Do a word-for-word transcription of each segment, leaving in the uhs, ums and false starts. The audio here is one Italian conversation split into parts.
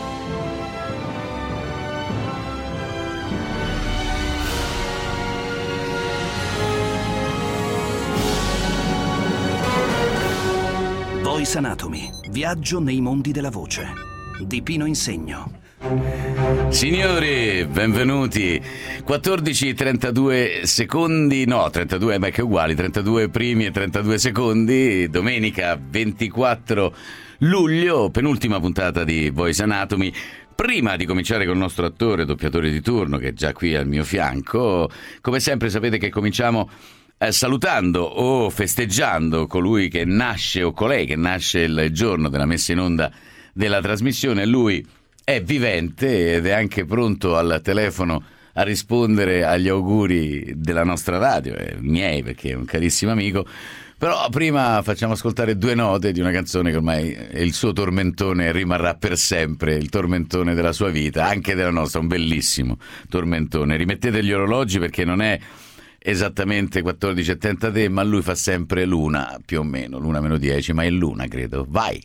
Voice Anatomy, viaggio nei mondi della voce, di Pino Insegno. Signori, benvenuti. quattordici e trentadue secondi, no, trentadue, ma che uguali, trentadue primi e trentadue secondi, domenica ventiquattro luglio, penultima puntata di Voice Anatomy. Prima di cominciare con il nostro attore, doppiatore di turno, che è già qui al mio fianco, come sempre sapete che cominciamo eh, salutando o festeggiando colui che nasce o colei che nasce il giorno della messa in onda della trasmissione. Lui è vivente ed è anche pronto al telefono a rispondere agli auguri della nostra radio, eh, miei, perché è un carissimo amico. Però prima facciamo ascoltare due note di una canzone che ormai è il suo tormentone, rimarrà per sempre il tormentone della sua vita, anche della nostra, un bellissimo tormentone. Rimettete gli orologi perché non è esattamente quattordici e trentatré, ma lui fa sempre l'una, più o meno, l'una meno dieci, ma è l'una, credo. Vai!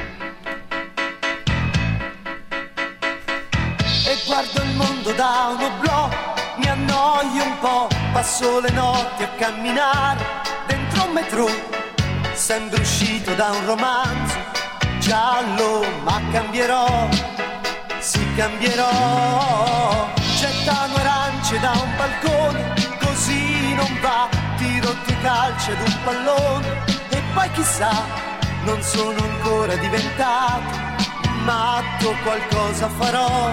Guardo il mondo da un oblò, mi annoio un po', passo le notti a camminare dentro un metro, sembro uscito da un romanzo giallo, ma cambierò, sì cambierò, gettano arance da un balcone, così non va, tiro due calci ad un pallone, e poi chissà, non sono ancora diventato matto, qualcosa farò.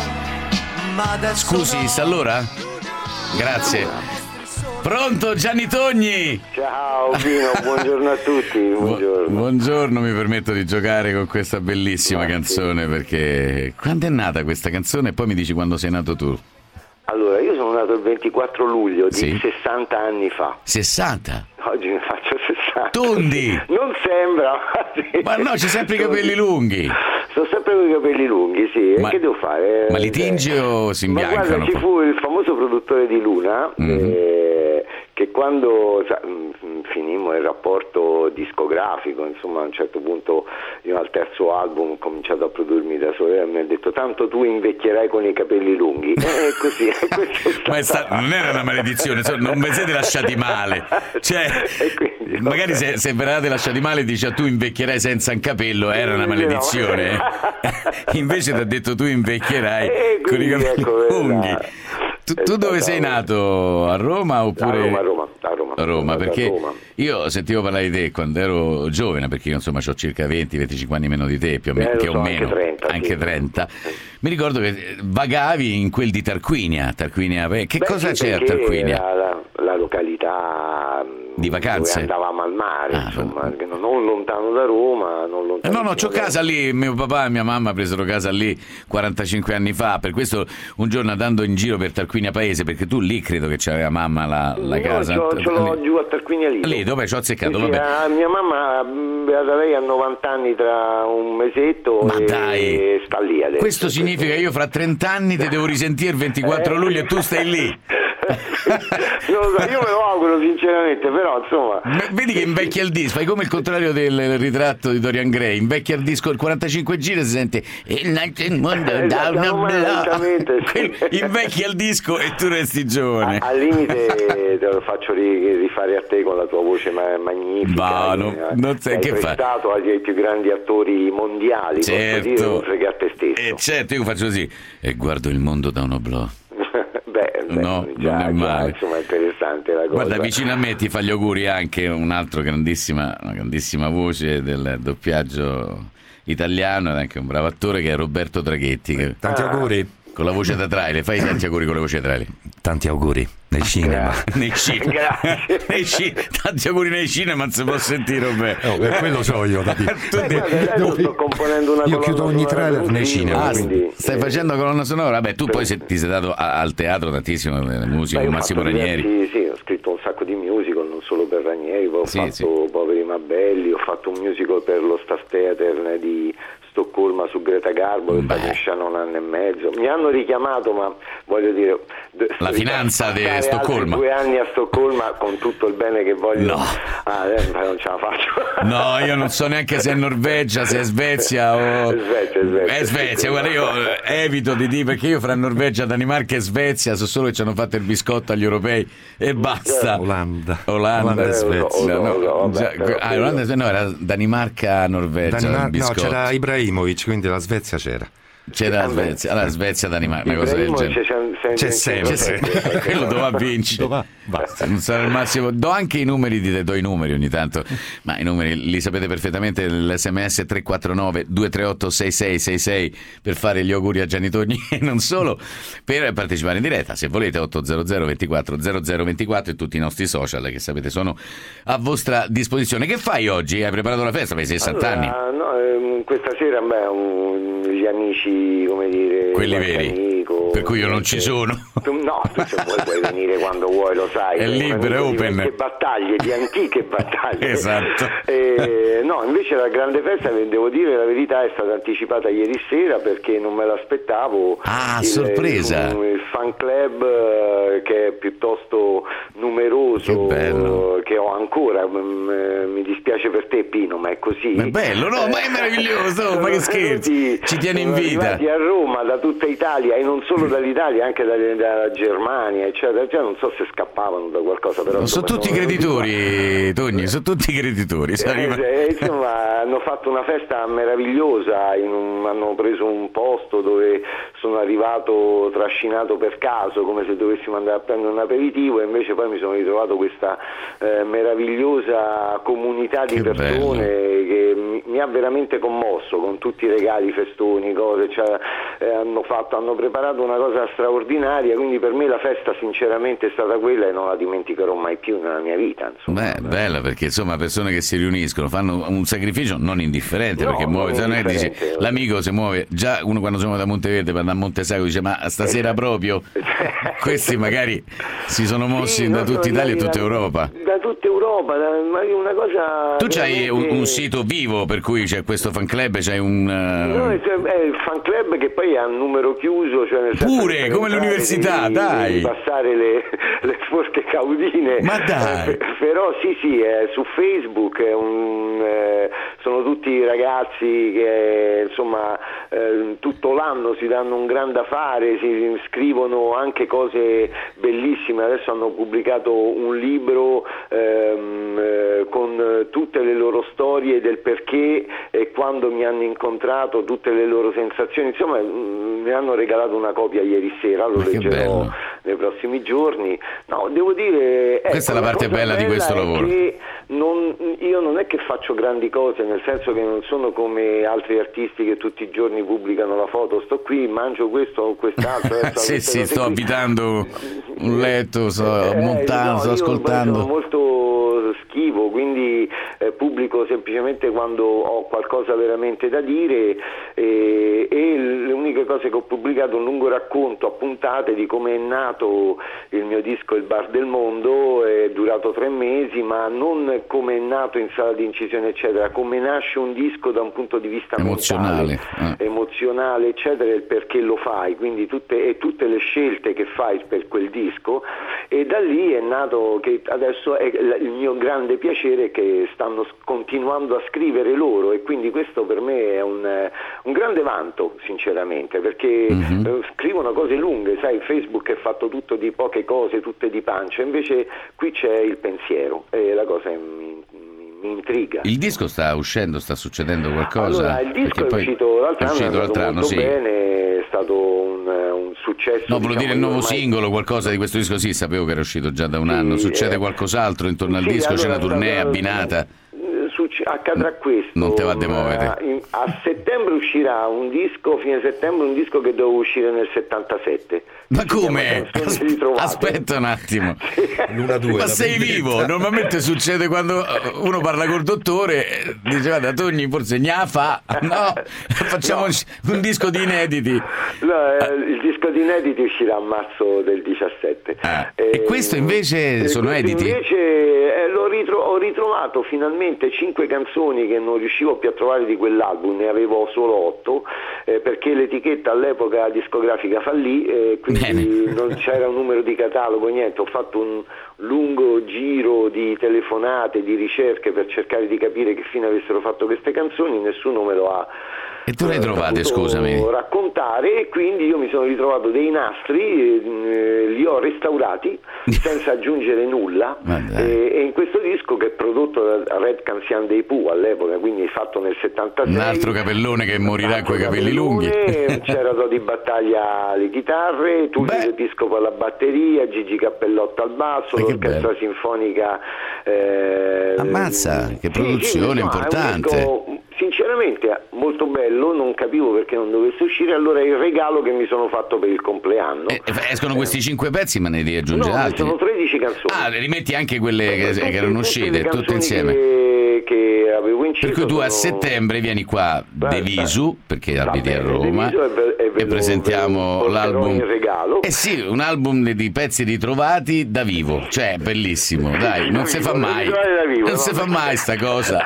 Scusi, sta allora? Grazie. Pronto, Gianni Togni? Ciao Pino, buongiorno a tutti. Buongiorno. Bu- buongiorno, mi permetto di giocare con questa bellissima Grazie. canzone, perché quando è nata questa canzone e poi mi dici quando sei nato tu? Allora, io sono nato il ventiquattro luglio di sì? sessanta anni fa. sessanta? Oggi ne faccio sessanta. Tondi! Non sembra, ma sì. Ma no, c'è sempre i capelli lunghi. Sono sempre con i capelli lunghi, sì. Ma, e che devo fare? Ma li tingi eh, o si imbiancano? Ma guarda, ci fu il famoso produttore di Luna, mm-hmm. eh, che quando sa, finimmo il rapporto discografico, insomma, a un certo punto io al terzo album ho cominciato a produrmi da solo e mi ha detto: tanto tu invecchierai con i capelli lunghi. E così, è ma è sta- non era una maledizione, cioè, non vi siete lasciati male, cioè, quindi, magari vabbè. se, se ve l'avete lasciati male dice: tu invecchierai senza un capello, era una maledizione. No. Invece ti ha detto: tu invecchierai e con i capelli ecco, lunghi. Tu, tu dove sei nato? A Roma oppure? A Roma, a Roma, a Roma. A Roma, perché Roma. Io sentivo parlare di te quando ero giovane, perché io insomma ho circa venti venticinque anni meno di te, più o meno, eh, che so, o meno, anche trenta. Anche sì. trenta. Mi ricordo che vagavi in quel di Tarquinia, Tarquinia, che Beh, cosa sì, c'è a Tarquinia? La, la, la località di vacanze? dove andavamo al mare, ah, insomma, non, non lontano da Roma, non lontano. No, no, c'ho casa lì, mio papà e mia mamma presero casa lì quarantacinque anni fa, per questo un giorno andando in giro per Tarquinia Paese, perché tu lì credo che c'aveva mamma la, la no, casa. Ce, ce l'ho lì. giù a Tarquinia lì. Lì, dove ci ho azzeccato, sì, vabbè. Sì, mia mamma, beata lei, ha novanta anni tra un mesetto. Ma e dai, sta lì adesso. Questo significa che io fra trenta anni ti devo risentire il ventiquattro luglio e tu stai lì. Non lo so, io me lo auguro sinceramente, però insomma. Vedi che invecchia il disco, fai come il contrario del ritratto di Dorian Gray, invecchia il disco, il quarantacinque giri si sente il mondo da una bla. Invecchia il disco e tu resti giovane. Al limite te lo faccio rifare a te con la tua voce magnifica. Ma no, che, non sai che, che fai. Hai prestato ai più grandi attori mondiali, certo. Dire, oltre che a te stesso. Eh, certo, io faccio così e guardo il mondo da un oblò. Beh, no, già, non è male. Già, insomma, è interessante la cosa. Guarda, vicino a me ti fa gli auguri anche un altro grandissima, una grandissima voce del doppiaggio italiano ed anche un bravo attore che è Roberto Draghetti. Che... Tanti ah. auguri. Con la voce teatrale, fai tanti auguri con la voce teatrale. Tanti auguri nel cinema. nei cinema. nei ci... Tanti auguri nei cinema, non si può sentire, Roberto. No, per quello so io. Da Beh, guarda, io sto componendo una io chiudo ogni trailer nei cinema. Ah, quindi... Stai facendo colonna sonora? Beh, tu poi se, ti sei dato a, al teatro tantissimo, nelle musiche, con Massimo Ranieri. Sì, sì, ho scritto un sacco di musical, non solo per Ranieri, poi ho sì, fatto sì. Poveri ma belli, ho fatto un musical per lo Staff Theater di Stoccolma su Greta Garbo, che è stato in scena un anno e mezzo. Mi hanno richiamato, ma voglio dire, la finanza di Stoccolma, due anni a Stoccolma con tutto il bene che voglio. No, ah, eh, non ce la faccio. No, io non so neanche se è Norvegia, se è Svezia o Svezia, Svezia. È Svezia, guarda, io evito di dire, perché io fra Norvegia, Danimarca e Svezia so solo che ci hanno fatto il biscotto agli europei e basta. Olanda, Olanda, Olanda e Svezia. No, no, no, vabbè, già, però, ah, Olanda, no, era Danimarca, Norvegia. Danimar- il biscotto. no, c'era Ibrahimovic, quindi la Svezia c'era. C'era la Svezia, allora Svezia, Danimarca, una cosa del genere. C'è, C'è sempre. C'è sempre. Quello dove vince. Basta, non sarà il massimo. Do anche i numeri, di, do i numeri ogni tanto, ma i numeri li sapete perfettamente. L'Sms tre quattro nove due tre otto sei sei sei sei per fare gli auguri a Gianni Togni e non solo, per partecipare in diretta se volete. Otto zero zero ventiquattro zero zero ventiquattro e tutti i nostri social che sapete sono a vostra disposizione. Che fai oggi? Hai preparato la festa per i sessanta allora, anni? No, ehm, questa sera beh, un, gli amici, come dire, quelli veri, amico, per cui io non ci sono. Tu, no, tu se vuoi puoi venire quando vuoi, lo sai. È libero, è open. Di battaglie, di antiche battaglie. Esatto. E, no, invece la grande festa, devo dire la verità, è stata anticipata ieri sera perché non me l'aspettavo. Ah, il, sorpresa! Il, il fan club eh, che è piuttosto numeroso, che, bello. che ho ancora. M- mi dispiace per te, Pino, ma è così. Ma è bello, no? Ma è meraviglioso, ma che scherzi! Ci tiene in vita. Arrivati a Roma da tutta Italia e non solo dall'Italia, anche dalla, dalla Germania, eccetera, cioè, non so se scappavano da qualcosa, però no, sono tutti creditori, Togni, sono tutti creditori. Eh, eh, insomma, hanno fatto una festa meravigliosa, in un, hanno preso un posto dove sono arrivato trascinato per caso, come se dovessimo andare a prendere un aperitivo, e invece poi mi sono ritrovato questa eh, meravigliosa comunità di che persone bello. Che mi, mi ha veramente commosso, con tutti i regali, festoni, cose, cioè, eh, hanno fatto, hanno preparato una cosa straordinaria, quindi per me la festa sinceramente è stata quella e non la dimenticherò mai più nella mia vita, insomma. Beh, bella, perché insomma persone che si riuniscono fanno un sacrificio non indifferente, no, perché muove, non non dici, indifferente. l'amico si muove, già uno quando si muove da Monteverde per andare a Montesacro dice ma stasera proprio, questi magari si sono mossi sì, da tutta Italia e tutta da, Europa. Da tutta Europa, da, ma una cosa... Tu c'hai veramente... un, un sito vivo per cui c'è questo fan club, c'hai un... Uh... No, è il fan club che poi ha un numero chiuso, cioè nel senso pure, come l'università, di, dai! Di passare le, le forche caudine. Ma dai! Eh, però sì, sì, è su Facebook, è un, eh, sono tutti ragazzi che insomma eh, tutto l'anno si danno un gran da fare, si scrivono anche cose bellissime. Adesso hanno pubblicato un libro ehm, eh, con tutte le loro storie del perché e quando mi hanno incontrato, tutte le loro sensazioni, insomma mh, mi hanno regalato una copia ieri sera, lo leggerò nei prossimi giorni. No, devo dire, ecco, questa è la parte cosa bella di questo lavoro. Che non, io non è che faccio grandi cose, nel senso che non sono come altri artisti che tutti i giorni pubblicano la foto, sto qui, mangio questo o quest'altro. sì, sì, sto qui. abitando un letto, sto eh, montando, no, sto io ascoltando. Sono molto schivo, quindi eh, pubblico semplicemente quando ho qualcosa veramente da dire, e, e le uniche cose che ho pubblicato, un lungo racconto a puntate di come è nato il mio disco Il Bar del Mondo, è durato tre mesi, ma non come è nato in sala di incisione eccetera, come nasce un disco da un punto di vista emozionale, mentale, eh. emozionale eccetera, e il perché lo fai, quindi tutte, e tutte le scelte che fai per quel disco, e da lì è nato che adesso è il mio grande piacere che stanno continuando a scrivere loro, e quindi questo per me è un, un grande vanto sinceramente, perché mm-hmm. eh, scrivono cose lunghe, sai, Facebook è fatto tutto di poche cose, tutte di pancia, invece qui c'è il pensiero e la cosa è, mi, mi intriga. Il disco sta uscendo, sta succedendo qualcosa? Allora, il disco è uscito l'altro anno, è andato molto sì. bene, è stato un, un successo. No, volevo diciamo, dire il nuovo ormai... singolo, qualcosa di questo disco, sì, sapevo che era uscito già da un sì, anno. Succede eh... qualcos'altro intorno al sì, disco? allora, C'è una tournée stata... abbinata? Accadrà questo. Non te va a demuovere. A settembre uscirà un disco, fine settembre, un disco che doveva uscire nel settantasette. Ma come? Aspetta un attimo. Luna due, ma sei vivo? Normalmente succede quando uno parla col dottore, dice guarda Togni forse gna fa, no, facciamo no. un disco di inediti. No, eh, il disco di inediti uscirà a marzo del diciassette. Ah. E, e questo invece sono questo editi? Invece eh, l'ho ritro- ho ritrovato finalmente cinque cinque canzoni che non riuscivo più a trovare di quell'album, ne avevo solo otto, eh, perché l'etichetta all'epoca discografica fallì, eh, quindi Bene. non c'era un numero di catalogo, niente. Ho fatto un lungo giro di telefonate, di ricerche per cercare di capire che fine avessero fatto queste canzoni, nessuno me lo ha E tu le hai trovate, scusami? raccontare, e quindi io mi sono ritrovato dei nastri, eh, li ho restaurati senza aggiungere nulla, e, e in questo disco, che è prodotto da Red Cansian dei Pooh all'epoca, quindi fatto nel settantasei, Un altro capellone che morirà coi capelli lunghi. C'era Dodi Battaglia alle chitarre, Tullio Episcopo alla batteria, Gigi Cappellotto al basso, Ma che l'orchestra bello. sinfonica, eh, Ammazza, che sì, produzione sì, no, importante. è un disco sinceramente molto bello, non capivo perché non dovesse uscire, allora è il regalo che mi sono fatto per il compleanno. Eh, escono questi cinque pezzi, ma ne devi aggiungere No, altri? sono tredici canzoni. Ah, le rimetti anche quelle che, Tutte- che erano tutte uscite, le tutte canzoni insieme. che, che avevo inciso. Per cui tu a sono- settembre vieni qua Beh, Devisu, beh. perché Va abiti a bene, Roma, Devisu, e ve- e ve e lo- presentiamo ve lo porterò l'album. in regalo. Eh sì, un album di pezzi ritrovati da vivo, cioè bellissimo, dai, non si fa mai. Ritrovati da vivo, Non no? si fa mai sta cosa.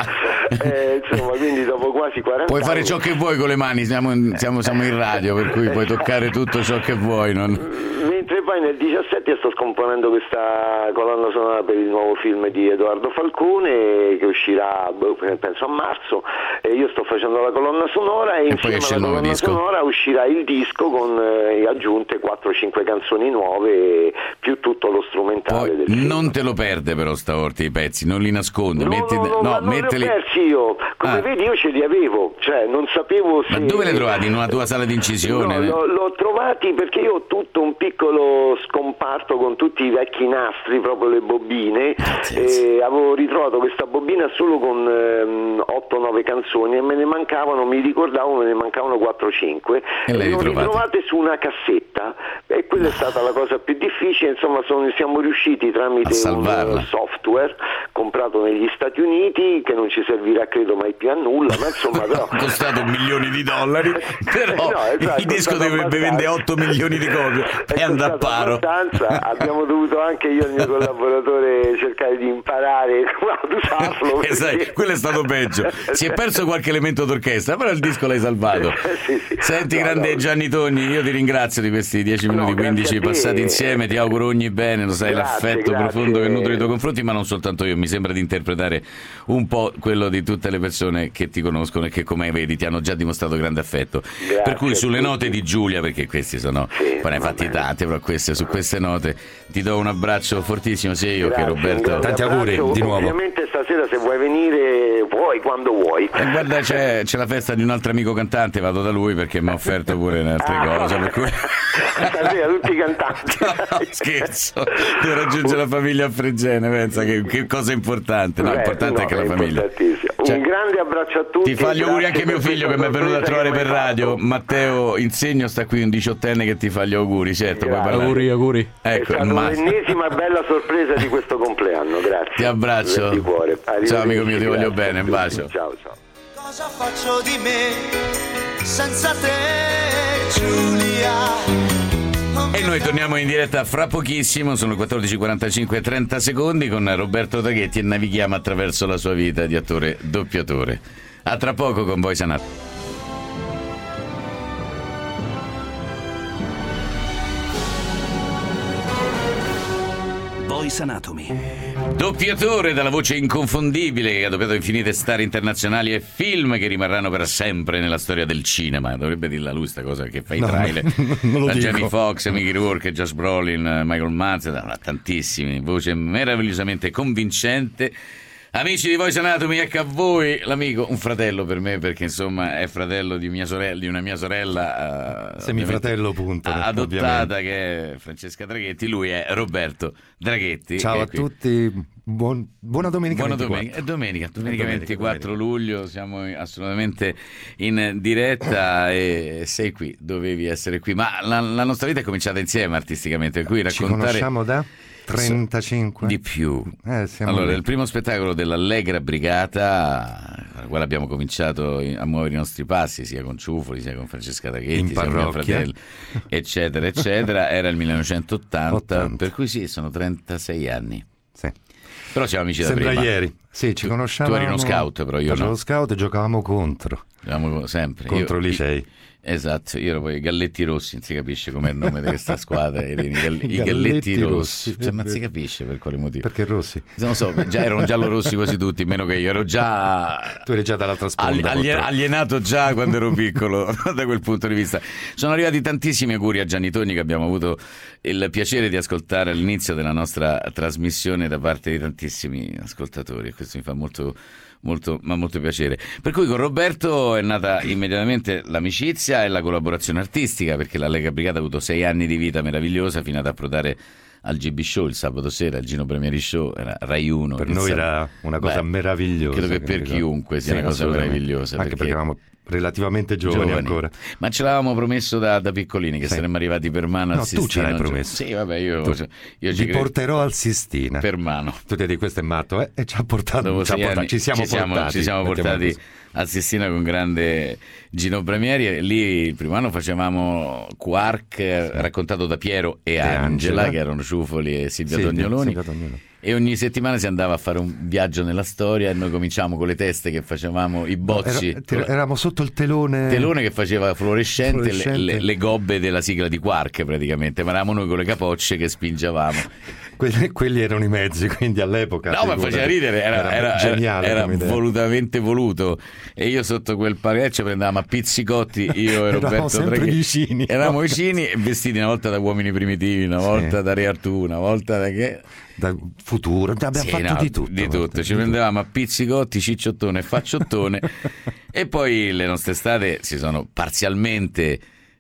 Eh, insomma, quindi dopo quasi quaranta Puoi fare anni- ciò che vuoi con le mani, siamo in, siamo, siamo in radio, per cui puoi toccare tutto ciò che vuoi. Non... Mentre poi nel diciassette sto scomponendo questa colonna sonora per il nuovo film di Edoardo Falcone, che uscirà, boh, penso a marzo, e io sto facendo la colonna sonora, e, poi insieme esce il alla nuovo colonna disco? sonora uscirà il disco con eh, aggiunte quattro cinque canzoni nuove, più tutto lo strumentale Poi del film. non te lo perde però stavolta i pezzi, non li nascondi, No, metti, no, no, ma non mettili... li ho persi io, come Ah. vedi io ce li avevo, cioè non sapevo se... Ma dove li hai trovati? In una tua sala di incisione? No, l'ho, l'ho trovati perché io ho tutto un piccolo scomparto con tutti i vecchi nastri, proprio le bobine, e avevo ritrovato questa bobina solo con ehm, otto nove canzoni, e me ne mancavano, mi ricordavo, me ne mancavano quattro cinque, E le hai le ho ritrovate? ritrovate su una cassetta, e quella è stata la cosa più difficile. Insomma, sono- siamo riusciti tramite A salvarla. un software comprato negli Stati Uniti, che non ci servirà credo mai più a nulla, ma insomma però... costato milioni di dollari, però No, esatto, il disco è costato dovrebbe abbastanza. vendere otto milioni di copie È e andare a costato paro. abbastanza. Abbiamo dovuto anche io e il mio collaboratore cercare di imparare come ad usarlo, E sai, perché- quello è stato peggio. Si è perso qualche elemento d'orchestra, però il disco l'hai salvato. Sì, sì. Senti, No, grande no. Gianni Togni, io ti ringrazio di questi dieci minuti, No, grazie quindici a te. passati insieme, ti auguro ogni bene, lo sai, Grazie, l'affetto grazie. profondo che nutro nei tuoi confronti, ma non soltanto io, mi sembra di interpretare un po' quello di tutte le persone che ti conoscono e che, come vedi, ti hanno già dimostrato grande affetto. Grazie Per cui a sulle tutti. note di Giulia, perché questi sono, Sì, poi ne hai va fatti bene. tante, però queste, su queste note ti do un abbraccio fortissimo, sia io Grazie, che un Roberto. grande Tanti auguri abbraccio. di nuovo. Ovviamente stasera, se vuoi venire, puoi quando vuoi. E guarda, c'è, c'è la festa di un altro amico cantante, vado da lui perché mi ha offerto pure altre Ah, cose. Per cui... Stasera tutti i cantanti. No, scherzo, devo raggiungere la famiglia a Fregene, pensa che, che cosa importante. No, Beh, l'importante no, è che la è famiglia. importantissimo. Cioè, Un grande abbraccio a tutti. ti fa gli auguri grazie anche mio per figlio che questa mi è venuto a sorpresa trovare che per mi hai radio. fatto. Matteo Insegno sta qui, un diciottenne che ti fa gli auguri, certo. Puoi Grazie. parlare. Auguri, auguri. Ecco, è stata ma- l'ennesima bella sorpresa di questo compleanno, grazie. Ti abbraccio. Di cuore. Ciao amico mio, ti voglio Grazie bene, a un tutti. bacio. Ciao, ciao. Cosa faccio di me senza te, Giulia? E noi torniamo in diretta fra pochissimo, sono quattordici e quarantacinque e trenta secondi con Roberto Draghetti e navighiamo attraverso la sua vita di attore doppiatore. A tra poco con Voice Anatomy. Voice Anatomy. Doppiatore dalla voce inconfondibile che ha doppiato infinite star internazionali e film che rimarranno per sempre nella storia del cinema. Dovrebbe dirla lui sta cosa che fa i No, trailer. non lo Da dico. Jamie Foxx, Mickey Rourke, Josh Brolin, Michael Madsen, tantissimi. Voce meravigliosamente convincente. Amici di Voice Anatomy, ecco a voi l'amico, un fratello per me, perché insomma è fratello di mia sorella, di una mia sorella eh, Semifratello, punto, adottata, ovviamente. che è Francesca Draghetti, lui è Roberto Draghetti. Ciao che è a qui. tutti, buon- buona domenica. Buona ventiquattro. domenica, è domenica, domenica Domenica, ventiquattro domenica. luglio, siamo assolutamente in diretta e sei qui, dovevi essere qui, ma la, la nostra vita è cominciata insieme artisticamente, per cui Ci raccontare conosciamo da trentacinque? di più. Eh, siamo Allora, lì. il primo spettacolo dell'Allegra Brigata, con la quale abbiamo cominciato a muovere i nostri passi, sia con Ciufoli, sia con Francesca Draghetti, In sia con mio parrocchia. fratello, eccetera, eccetera, era il millenocentottanta, ottanta. per cui sì, sono trentasei anni. Sì. Però siamo amici da Sembra prima. ieri. Sì, ci Tu- conosciamo. tu eri uno scout, però io Facevo no. scout e giocavamo contro. Siamo sempre. Contro Io- licei. Esatto, io ero poi i Galletti Rossi, non si capisce com'è il nome di questa squadra, erano i, Gall- i I Galletti, Galletti Rossi, Rossi, cioè, è ma non si vero. capisce per quale motivo. Perché Rossi? Non so, già erano giallo-rossi quasi tutti, meno che io ero già Tu eri già dall'altra ali- sponda. ali- purtroppo. alienato già quando ero piccolo da quel punto di vista. Sono arrivati tantissimi auguri a Gianni Togni che abbiamo avuto il piacere di ascoltare all'inizio della nostra trasmissione da parte di tantissimi ascoltatori e questo mi fa molto molto ma molto piacere. Per cui con Roberto è nata immediatamente l'amicizia e la collaborazione artistica, perché la Lega Brigata ha avuto sei anni di vita meravigliosa fino ad approdare al G B Show il sabato sera, il Gino Premieri Show, era Rai uno. Per il noi sab- era una cosa Beh, meravigliosa. credo che per ricordo. chiunque sia Sì, una cosa assolutamente. meravigliosa, Anche perché- perché eravamo relativamente giovani, giovani. ancora. Ma ce l'avevamo promesso da, da piccolini che Sì. saremmo arrivati per mano No, al tu ce Sistina. l'hai promesso. Sì, vabbè, io, Tu- io ci Ti credo porterò al Sistina. per mano. Tu ti dici questo è matto, eh? E ci ha portato, Dopo ci, ha sei portato- anni ci siamo portati. ci siamo mettiamola portati così. al Sistina con grande Gino Bramieri e lì il primo anno facevamo Quark eh, raccontato da Piero e, Angela, Angela. che erano Ciufoli e Silvia Sì, Tognoloni. Silvia Tognoloni. E ogni settimana si andava a fare un viaggio nella storia e noi cominciamo con le teste che facevamo i bocci. Era- ti- eravamo sotto il telone. Telone che faceva fluorescente, le- Fluorescente. Le, le gobbe della sigla di Quark praticamente, ma eravamo noi con le capocce che spingevamo. Quelli, quelli erano i mezzi, quindi all'epoca. No, ma figurati. faceva ridere, era, era- geniale. era come idea. volutamente voluto. E io sotto quel parecchio prendevamo a pizzicotti, io e Eravamo Roberto sempre Draghi. vicini. Eravamo vicini e vestiti una volta da uomini primitivi, una Sì. volta da Re Artù, una volta da che... Da futuro, abbiamo Sì, fatto no, di tutto. di tutto. guarda, Ci di prendevamo a pizzicotti, cicciottone e facciottone e poi le nostre strade si sono parzialmente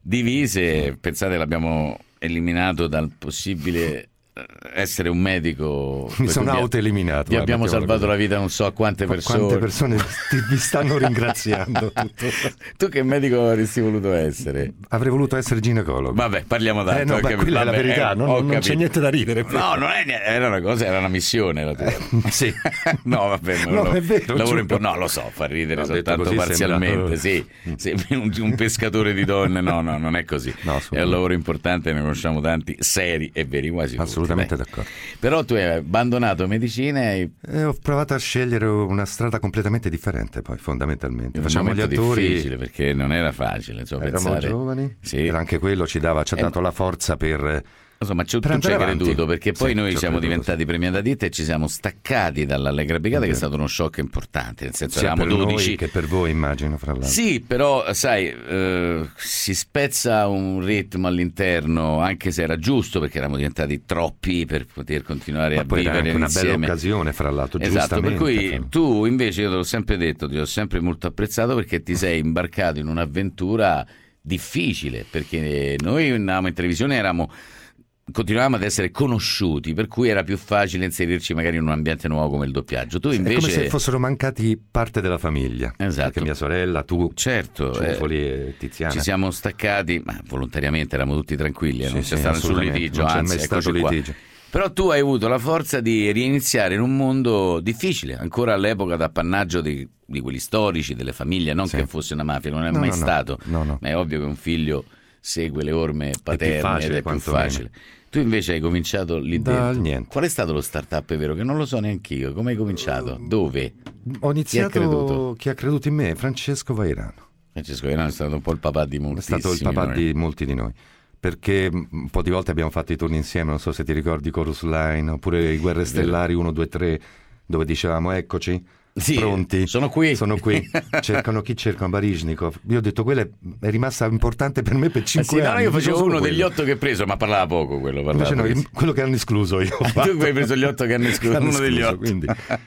divise. Pensate, l'abbiamo eliminato dal possibile essere un medico. Mi sono Quindi autoeliminato. Ti guarda, abbiamo mettiamola salvato così. la vita non so a quante Ma persone. Quante persone ti, vi stanno ringraziando. tutto. Tu che medico avresti voluto essere? Avrei voluto essere ginecologo. Vabbè, parliamo d'altro. Eh, no, ho beh, capito. quella è la Vabbè, verità, eh, non- ho non c'è capito. niente da ridere. No, non è niente, era una cosa, era una missione la tua. Sì. No, vabbè, No, no, è vero, lavoro giuro. in po- no, lo so, fa ridere No, soltanto detto così parzialmente, sembra- sì. Sembri un, un pescatore di donne, no, no, non è così. No, è assolutamente. un lavoro importante, ne conosciamo tanti seri e veri, quasi tutti, Assolutamente dai. d'accordo. Però tu hai abbandonato medicina e E ho provato a scegliere una strada completamente differente, poi fondamentalmente. un Facciamo gli momento attori. difficile perché non era facile, insomma, Eravamo pensare. giovani, Sì. era anche quello ci dava, ci ha Eh, dato la forza per. Insomma, ci- Per tu ci hai andare avanti. creduto perché poi Sì, noi ci ho siamo creduto, diventati premi da ditta e ci siamo staccati dall'Allegra Brigata, che è stato uno shock importante, nel senso Sia eravamo per dodici. noi che per voi, immagino, fra l'altro. Sì, però sai, eh, si spezza un ritmo all'interno, anche se era giusto perché eravamo diventati troppi per poter continuare Ma a poi era vivere anche una bella insieme. occasione, fra l'altro, Esatto, per giustamente. cui tu invece, io te l'ho sempre detto, ti ho sempre molto apprezzato perché ti sei imbarcato in un'avventura difficile, perché noi andavamo in televisione, eravamo continuavamo ad essere conosciuti, per cui era più facile inserirci magari in un ambiente nuovo come il doppiaggio. Tu È invece come se fossero mancati parte della famiglia. Esatto. Perché mia sorella, tu, certo, Ciufoli eh, e Tiziana. ci siamo staccati, ma volontariamente eravamo tutti tranquilli, eh, Sì, non sì, c'è stato nessun assolutamente, litigio, non c'è anzi, mai stato eccoci qua. litigio. Però tu hai avuto la forza di riiniziare in un mondo difficile, ancora all'epoca d'appannaggio di, di quelli storici, delle famiglie, non Sì. che fosse una mafia, non è No, mai no, no. stato, No, no. ma è ovvio che un figlio segue le orme paterne facile, ed è più quantomeno. facile. Tu invece hai cominciato lì Dal dentro. niente. Qual è stato lo startup vero? Che non lo so neanche io. Come hai cominciato? Dove? Ho iniziato. creduto? Chi ha creduto in me? Francesco Vairano. Francesco Verano è stato un po' il papà di È moltissimi. stato il papà noi. di molti di noi. Perché un po' di volte abbiamo fatto i turni insieme, non so se ti ricordi Chorus Line, oppure i Guerre Stellari uno, due, tre, dove dicevamo eccoci, Sì, pronti. sono qui. Sono qui. Cercano chi cercano? Baryshnikov. Io ho detto quella è è rimasta importante per me per Eh cinque sì, no, anni. io Dicevo facevo solo uno quello. degli otto che hai preso, ma parlava poco quello. Parlava Invece no, pochissimo. il- quello che hanno escluso io. ho fatto. Tu hai preso gli otto che hanno escluso, Hanno uno degli escluso, otto. quindi.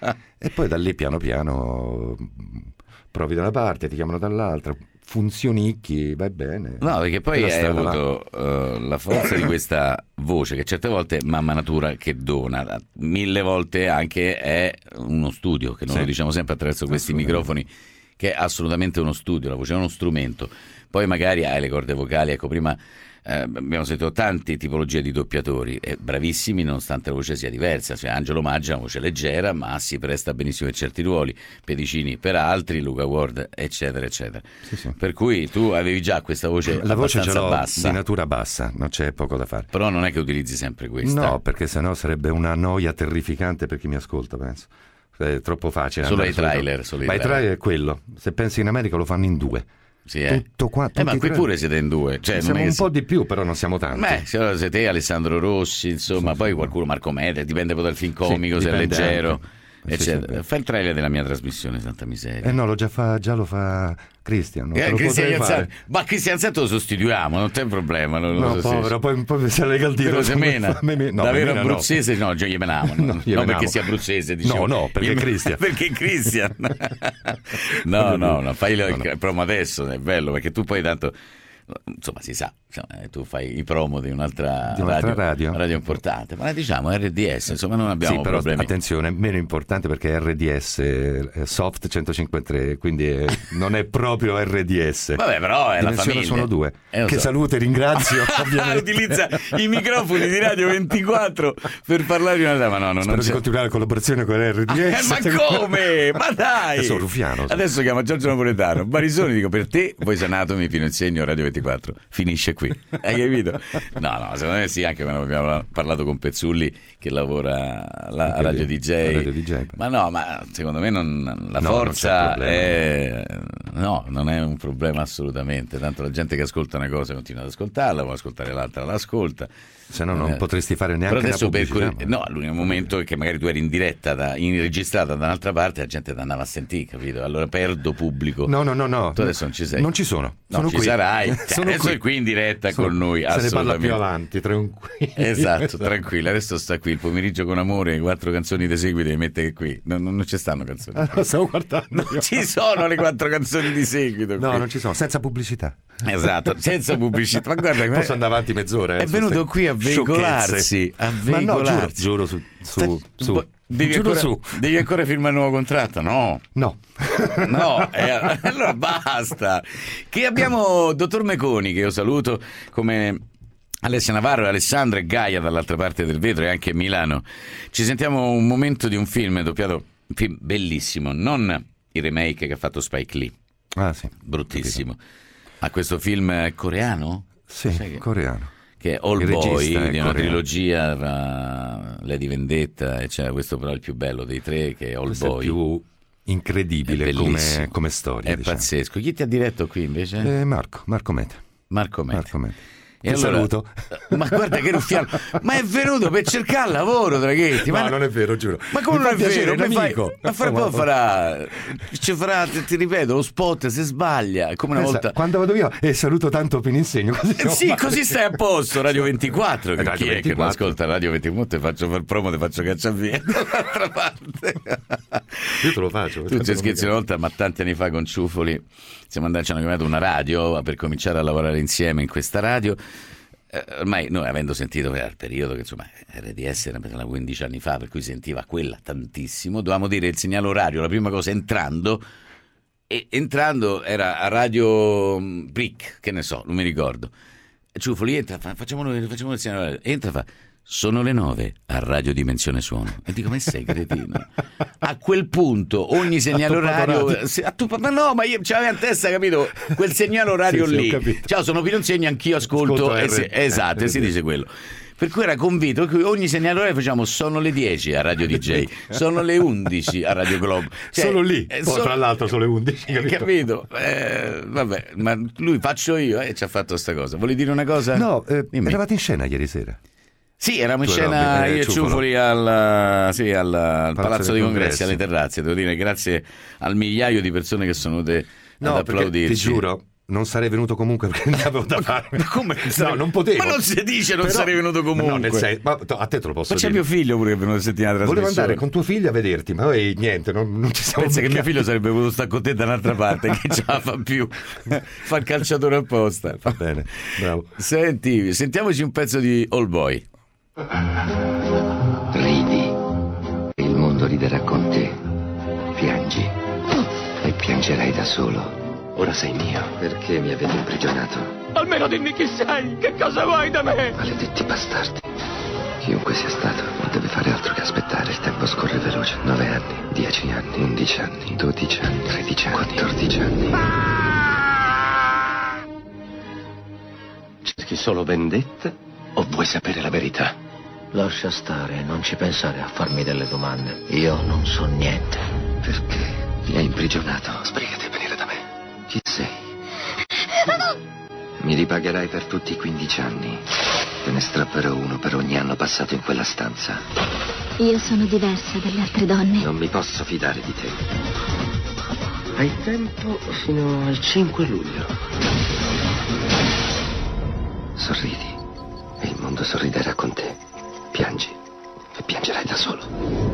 E poi da lì piano piano mh, provi da una parte, ti chiamano dall'altra, funzionicchi, vai bene. No, perché poi Quella hai strada là. avuto eh, la forza di questa voce che certe volte è mamma natura che dona, mille volte anche è uno studio, che noi Sì. lo diciamo sempre attraverso questi Assolutamente. microfoni che è assolutamente uno studio, la voce è uno strumento. Poi magari hai le corde vocali, ecco, prima eh, abbiamo sentito tante tipologie di doppiatori, eh, bravissimi nonostante la voce sia diversa. Cioè, Angelo Maggi ha una voce leggera, ma si presta benissimo per certi ruoli, Pedicini per altri, Luca Ward, eccetera, eccetera. Sì, sì. Per cui tu avevi già questa voce La voce abbastanza ce l'ho bassa. di natura bassa, non c'è poco da fare. Però non è che utilizzi sempre questa. No, perché sennò sarebbe una noia terrificante per chi mi ascolta, penso. È troppo facile. Solo andare ai trailer, solo ai Ma i trailer. trailer è quello. Se pensi in America lo fanno in due. Sì, eh. Tutto qua, eh, ma tutti qui tre. pure siete in due. Cioè, non Siamo è che un si- po' di più, però non siamo tanti. Beh, se allora sei te, Alessandro Rossi, insomma, Sì, poi sì. qualcuno, Marco Mede, dipende poi dal film comico, Sì, se è dipende leggero, anche. Sì, eccetera. sì. Fai il trailer della mia trasmissione, santa miseria. Eh no, lo già fa, già lo fa Cristian. Non te Eh, lo Cristian potrei Ianzani- fare. ma Cristian Ianzani lo sostituiamo, non c'è problema. Non, No, non so se- povero, poi, poi mi si lega il dito. Però se mena, Me- me- no, da vero Memena no. abruzzese, no, già gli menavo, no, No, gli non menavo. perché sia abruzzese, dicevo. No, no, perché Gli- Cristian. perché Cristian. no, no, no, fai il il promo adesso, è bello, perché tu poi tanto, insomma, si sa, insomma, tu fai i promo di un'altra, Di un'altra radio, radio. importante, ma diciamo R D S, insomma, non abbiamo Sì, però problemi. attenzione, meno importante perché è R D S è Soft centocinquantatré, quindi è- non è proprio R D S. Vabbè, però è la Dimensione famiglia. sono due. Eh, lo che so. saluto e ringrazio, ovviamente. Utilizza i microfoni di Radio ventiquattro per parlare di una... Ma no, non Spero di c'è... continuare la collaborazione con R D S. Eh, ma come? Ma dai! Adesso Ruffiano. Adesso chiama Giorgio Napoletano. Barisoni, dico, per te, Voice Anatomy, Pino Insegno, Radio ventiquattro. Finisce qui. Hai capito? No, no, secondo me sì, anche quando abbiamo parlato con Pezzulli che lavora alla, a Anche Radio lì, D J. a Radio D J. Ma no, ma secondo me non, la No, forza non c'è è... No, non è un problema assolutamente. Tanto la gente che ascolta una cosa continua ad ascoltarla, può ascoltare l'altra, l'ascolta. Se no non Eh, potresti fare neanche però adesso la per pubblicità. cui- no, l'unico momento è che magari tu eri in diretta, da, in registrata da un'altra parte, la gente ti andava a sentire, capito? Allora perdo pubblico. No, no, no, no. Tu adesso non ci sei. Non ci sono. No, sono ci qui. sarai. Cioè, Sono adesso qui. è qui in diretta Sono- con noi. Se ne parla assolutamente. più avanti, tranquilli. Esatto, tranquilla, adesso sta qui il pomeriggio con amore, quattro canzoni di seguito e mette qui. Non, non ci stanno canzoni. Ah, no, stavo guardando. Non ci sono le quattro canzoni di seguito. No, qui. non ci sono, senza pubblicità. Esatto, senza pubblicità. Ma guarda, Posso andare avanti mezz'ora. eh, è su venuto queste qui a veicolarsi. sciocchezze. A Ma no, giuro, veicolarsi. giuro su, su, Sta- su. bo- Devi Giuro ancora, su. devi ancora firmare il nuovo contratto? No. No. No, eh, allora basta. Che abbiamo dottor Meconi, che io saluto, come Alessia Navarro, Alessandra e Gaia dall'altra parte del vetro e anche Milano. Ci sentiamo un momento di un film doppiato, un film bellissimo, non il remake che ha fatto Spike Lee, Ah, sì. bruttissimo, ma questo film coreano? Sì, Sai che- coreano. che è All Il Boy, regista è di una coreano. trilogia tra Lady Vendetta, e c'è questo però è il più bello dei tre, che è All Questo è Boy. più incredibile È come, bellissimo. come storia. È diciamo. pazzesco. Chi ti ha diretto qui invece? Eh, Marco, Marco Mete. Marco Mete. Marco Mete. E Ti allora- saluto. Ma guarda che ruffiano. Ma è venuto per cercare lavoro, Draghetti. Ma No, non è vero, giuro. Ma come Mi non fa è piacere, vero? è un Mi fai- amico. Ma fra poco farà, ci farà, ti, ti ripeto, lo spot se sbaglia, come una Pensa, volta. Quando vado io e saluto tanto Pino Insegno. Così Eh, sì, così stai a posto. Radio ventiquattro. Che Eh, Radio chi è che non ventiquattro. ascolta Radio ventiquattro? Ti faccio far promo, ti faccio cacciare via dall'altra parte. Io te lo faccio. Tu ci scherzi una volta, ma tanti anni fa con Ciufoli siamo andati, ci hanno chiamato una radio per cominciare a lavorare insieme in questa radio. Eh, ormai noi, avendo sentito che era il periodo che insomma R D S era per quindici anni fa, per cui sentiva quella tantissimo, dovevamo dire il segnale orario, la prima cosa entrando, e entrando era a Radio mm, Brick, che ne so, non mi ricordo. E Ciufoli entra, fa, facciamo, noi- facciamo il segnale orario, entra, fa sono le nove a Radio Dimensione Suono. E dico, ma sei cretino? A quel punto ogni segnale Ha toppato orario radio. se- a tu- ma no, ma io c'avevo in testa, capito, quel segnale orario Sì, sì, ho lì. capito. Ciao, sono Pino Insegno, anch'io ascolto, Ascolto e R- si- esatto, e si R D. dice quello. Per cui era convinto che ogni segnale orario facciamo sono le dieci a Radio D J, sono le undici a Radio Globo. Cioè, Solo lì, eh, poi, so- tra l'altro sono le undici, capito? capito? Eh, vabbè, ma lui faccio io e ci ha fatto sta cosa. Volevi dire una cosa? No, eh, Dimmi. eravate in scena ieri sera. Sì, eravamo in Tu scena eri- eh, io e Ciufolo. Ciufoli al, sì, al, al Palazzo dei dei Congressi, Congressi. alle terrazze. Devo dire grazie al migliaio di persone che sono venute No, ad perché applaudirci. ti giuro, non sarei venuto comunque perché ne avevo da fare. Ma come? No, non potevo. Ma non si dice non Però- sarei venuto comunque. No, nel senso, ma to- a te te lo posso Ma c'è dire. mio figlio pure che è venuto a sentire la Volevo trasmissione. andare con tuo figlio a vederti, ma poi niente, non, non ci siamo Pensa che mio beccati. figlio sarebbe voluto stare con te da un'altra parte, che ce la fa più. Fa il calciatore apposta. Va bene, bravo. Senti, sentiamoci un pezzo di All Boy. Ridi e il mondo riderà con te. Piangi e piangerai da solo. Ora sei mio. Perché mi avete imprigionato? Almeno dimmi chi sei, che cosa vuoi da me? Maledetti bastardi. Chiunque sia stato non deve fare altro che aspettare. Il tempo scorre veloce. Nove anni, dieci anni, undici anni, dodici anni, tredici anni, quattordici anni. Ah! Cerchi solo vendetta o vuoi sapere la verità? Lascia stare, non ci pensare a farmi delle domande. Io non so niente. Perché mi hai imprigionato? Sbrigati a venire da me. Chi sei? Mi ripagherai per tutti i quindici anni. Te ne strapperò uno per ogni anno passato in quella stanza. Io sono diversa dalle altre donne. Non mi posso fidare di te. Hai tempo fino al cinque luglio. Sorridi e il mondo sorriderà con te. Piangi e piangerai da solo.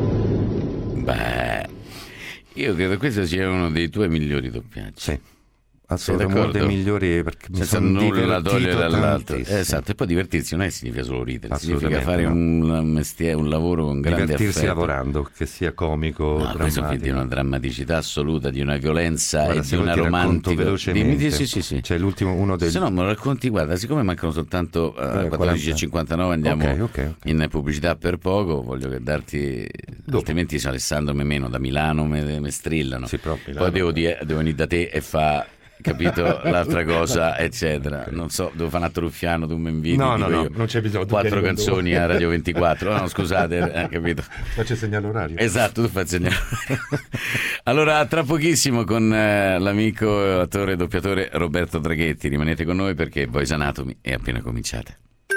Beh, io credo questo sia uno dei tuoi migliori doppiaggi. Sì. Assolutamente uno dei migliori, perché mi senza sono nulla togliere dall'altro. tantissimo. Esatto, e poi divertirsi non è significa solo ridere, significa fare no. un mestiere, un lavoro con grande divertirsi affetto. lavorando, che sia comico, no, questo è di una drammaticità assoluta, di una violenza. Guarda, e di una romantica. Velocemente. Dimmi, sì, sì, sì. C'è l'ultimo uno dei... Se no me lo racconti, guarda, siccome mancano soltanto uh, quattordici e cinquantanove andiamo okay, okay, okay. in pubblicità per poco, voglio che darti dopo. Altrimenti Alessandro Memeno da Milano me, me strillano. Sì, però, Milano. Poi devo, dire, devo venire da te e fa capito l'altra cosa eccetera, okay. Non so, devo fare un altro ruffiano, tu mi inviti, no no no io, non c'è bisogno, quattro canzoni a Radio ventiquattro, no scusate, eh, capito, faccio il segnale orario, esatto, tu fai il segnale allora tra pochissimo con eh, l'amico attore e doppiatore Roberto Draghetti, rimanete con noi perché Voice Anatomy è appena cominciata.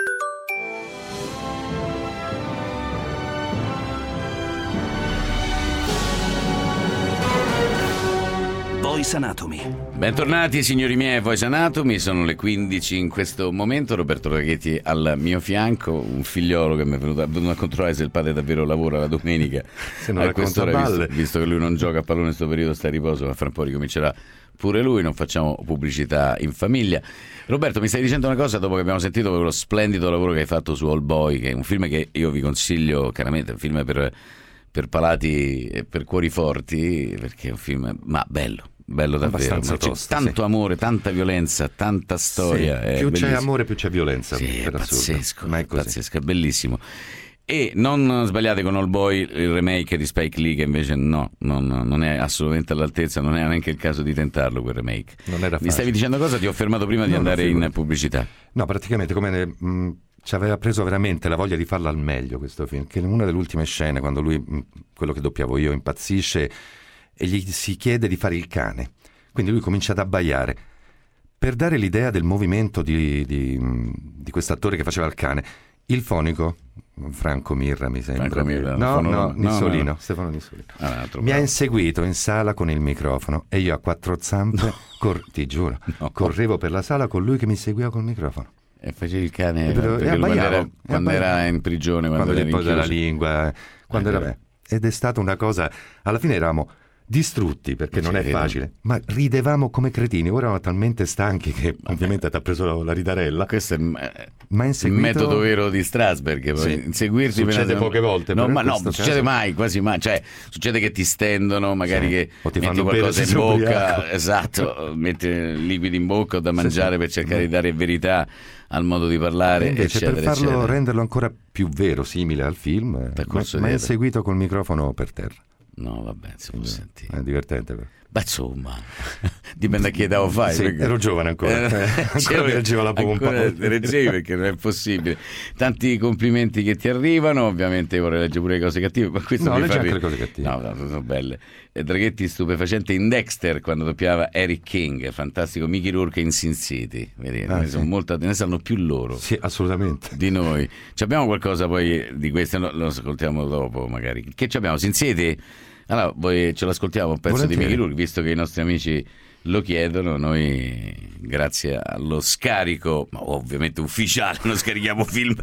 Voice Anatomy. Bentornati signori miei, Voice Anatomy, sono le quindici in questo momento, Roberto Draghetti al mio fianco, un figliolo che mi è venuto, è venuto a controllare se il padre davvero lavora la domenica, se non a quest'ora, visto, visto che lui non gioca a pallone in questo periodo, sta a riposo, ma fra un po' ricomincerà pure lui, non facciamo pubblicità in famiglia. Roberto, mi stai dicendo una cosa dopo che abbiamo sentito quello splendido lavoro che hai fatto su All Boy, che è un film che io vi consiglio chiaramente, è un film per, per palati e per cuori forti, perché è un film ma bello. Bello davvero, tosto, c'è tanto sì. amore, tanta violenza, tanta storia. Sì, è più bellissimo. c'è amore, più c'è violenza. Sì, è pazzesco, ma è così. pazzesco, è bellissimo. E non sbagliate con All Boy, il remake di Spike Lee, che invece no, non, non è assolutamente all'altezza, non è neanche il caso di tentarlo quel remake. Non era facile. Mi stavi dicendo cosa? Ti ho fermato prima di no, andare in pubblicità. No, praticamente come ne, mh, ci aveva preso veramente la voglia di farlo al meglio questo film, che in una delle ultime scene, quando lui, mh, quello che doppiavo io, impazzisce e gli si chiede di fare il cane. Quindi lui comincia ad abbaiare per dare l'idea del movimento di, di, di quest'attore che faceva il cane. Il fonico, Franco Mirra mi sembra. Franco Mirra, no, no, no, Nissolino, no, no. Stefano Nissolino. Ah, mi ha inseguito in sala con il microfono e io a quattro zampe, no. cor- ti giuro, no. correvo per la sala con lui che mi seguiva col microfono. E facevi il cane e però, perché e quando, era, quando era in prigione, quando, quando era gli posa la lingua, quando eh, era... ed è stata una cosa, alla fine eravamo distrutti perché non è facile, ma ridevamo come cretini. Ora erano talmente stanchi che ovviamente ti ha preso la ridarella. Questo è ma inseguito... il metodo vero di Strasberg, sì. inseguirti succede poche volte, no, ma no, caso... succede mai, quasi mai, cioè succede che ti stendono, magari sì. che o ti metti fanno qualcosa in bocca, ubriaco. Esatto, metti liquidi in bocca o da mangiare sì, per cercare sì. di dare verità al modo di parlare, invece eccetera, per farlo eccetera. renderlo ancora più vero, simile al film, ma è inseguito col microfono per terra. No, vabbè, si può sentire. È divertente però. Beh, insomma, dipende da che età fai. Sì, perché... ero giovane ancora, eh, ancora mi reggeva la pompa. Ancora reggevi perché non è possibile. Tanti complimenti che ti arrivano, ovviamente vorrei leggere pure le cose cattive, ma questo no, mi leggi fa anche le cose cattive. No, no, sono belle. E Draghetti stupefacente in Dexter quando doppiava Eric King, fantastico Mickey Rourke in Sin City. Vedi, ah, ne, sì. molto, ne sanno più loro. Sì, assolutamente. Di noi. Ci abbiamo qualcosa poi di questo, no, lo ascoltiamo dopo magari. Che ci abbiamo? Sin City? Allora, voi ce l'ascoltiamo un pezzo Volentieri. di Mickey Rourke, visto che i nostri amici lo chiedono, noi grazie allo scarico, ma ovviamente ufficiale, non scarichiamo film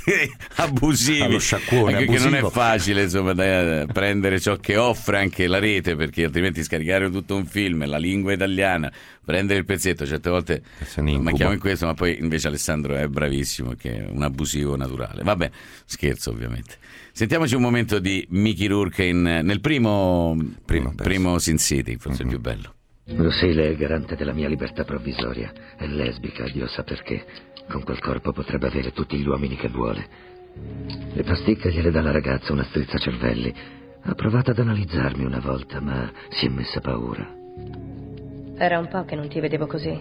abusivi, allo sciacquone anche abusivo. Che non è facile insomma da prendere ciò che offre anche la rete, perché altrimenti scaricare tutto un film, la lingua italiana, prendere il pezzetto, certe volte manchiamo in questo, ma poi invece Alessandro è bravissimo, che è un abusivo naturale. Vabbè, scherzo ovviamente. Sentiamoci un momento di Mickey Rourke in, nel primo primo, primo Sin City, forse mm-hmm. il più bello. Lucille è garante della mia libertà provvisoria. È lesbica, Dio sa perché. Con quel corpo potrebbe avere tutti gli uomini che vuole. Le pasticche gliele dà la ragazza, una strizzacervelli. Ha provato ad analizzarmi una volta, ma si è messa paura. Era un po' che non ti vedevo così.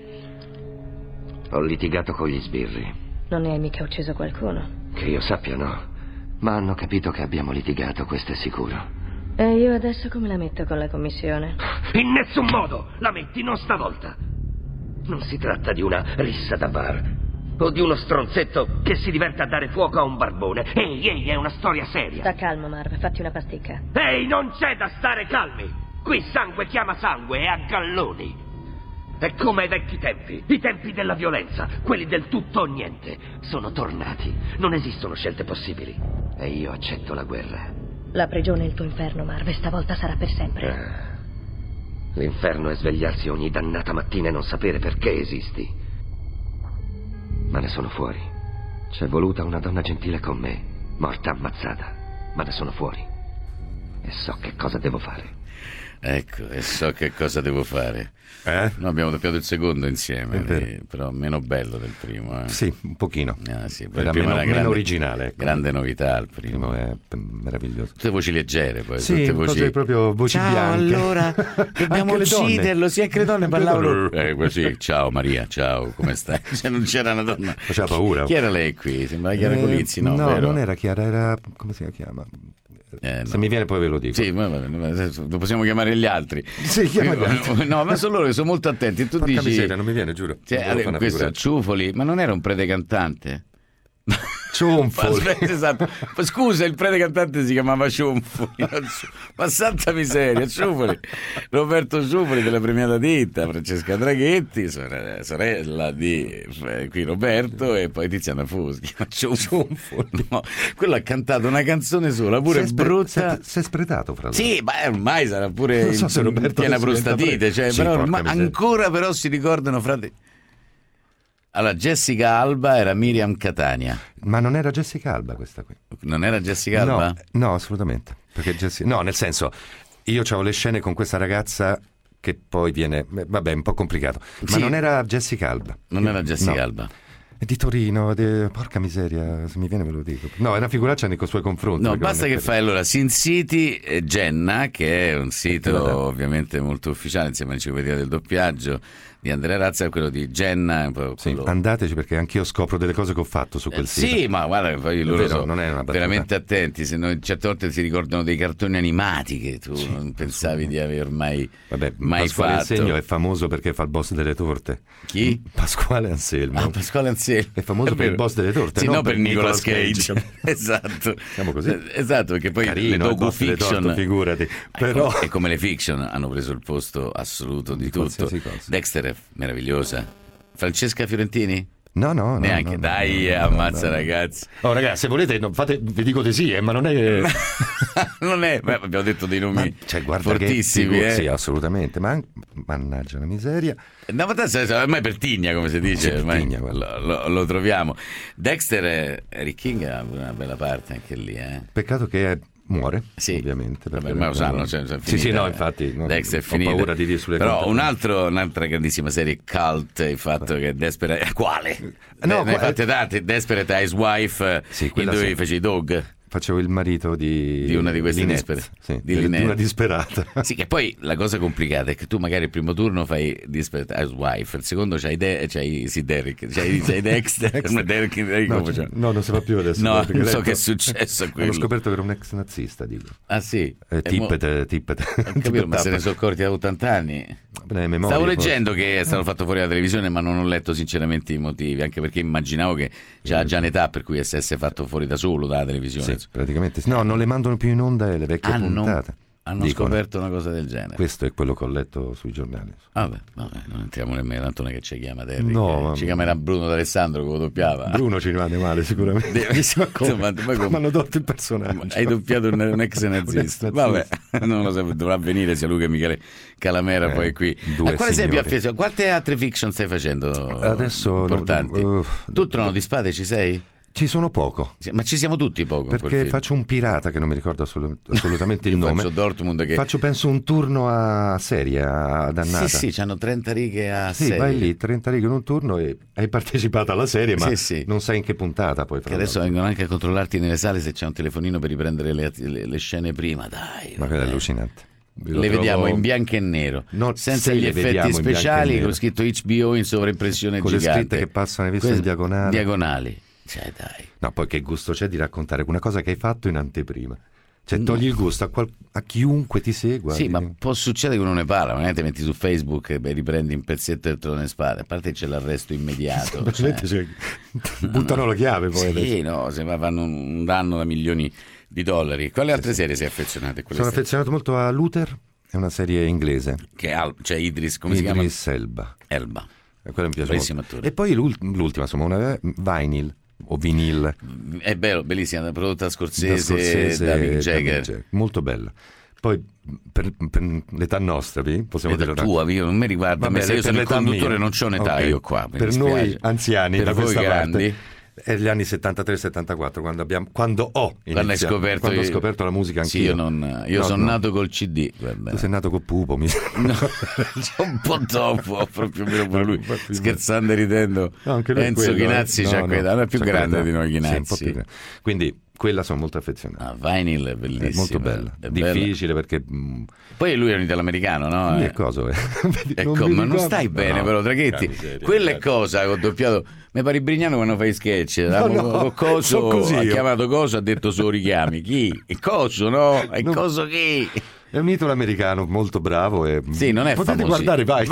Ho litigato con gli sbirri. Non ne hai mica ucciso qualcuno? Che io sappia, no. Ma hanno capito che abbiamo litigato, questo è sicuro. E io adesso come la metto con la commissione? In nessun modo! La metti, non stavolta! Non si tratta di una rissa da bar o di uno stronzetto che si diverte a dare fuoco a un barbone. Ehi, ehi, è una storia seria. Sta calmo, Marv, fatti una pasticca. Ehi, non c'è da stare calmi! Qui sangue chiama sangue e a galloni. È come ai vecchi tempi, i tempi della violenza, quelli del tutto o niente. Sono tornati. Non esistono scelte possibili. E io accetto la guerra. La prigione è il tuo inferno, Marv, e stavolta sarà per sempre. Ah. L'inferno è svegliarsi ogni dannata mattina e non sapere perché esisti. Ma ne sono fuori. C'è voluta una donna gentile con me, morta ammazzata. Ma ne sono fuori. E so che cosa devo fare. Ecco, e so che cosa devo fare. Eh? Noi abbiamo doppiato il secondo insieme, eh, però meno bello del primo. Eh. Sì, un pochino. Ah, sì, era meno, era grande, meno originale. Ecco. Grande novità il primo. Il primo è meraviglioso. Tutte voci leggere, poi. Sì, tutte voci... cose proprio voci ciao, bianche. allora, dobbiamo ucciderlo, sì, anche le donne parlavano. Eh, così, ciao Maria, ciao, come stai? Cioè, non c'era una donna. Faceva paura. Chi era lei qui? Sembrava Chiara eh, Colizzi, no? No, vero? non era Chiara, era... come si chiama? Eh, Se no. mi viene poi ve lo dico. Sì, ma, ma, ma, lo possiamo chiamare gli altri. Sì, chiama gli altri. No, ma sono loro che sono molto attenti. Tu Porca dici miseria, non mi viene, giuro. Cioè, allora, questo Ciufoli, ma non era un predecantante? Ciunfoli. Aspetta, esatto. Scusa, il predecantante si chiamava Ciunfoli. Ma santa miseria, Ciufoli. Roberto Ciufoli della premiata ditta, Francesca Draghetti, sorella di eh, qui Roberto, e poi Tiziana Fuschi. Ciunfoli. No, quello ha cantato una canzone sola, pure si brutta. Si è spretato, fra l'altro. Sì, ma ormai sarà pure non so se in piena prostatite, cioè, sì, però, ma miseria. ancora però si ricordano, frate. Allora, Jessica Alba era Miriam Catania. Ma non era Jessica Alba questa qui? Non era Jessica Alba? No, no, assolutamente. Perché Jessica... No, nel senso, io avevo le scene con questa ragazza che poi viene... Vabbè, è un po' complicato. Ma sì. non era Jessica Alba. Non era Jessica no. Alba. È di Torino, di... porca miseria, se mi viene ve lo dico. No, è una figuraccia nei suoi confronti. No, basta che fai allora Sin City e Jenna, che è un sito ovviamente molto ufficiale insieme all'enciclopedia del doppiaggio di Andrea Razza, quello di Jenna. Quello... Sì, andateci perché anch'io scopro delle cose che ho fatto su quel eh, sito. Sì, ma guarda, poi loro vero, sono non è una veramente attenti, se no, certe volte si ricordano dei cartoni animati che tu sì, non pensavi di aver mai, Vabbè, mai Pasquale fatto. Ansegno è famoso perché fa il boss delle torte. Chi? Pasquale Anselmo. Ah, Pasquale Anselmo. È famoso è per il boss delle torte. Sì, no, no per, per Nicolas Cage. Cage. Esatto. Siamo così. Esatto, perché poi Carino, le docu fiction, torte, figurati. Però... E come le fiction hanno preso il posto assoluto di, di tutto. Dexter è meravigliosa. Francesca Fiorentini? No, no, no. Neanche, no, dai, no, no, ammazza no, no. ragazzi. Oh ragazzi, se volete, no, fate, vi dico di sì, eh, ma non è... non è, beh, abbiamo detto dei nomi ma, cioè, guarda fortissimi. Che, eh. Sì, assolutamente, ma mannaggia la miseria. No, ma ormai per tigna, come si dice, sì, ormai tigna, lo, lo, lo troviamo. Dexter, Eric King ha una bella parte anche lì. Eh. Peccato che muore, sì, ovviamente. Vabbè, ma lo sanno, cioè, cioè, sì, sì, no, infatti. No, Dexter è ho finita. paura di dire sulle Però conte... un altro, un'altra grandissima serie cult, il fatto Beh. che Desperate... Quale? No, ne hai qua... fatte tante. Desperate Housewife, sì, in dove sì. feci i dog. Facevo il marito di, di una di queste disperate, sì, di, di, di una disperata. Sì, che poi la cosa complicata è che tu magari il primo turno fai Desperate Housewife, il secondo c'hai, De- c'hai sì, Derek, c'hai, c'hai Dexter, Dexter. Derek, Derek no, c- no, non si fa più adesso. No, non so letto, che è successo a quello. Ho scoperto che era un ex nazista, dico. Ah sì? Eh, tippet, mo- tippet. Ho capito, ma se ne sono accorti da ottanta anni. Beh, memoria, Stavo forse. leggendo che è stato fatto fuori dalla televisione, ma non ho letto sinceramente i motivi, anche perché immaginavo che c'era già un'età per cui si essesse fatto fuori da solo dalla televisione. Sì, praticamente. No, non le mandano più in onda le vecchie hanno, puntate. Hanno Dicono. scoperto una cosa del genere. Questo è quello che ho letto sui giornali. Vabbè, vabbè non entriamo nemmeno, tanto non è che ci chiama Derrick. No, ci chiamerà Bruno D'Alessandro che lo doppiava. Bruno ci rimane male sicuramente. De- Insomma, come mi hanno tolto il personaggio. Hai doppiato un, un ex nazista. Vabbè, non lo so, dovrà venire sia lui che Michele Calamera eh, poi qui. A quale sei più affeso? Quante altre fiction stai facendo? Adesso importanti? No, uh, tu Trono di Spade ci sei? Ci sono poco. Ma ci siamo tutti poco. Perché faccio un pirata che non mi ricordo assolut- assolutamente il nome. Faccio Dortmund che... Faccio penso un turno a serie, a dannata. Sì, sì, c'hanno trenta righe a sì, serie. vai lì, trenta righe in un turno e hai partecipato alla serie, ma sì, sì. non sai in che puntata poi. Che adesso vengono anche a controllarti nelle sale se c'è un telefonino per riprendere le, le, le scene prima, dai. Ma quello è allucinante. Le trovo... vediamo in bianco e nero, no, senza gli effetti speciali, con scritto H B O in sovraimpressione con gigante. Con le scritte che passano, hai visto, que- in diagonale. Diagonali. Cioè, dai. No, poi che gusto c'è di raccontare una cosa che hai fatto in anteprima? Cioè, togli il gusto a, qual- a chiunque ti segua. Sì, ti... ma può succedere che uno ne parla, magari ti metti su Facebook e beh, riprendi un pezzetto e te lo ne spara. A parte c'è l'arresto immediato. Cioè... cioè, buttano no, la chiave poi. Sì, adesso. No, se fanno un danno da milioni di dollari. Quali altre sì, serie sei affezionato? Sono serie? affezionato molto a Luther, è una serie inglese. Che ha, cioè Idris, come Idris si chiama? Idris Elba. Elba. E quello mi piace Bellissimo molto. Attore. E poi l'ultima, insomma, una Vinyl. O vinil è bello, bellissima, prodotta da Scorsese, da Scorsese da Mick Jagger. Jagger, molto bella. Poi per, per l'età nostra possiamo l'età dire tua, io non mi riguarda. Vabbè, io sono il conduttore, mia. Non c'ho un'età, okay. Io qua per noi anziani per da voi questa grandi parte è gli anni settantatré settantaquattro quando abbiamo quando ho quando hai scoperto quando ho scoperto la musica anch'io. Sì, io non io no, sono no. nato col C D, guarda. Tu sei nato col pupo, mi no, un po' dopo, proprio meno pure lui, scherzando e ridendo. No, anche lui Enzo Chinazzi, no, c'ha no, quella, è più grande quella. Di noi Chinazzi. Sì, quindi quella sono molto affezionato. Ah, Vinyl è bellissimo. È molto bella, è difficile bella. Perché mh... poi lui è un italiano, no? Che cosa è? Ecco, ma non stai bene no, però Draghetti. Quella è cosa che ho doppiato. Mi pare Brignano quando fai sketch, no, no, coso, so ha chiamato Coso, ha detto solo richiami. Chi? Il Coso, no? È no. Coso chi? È un italo americano molto bravo e sì, non è potete famoso. Guardare, vai.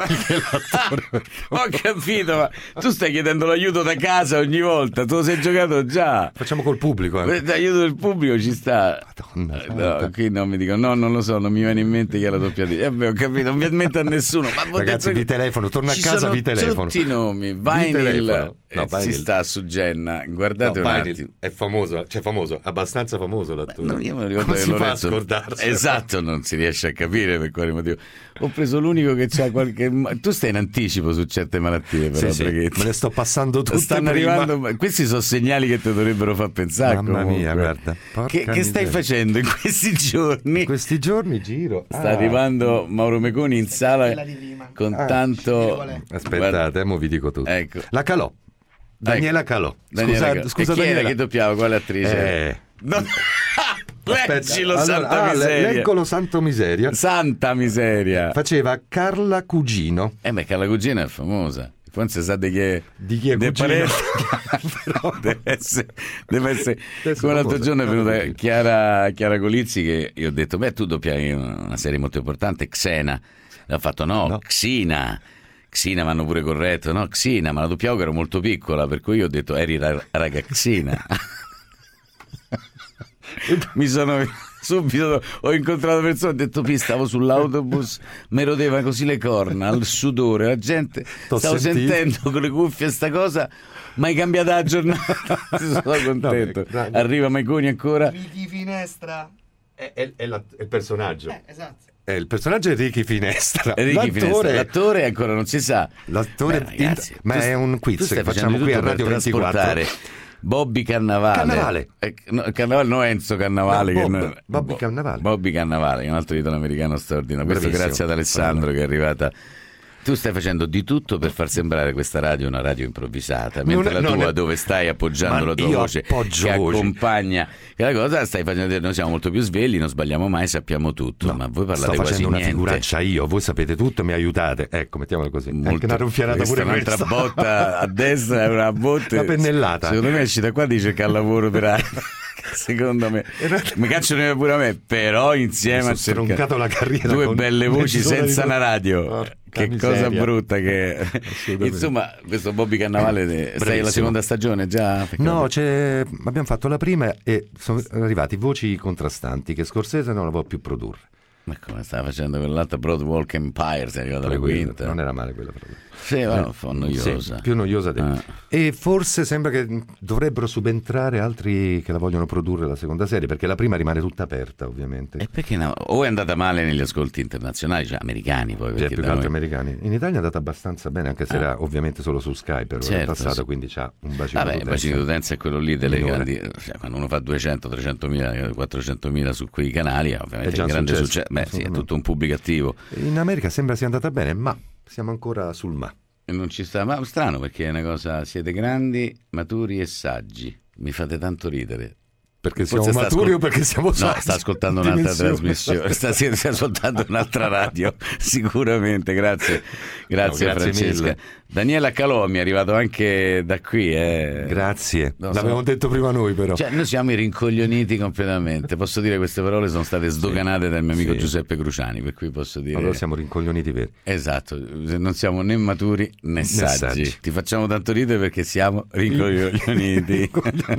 Ho capito, ma tu stai chiedendo l'aiuto da casa ogni volta, tu lo sei giocato già. Facciamo col pubblico. Eh. L'aiuto del pubblico ci sta. Madonna, no, qui non mi dico, no, non lo so, non mi viene in mente chi è la doppiatura. Eh beh, ho capito, non mi ammette a nessuno. Ma ragazzi, vi telefono, torna a casa, vi telefono. Tutti i nomi, Vinyl, no, eh, si sta su Genna, guardate no, un Vinyl attimo. È famoso, cioè famoso, abbastanza famoso l'attore. No, io me lo ricordo non che si l'ho fa a letto. scordarsi. Esatto, non si riesce a capire per quale motivo. Ho preso l'unico che c'ha qualche. Tu stai in anticipo su certe malattie, però. Sì, sì, me ne sto passando tutte. Stanno prima. arrivando. Questi sono segnali che ti dovrebbero far pensare. Mamma comunque. mia, guarda. Che, che stai facendo in questi giorni? In questi giorni giro. Sta ah. arrivando Mauro Meconi in sala con ah. tanto. Aspettate, eh, mo vi dico tutto. Ecco. La Calò. Daniela Calò. Daniela scusa, Calò. scusa e chi Daniela. era che doppiava? Quale attrice? Eh. No. Leggilo, allora, santa ah, miseria. Leggolo, santo miseria. Santa miseria. Faceva Carla Cugino. Eh beh, Carla Cugino è famosa. Forse sa di chi è, di chi è de Cugino. Però deve essere, deve essere. Come l'altro giorno è venuta Chiara, Chiara Colizzi che io ho detto, beh, tu doppiai una serie molto importante, Xena. E ha fatto no, no. Xina. Xina mi hanno pure corretto, no, Xina, ma la doppiavo che ero molto piccola, per cui io ho detto eri la ragazzina. Mi sono subito ho incontrato persone, ho detto Pi, stavo sull'autobus, mi rodeva così le corna al sudore, la gente T'ho stavo sentito. sentendo con le cuffie sta cosa, ma hai cambiato la giornata. Sono contento. No, arriva Maiconi ancora. Ricky Finestra è, è, è, la, è il personaggio. Eh, esatto. Eh, il personaggio è Ricky Finestra. Ricky l'attore, Finestra. L'attore ancora non si sa. L'attore, Beh, ragazzi, ma è un quiz che facciamo qui a Radio ventiquattro. Bobby Cannavale. Cannavale. Eh, no, Cannavale, no Enzo Cannavale. No, che Bob, no, Bobby Cannavale. Bobby Cannavale, un altro italo-americano straordinario. Questo Bravissimo. grazie ad Alessandro che è arrivata. Tu stai facendo di tutto per far sembrare questa radio una radio improvvisata, mentre non, la tua è... dove stai appoggiando Ma la tua io voce che voce. accompagna che la cosa stai facendo, noi siamo molto più svegli, non sbagliamo mai, sappiamo tutto, no, ma voi parlate sto quasi facendo una niente. figuraccia io, voi sapete tutto, mi aiutate, ecco, mettiamola così. Molto, anche una ruffianata pure un'altra questa. botta a destra e una botta una pennellata. Secondo me esci da qua di cercare lavoro per anni. Secondo me mi cacciano pure a me, però insieme a cercare la carriera due con belle voci senza una radio. Porca che miseria. Cosa brutta che è. Insomma, questo Bobby Cannavale stai alla seconda stagione già? No, c'è... abbiamo fatto la prima e sono arrivati voci contrastanti che Scorsese non la può più produrre. Ma come stava facendo quell'altra Broadwalk Empire, si è arrivata alla quinta. Non era male quella proprio. Sì, ma un po' noiosa. Sì, più noiosa di... ah. E forse sembra che dovrebbero subentrare altri che la vogliono produrre la seconda serie, perché la prima rimane tutta aperta, ovviamente. E perché no? O è andata male negli ascolti internazionali, cioè americani poi. Cioè, più che altro americani. In Italia è andata abbastanza bene, anche se ah. era ovviamente solo su Skype, però certo, è passato, sì. Quindi c'ha un bacino Vabbè, d'utenza. il bacino d'utenza è quello lì delle grandi, cioè, quando uno fa duecento, trecentomila, quattrocentomila su quei canali, ovviamente è, già è un grande successo. Beh, sì, è tutto un pubblico attivo. In America sembra sia andata bene, ma siamo ancora sul ma. E non ci sta, ma strano, perché è una cosa, siete grandi, maturi e saggi, mi fate tanto ridere. Perché siamo Forse maturi ascol- o perché siamo saggi? No, sta ascoltando un'altra trasmissione, sta, sta ascoltando un'altra radio, sicuramente, grazie, grazie, no, grazie Francesca. Mille. Daniela Calò mi è arrivato anche da qui. Eh. Grazie, no, l'avevamo so. detto prima noi però. Cioè, noi siamo rincoglioniti completamente, posso dire queste parole sono state sdoganate sì. dal mio amico sì. Giuseppe Cruciani, per cui posso dire... Allora siamo rincoglioniti veri. Esatto, non siamo né maturi né, né saggi. saggi. Ti facciamo tanto ridere perché siamo rincoglioniti.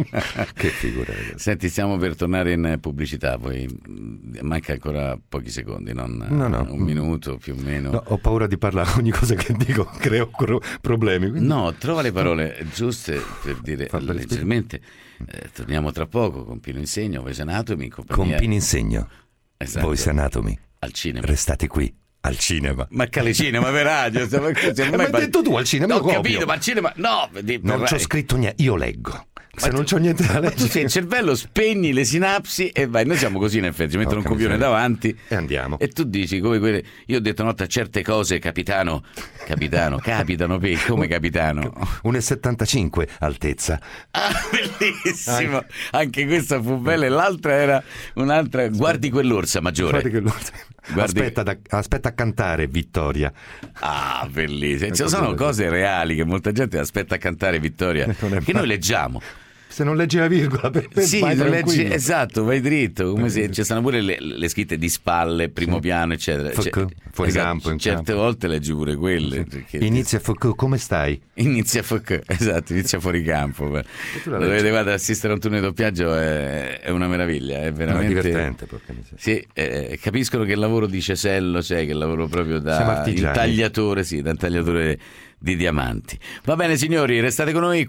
Che figura, ragazzi. Senti, stiamo per tornare in pubblicità, poi manca ancora pochi secondi, non no, no. un minuto più o meno. No, ho paura di parlare, ogni cosa che dico creo problemi. Quindi... No, trova le parole giuste per dire leggermente. Eh, torniamo tra poco con Pino Insegno, Voice Anatomy. Compagnia... Con Pino Insegno, esatto. Voice Anatomy. Al cinema. Restate qui. Al cinema. Ma quale cinema per radio? Ma hai detto tu al cinema? Ho capito, ma al cinema... No, non c'ho scritto niente, io leggo. Se ma non c'ho niente da leggere. Ma tu sei il cervello, spegni le sinapsi e vai. Noi siamo così in effetti, ci mettono oh, un copione davanti e andiamo. E tu dici come quelle. Io ho detto notte a certe cose, capitano, capitano, capitano per come capitano. uno virgola settantacinque altezza. Ah, bellissimo. Anche, Anche questa fu bella. E l'altra era un'altra. Guardi quell'orsa maggiore. Guardi quell'orsa. Guardi... Aspetta, da, aspetta a cantare Vittoria. Ah, bellissimo. Ci sono cose reali che molta gente aspetta a cantare Vittoria, che noi leggiamo. Se non leggi la virgola, per, per sì, vai leggi, esatto, vai dritto, come se ci stanno pure le, le scritte di spalle, primo sì. piano, eccetera. F- cioè, fuori esatto, campo, in certe campo. volte leggi pure quelle. Sì. Inizia F K, come stai? Inizia F K, esatto, inizia fuori campo. Dovete guardare, assistere a un turno di doppiaggio è, è una meraviglia, è veramente no, è divertente. Sì, eh, capiscono che il lavoro di cesello c'è, che il lavoro proprio da intagliatore, sì, da intagliatore di diamanti. Va bene signori, restate con noi.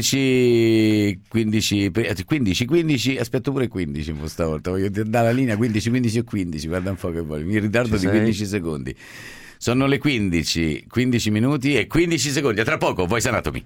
quindici quindici quindici quindici aspetto pure quindici stavolta, voglio dare la linea quindici quindici e quindici, guarda un po' che vuoi, mi ritardo Ci di sei? quindici secondi. Sono le quindici quindici minuti e quindici secondi, a tra poco Voice Anatomy.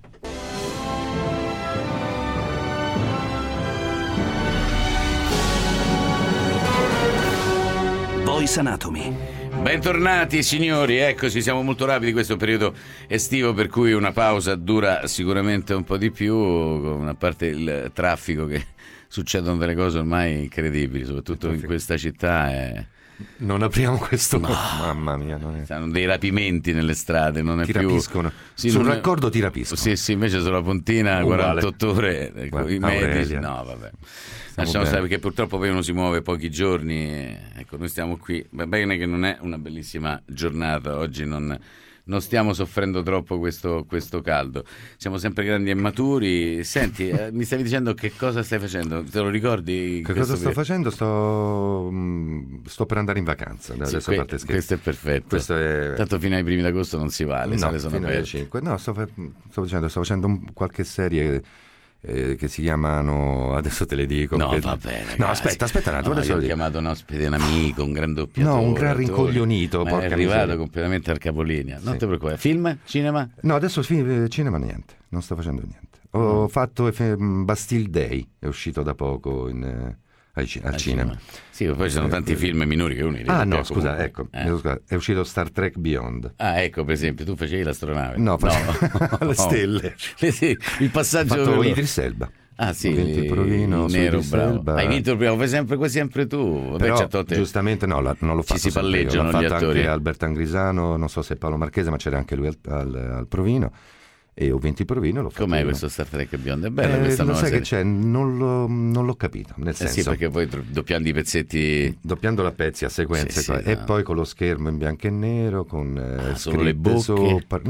Voice Anatomy. Bentornati signori, eccoci, siamo molto rapidi, questo periodo estivo per cui una pausa dura sicuramente un po' di più, a parte il traffico, che succedono delle cose ormai incredibili, soprattutto in questa città. È... Non apriamo questo, no. Mamma mia, non è... Stanno dei rapimenti nelle strade, non è ti più... rapiscono. Sì, sul non è... raccordo ti rapiscono. Sì, sì, invece sulla Pontina uguale. quarantotto ore, ecco, i medici, no vabbè. Lasciamo stare perché purtroppo poi uno si muove pochi giorni, ecco, noi stiamo qui, va bene che non è una bellissima giornata, oggi non, non stiamo soffrendo troppo questo, questo caldo, siamo sempre grandi e maturi. Senti, eh, mi stavi dicendo che cosa stai facendo, te lo ricordi? Che cosa sto per... facendo? Sto, sto per andare in vacanza, adesso sì, que- parte scherzo. Questo è perfetto, questo è... tanto fino ai primi d'agosto non si vale, no, sono fino alle cinque. No, sto, sto, dicendo, sto facendo un, qualche serie... Eh, che si chiamano, adesso te le dico. No, che... va bene. No, aspetta, aspetta un attimo. No, io ho chiamato un ospite, un amico, un gran doppiatore. No, un gran rincoglionito. Ma è arrivato miseria. completamente al capolinea. Non sì. ti preoccupare. Film? Cinema? No, adesso fi- cinema niente. Non sto facendo niente. Ho mm. fatto Bastille Day, è uscito da poco in, eh, al, ci- al cinema. cinema. Sì, poi ci sono tanti film minori che uno li Ah no, scusa, ecco, eh. è uscito Star Trek Beyond. Ah, ecco, per esempio, tu facevi l'astronave. No, facevo no. le stelle. Sì, il passaggio... Ho fatto Idris Elba. Ah sì, ho vinto il provino, nero, bravo. Hai vinto il primo, fai sempre, fai sempre tu. Vabbè, però, certo, te... giustamente no, la, non l'ho fatto. Ci si palleggiano l'ho gli fatto attori. Anche Alberto Angrisano, non so se Paolo Marchese, ma c'era anche lui al, al, al provino. E ho vinto il provino. L'ho fatto Com'è io. Questo Star Trek Beyond? È bella eh, questa non nuova sai serie. Che c'è, non, lo, non l'ho capito. Nel eh senso, sì, perché poi doppiando i pezzetti, doppiando a pezzi, a sequenze, sì, sì, e no. poi con lo schermo in bianco e nero, con ah, eh, solo le bocche. Sopra. No,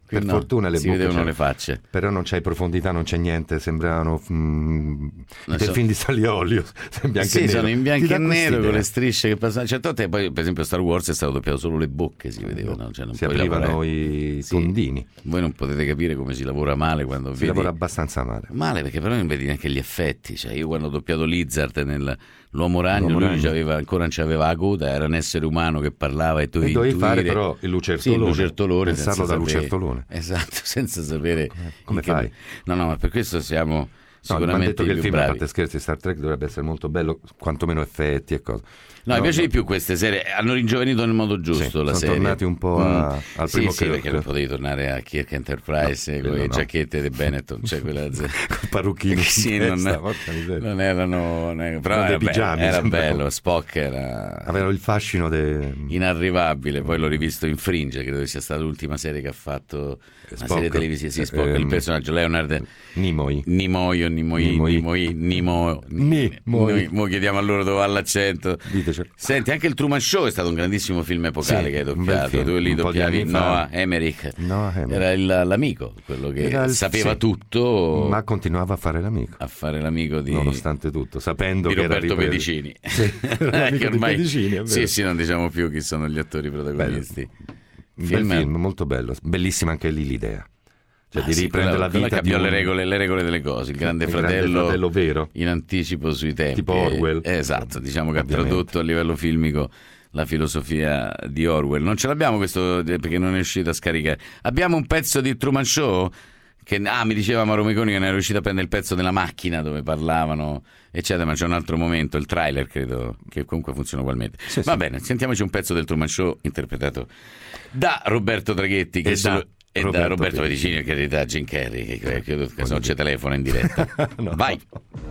Per no, fortuna le si buche vedevano c'erano. le facce. Però non c'hai profondità, non c'è niente, sembravano mm, i so. delfini di Saliolio, in bianco Sì, e nero. sono in bianco Ti dà e nero quest'idea. con le strisce che passano. Certe volte poi, per esempio, Star Wars è stato doppiato solo le bocche, si vedevano. Cioè non Si puoi aprivano lavorare. i Sì. tondini. Voi non potete capire come si lavora male quando Si vedi. lavora abbastanza male. Male perché però non vedi neanche gli effetti. Cioè, io quando ho doppiato Lizard nel L'Uomo Ragno, L'Uomo lui Ragno. c'aveva, ancora non c'aveva la coda, era un essere umano che parlava e tu E dovevi fare però il lucertolone. Sì, il lucertolone Pensarlo senza da sapere- lucertolone. Esatto, senza sapere come in che- fai? No, no, ma per questo siamo No, mi hanno sicuramente detto che i il più film, a bravi. parte scherzi, Star Trek dovrebbe essere molto bello, quantomeno effetti e cose. No, mi piace di più queste serie, hanno ringiovanito nel modo giusto Sì, la sono serie. tornati un po' a- al sì, primo sì, Kirk. perché non potevi tornare a Kirk Enterprise No, con le quello no. giacchette di Benetton, cioè quella Col parrucchino sì, in non, testa, porca miseria. non erano, non erano- però Erano era, dei bello, pigiami, era sembravano. bello, Spock era Avevano il fascino de... inarrivabile, poi l'ho rivisto in Fringe, credo che sia stata l'ultima serie che ha fatto, una Spock. serie televisiva, sì, Spock, Ehm, il personaggio Leonard Nimoy. Nimoy o Nimoy, Nimoy. Nimoy, Nimo, Nimoy. Noi- mo chiediamo a loro dove va l'accento. Diteci. Senti, anche il Truman Show è stato un grandissimo film epocale Sì, che hai un bel doppiato. film, Tu lì un po' di doppiavi anni fa. Noah Emmerich. Noah Emmerich. Era il- l'amico, quello che Era il- sapeva sì. tutto Ma continuava a fare l'amico. a fare l'amico di, Nonostante tutto, sapendo di che era Roberto ripreso. Pedicini. Sì, era l'amico Che di ormai- Pedicini, è vero. sì, sì, non diciamo più chi sono gli attori protagonisti. Un Film- bel film, molto bello. Bellissima anche lì l'idea. Cioè Ah, di sì, riprendere quella- la quella vita cambiò di un- le regole, le regole delle cose, il grande Il Grande fratello, Fratello vero. in anticipo sui tempi. Tipo Orwell. Eh, esatto, diciamo che Ovviamente. ha tradotto a livello filmico la filosofia di Orwell. Non ce l'abbiamo questo perché non è riuscito a scaricare. Abbiamo un pezzo di Truman Show che ah, mi diceva Mauro Meconi che non è riuscito a prendere il pezzo della macchina dove parlavano eccetera, ma c'è un altro momento, il trailer credo che comunque funziona ugualmente. Sì, Va sì. bene, sentiamoci un pezzo del Truman Show interpretato da Roberto Draghetti che E solo- da e Roberto da Roberto Pedicini. Pedicini, che da Jim Carrey, che che- credo che se no Voglio c'è dire. telefono in diretta. No. Vai.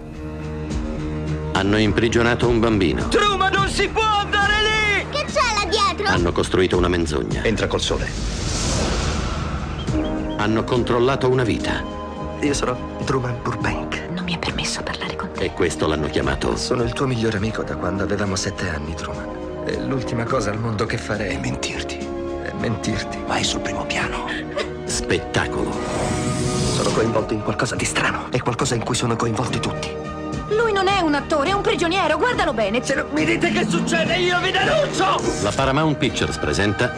Hanno imprigionato un bambino. Truman, non si può andare lì! Che c'è là dietro? Hanno costruito una menzogna. Entra col sole. Hanno controllato una vita. Io sono Truman Burbank. Non mi è permesso parlare con te. E questo l'hanno chiamato Sono il tuo migliore amico da quando avevamo sette anni, Truman. E l'ultima cosa al mondo che farei è mentirti. È mentirti. Vai sul primo piano. spettacolo. Sono coinvolto in qualcosa di strano. È qualcosa in cui sono coinvolti tutti. Lui non è un attore, è un prigioniero, guardalo bene. Se non mi dite che succede, io vi denuncio! La Paramount Pictures presenta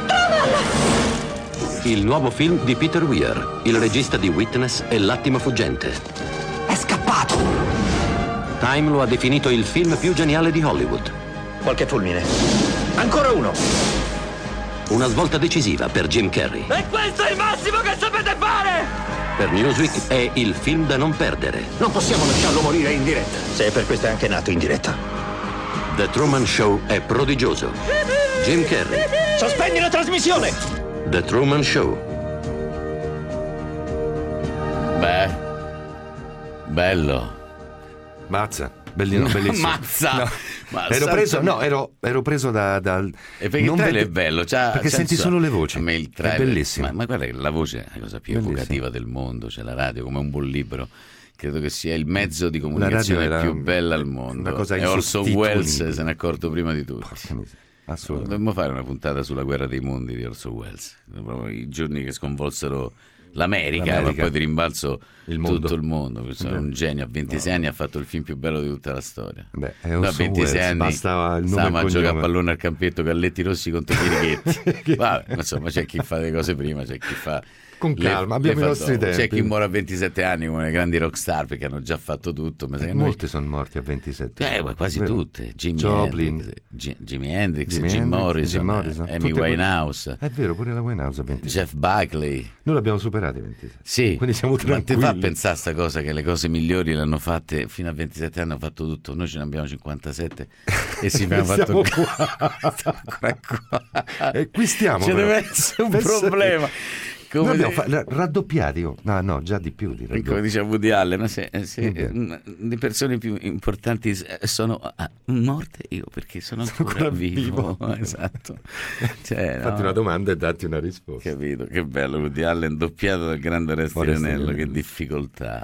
il nuovo film di Peter Weir, il regista di Witness e L'attimo fuggente. È scappato! Time lo ha definito il film più geniale di Hollywood. Qualche fulmine. Ancora uno! Una svolta decisiva per Jim Carrey. E questo è il massimo che sapete fare! Per Newsweek è il film da non perdere. Non possiamo lasciarlo morire in diretta. Se è per questo è anche nato in diretta. The Truman Show è prodigioso. Jim Carrey. Sospendi la trasmissione! The Truman Show. Beh, bello. Mazza, bellino, No, bellissimo. mazza! No. Ma ero santa- preso, no, ero, ero preso da, dal. E perché non il trailer vede- è bello, c'ha- perché c'ha senti il suo- solo le voci. A me il È trailer, bellissimo. Ma, ma guarda che la voce è la cosa più Bellissimo. evocativa del mondo, c'è la radio come un buon libro. Credo che sia il mezzo di comunicazione radio era più bella al mondo. una cosa e Orson insostituibile. Welles se n'è accorto prima di tutti. Porca miseria, assolutamente. Dovremmo fare una puntata sulla guerra dei mondi di Orson Welles, proprio i giorni che sconvolsero l'America, L'America. ma poi di rimbalzo Il mondo. tutto il mondo. Questo è un genio, a ventisei anni ha fatto il film più bello di tutta la storia. Beh, è Noi a Orson ventisei Welles, anni bastava il nome e stavamo a il giocare a cognome. pallone al campetto Galletti Rossi contro i Chirighetti. Vabbè, ma insomma c'è chi fa le cose prima, c'è chi fa Con le- calma, le abbiamo i fa nostri dopo. tempi. C'è chi muore a ventisette anni come le grandi rockstar perché hanno già fatto tutto, ma sai che noi- Molti sono morti a ventisette. eh, ma quasi Vero? tutte. Jimi Joplin. Hendrix, Gi- Jimi Hendrix, Jimi Jim Hendrix, Morrison, Jim Morrison, Amy tutte quelle- Winehouse, È vero, pure la Winehouse a ventisette. Jeff Buckley. Noi l'abbiamo superati a ventisette. Sì, Quindi siamo ma ti tranquilli. fa pensare a sta cosa che le cose migliori le hanno fatte fino a ventisette anni, hanno fatto tutto. Noi ce ne abbiamo cinquantasette e si abbiamo Siamo fatto qua. Stiamo ancora qua. E qui stiamo. Ce però. deve essere un Pensa te. problema. Noi Come, abbiamo fa- raddoppiati, oh. no, no, già di più direi. come diceva Woody Allen, ma se, se È vero. mm, le persone più importanti s- sono ah, morte io perché sono ancora, ancora vivo. vivo. Esatto. Cioè, Fatti no. una domanda e datti una risposta. Capito, che bello Woody Allen doppiato dal grande Oreste Oreste Ranello, che Ranello. difficoltà.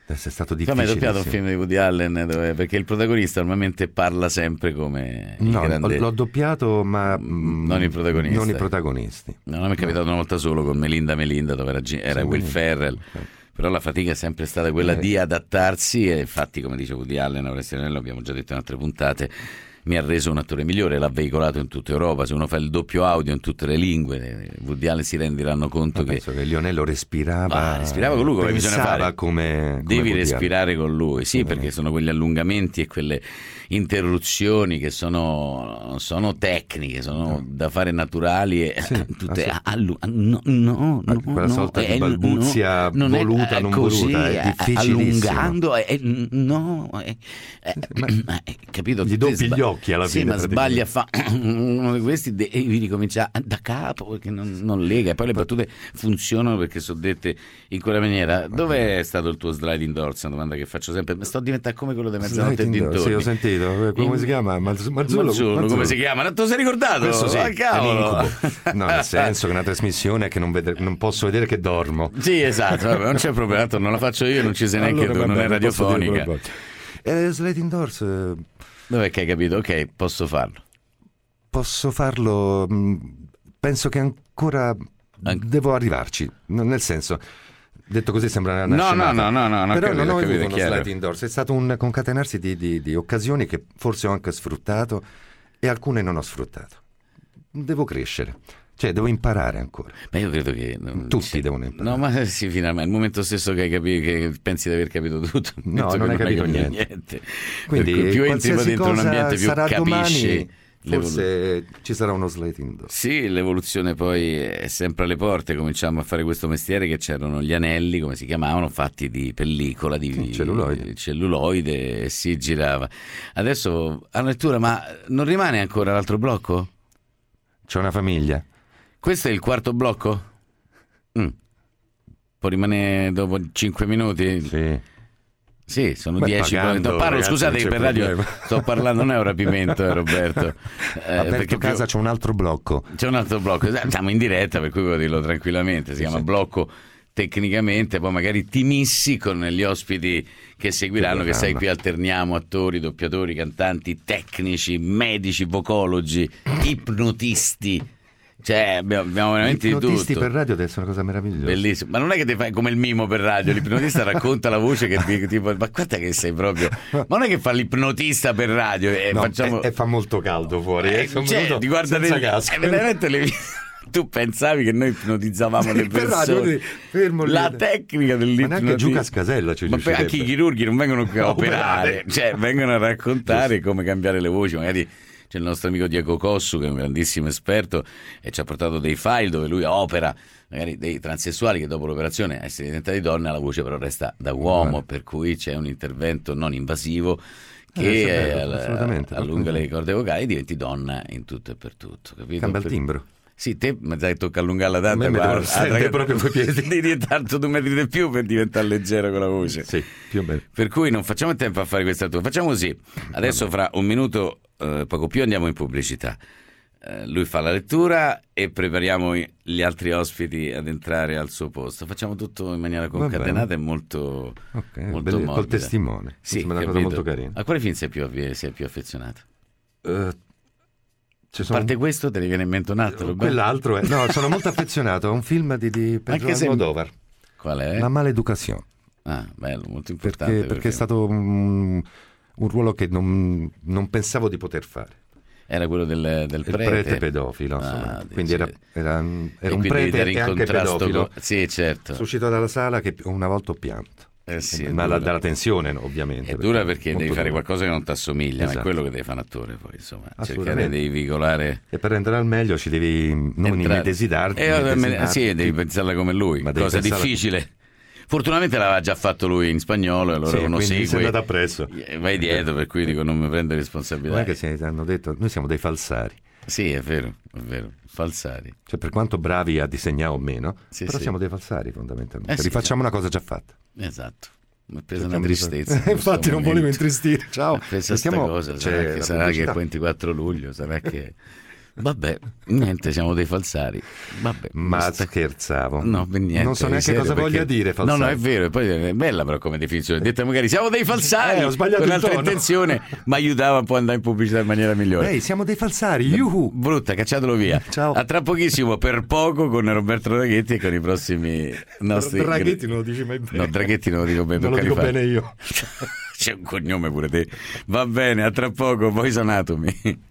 È stato difficile. Come hai doppiato un film di Woody Allen? Dove, perché il protagonista normalmente parla sempre come il no, grande... l'ho doppiato, ma non i protagonisti. Non i protagonisti. No, non mi è capitato no. una volta solo con Melinda Melinda, dove era, era sì, Will Ferrell. Okay. Però la fatica è sempre stata quella eh. di adattarsi, e infatti, come dice Woody Allen, lo abbiamo già detto in altre puntate, mi ha reso un attore migliore, l'ha veicolato in tutta Europa. Se uno fa il doppio audio in tutte le lingue, Woody Allen si renderanno conto che... che Lionello respirava, ah, respirava con lui, come bisogna fare, come, come devi Woody respirare Allen. con lui, sì, perché sono quegli allungamenti e quelle interruzioni che sono, sono tecniche, sono no. da fare naturali e sì, tutte allu- no, no, no, quella no, sorta di balbuzia no, non voluta, è, non così, voluta, è difficilissimo. Allungando, è, no, è, è, ma, è, capito? Gli doppi gli occhi alla sì, fine. Ma sbaglia a fare uno di questi e ricomincia da capo perché non, non lega, e poi le battute funzionano perché sono dette in quella maniera. Dov'è okay. stato il tuo sliding doors? Una domanda che faccio sempre. Mi sto diventando come quello di mezzanotte e dintorni. Sì, ho sentito. Come in... si chiama? Marzullo, Marzullo, Marzullo, come si chiama? Non te lo sei ricordato? Questo sì, ah, cavolo. No, nel senso che è una trasmissione che non, vede, non posso vedere che dormo. Sì, esatto, vabbè, non c'è problema, non la faccio io, non ci sei neanche allora, tu, vabbè, non è radiofonica. Eh, sliding doors... Eh... Dov'è che hai capito? Ok, posso farlo. Posso farlo, penso che ancora An- devo arrivarci, nel senso... Detto così sembra una no, scemata. no, no, no, no, però capito, non ho capito, avuto uno sliding doors, è stato un concatenarsi di, di, di occasioni che forse ho anche sfruttato e alcune non ho sfruttato. Devo crescere, cioè devo imparare ancora. Ma io credo che non, tutti sì, devono imparare. No, ma sì, finalmente, il momento stesso che hai capito, che pensi di aver capito tutto, no, non, non hai capito, capito niente. niente. Quindi più entri dentro un ambiente, più capisci. Domani, forse ci sarà uno sliding door. Sì, l'evoluzione poi è sempre alle porte. Cominciamo a fare questo mestiere che c'erano gli anelli, come si chiamavano, fatti di pellicola, di celluloide, celluloide e si girava. Adesso a lettura, ma non rimane ancora l'altro blocco? C'è una famiglia. Questo è il quarto blocco? Mm. Può rimanere dopo cinque minuti? Sì. Sì, sono Beh, dieci. pagando, Parlo, ragazzi, scusate che per problema. radio sto parlando, non è un rapimento, eh, Roberto. Eh, Aperto casa più... c'è un altro blocco. C'è un altro blocco, siamo in diretta, per cui puedo dirlo tranquillamente. Si sì, chiama sì. blocco tecnicamente, poi magari ti missi con gli ospiti che seguiranno, che sai, qui alterniamo attori, doppiatori, cantanti, tecnici, medici, vocologi, ipnotisti. Cioè abbiamo, abbiamo veramente di tutto. L'ipnotisti per radio deve essere una cosa meravigliosa. Bellissimo. Ma non è che ti fai come il mimo per radio, l'ipnotista racconta la voce che tipo, ma guarda che sei proprio, ma non è che fa l'ipnotista per radio e, no, facciamo... e, e fa molto caldo fuori, eh, eh, cioè, ti guarda senza le... casco. È veramente le... Tu pensavi che noi ipnotizzavamo le persone? Radio, fermo la lì. Tecnica dell'ipnotismo. Ma neanche giù Cascasella ci ma anche i chirurghi non vengono qui a operare, cioè vengono a raccontare Giusto. come cambiare le voci, magari. C'è il nostro amico Diego Cossu, che è un grandissimo esperto e ci ha portato dei file dove lui opera magari dei transessuali che dopo l'operazione, a essere diventati donne, la voce però resta da uomo, ah. per cui c'è un intervento non invasivo che eh, bello, al, allunga le corde vocali e diventi donna in tutto e per tutto. Capito? Cambia il timbro. Sì, te mi sai, tocca allungarla tanto, guarda, proprio coi piedi. Devi tanto due metri di più per diventare leggero con la voce. Sì, più o meno. Per cui non facciamo tempo a fare questa tua. Facciamo così. Adesso fra un minuto, eh, poco più, andiamo in pubblicità. Eh, lui fa la lettura e prepariamo gli altri ospiti ad entrare al suo posto. Facciamo tutto in maniera concatenata e molto, okay, molto belli, col testimone. Sì, una cosa molto carina. A quale film sei più, sei più affezionato? Uh, A parte questo, te ne viene in mente un altro? Quell'altro è... No, sono molto affezionato a un film di, di Pedro Almodóvar. Qual è? La Maleducazione. Ah, bello, molto importante. Perché, perché è stato un, un ruolo che non, non pensavo di poter fare. Era quello del, del prete? Il prete pedofilo, insomma. Ah, quindi era, era, era un prete e anche pedofilo. Con... Sì, certo. Uscito dalla sala che una volta ho pianto. Eh sì, ma la, dalla tensione, ovviamente. È dura perché devi fare dura. qualcosa che non ti assomiglia, esatto. Ma è quello che deve fare un attore, poi insomma, cercare di veicolare. E per rendere al meglio ci devi non immedesimarti. Eh, sì, devi pensarla come lui, ma cosa pensarla... difficile. Fortunatamente l'aveva già fatto lui in spagnolo, e allora sì, uno segue. Sei andato appresso. Vai dietro, per cui dico non mi prende responsabilità. Non è che si hanno detto, noi siamo dei falsari. Sì, è vero, è vero, falsari. Cioè, per quanto bravi a disegnare o meno, sì, però sì. siamo dei falsari fondamentalmente. Eh sì, rifacciamo certo. una cosa già fatta. Esatto. Mi ha preso una tristezza. Infatti non momento. volevo intristire. Ciao. Questa cosa, sarà che, sarà che è il ventiquattro luglio, sarà che Vabbè, niente, siamo dei falsari. Vabbè, ma basta. scherzavo. No, per niente. Non so neanche cosa perché... voglia dire falsari. No, no, è vero, e poi è bella però come definizione. Detta magari siamo dei falsari, eh, ho sbagliato con il un'altra tono. intenzione, ma aiutava un po' ad andare in pubblicità in maniera migliore. Ehi, siamo dei falsari, yuhu. Brutta, cacciatelo via. Ciao. A tra pochissimo, per poco, con Roberto Draghetti e con i prossimi nostri... Draghetti non lo dici mai bene. No, Draghetti non lo dico bene. Non lo dico bene io. C'è un cognome pure te. Va bene, a tra poco, Boys Anatomy.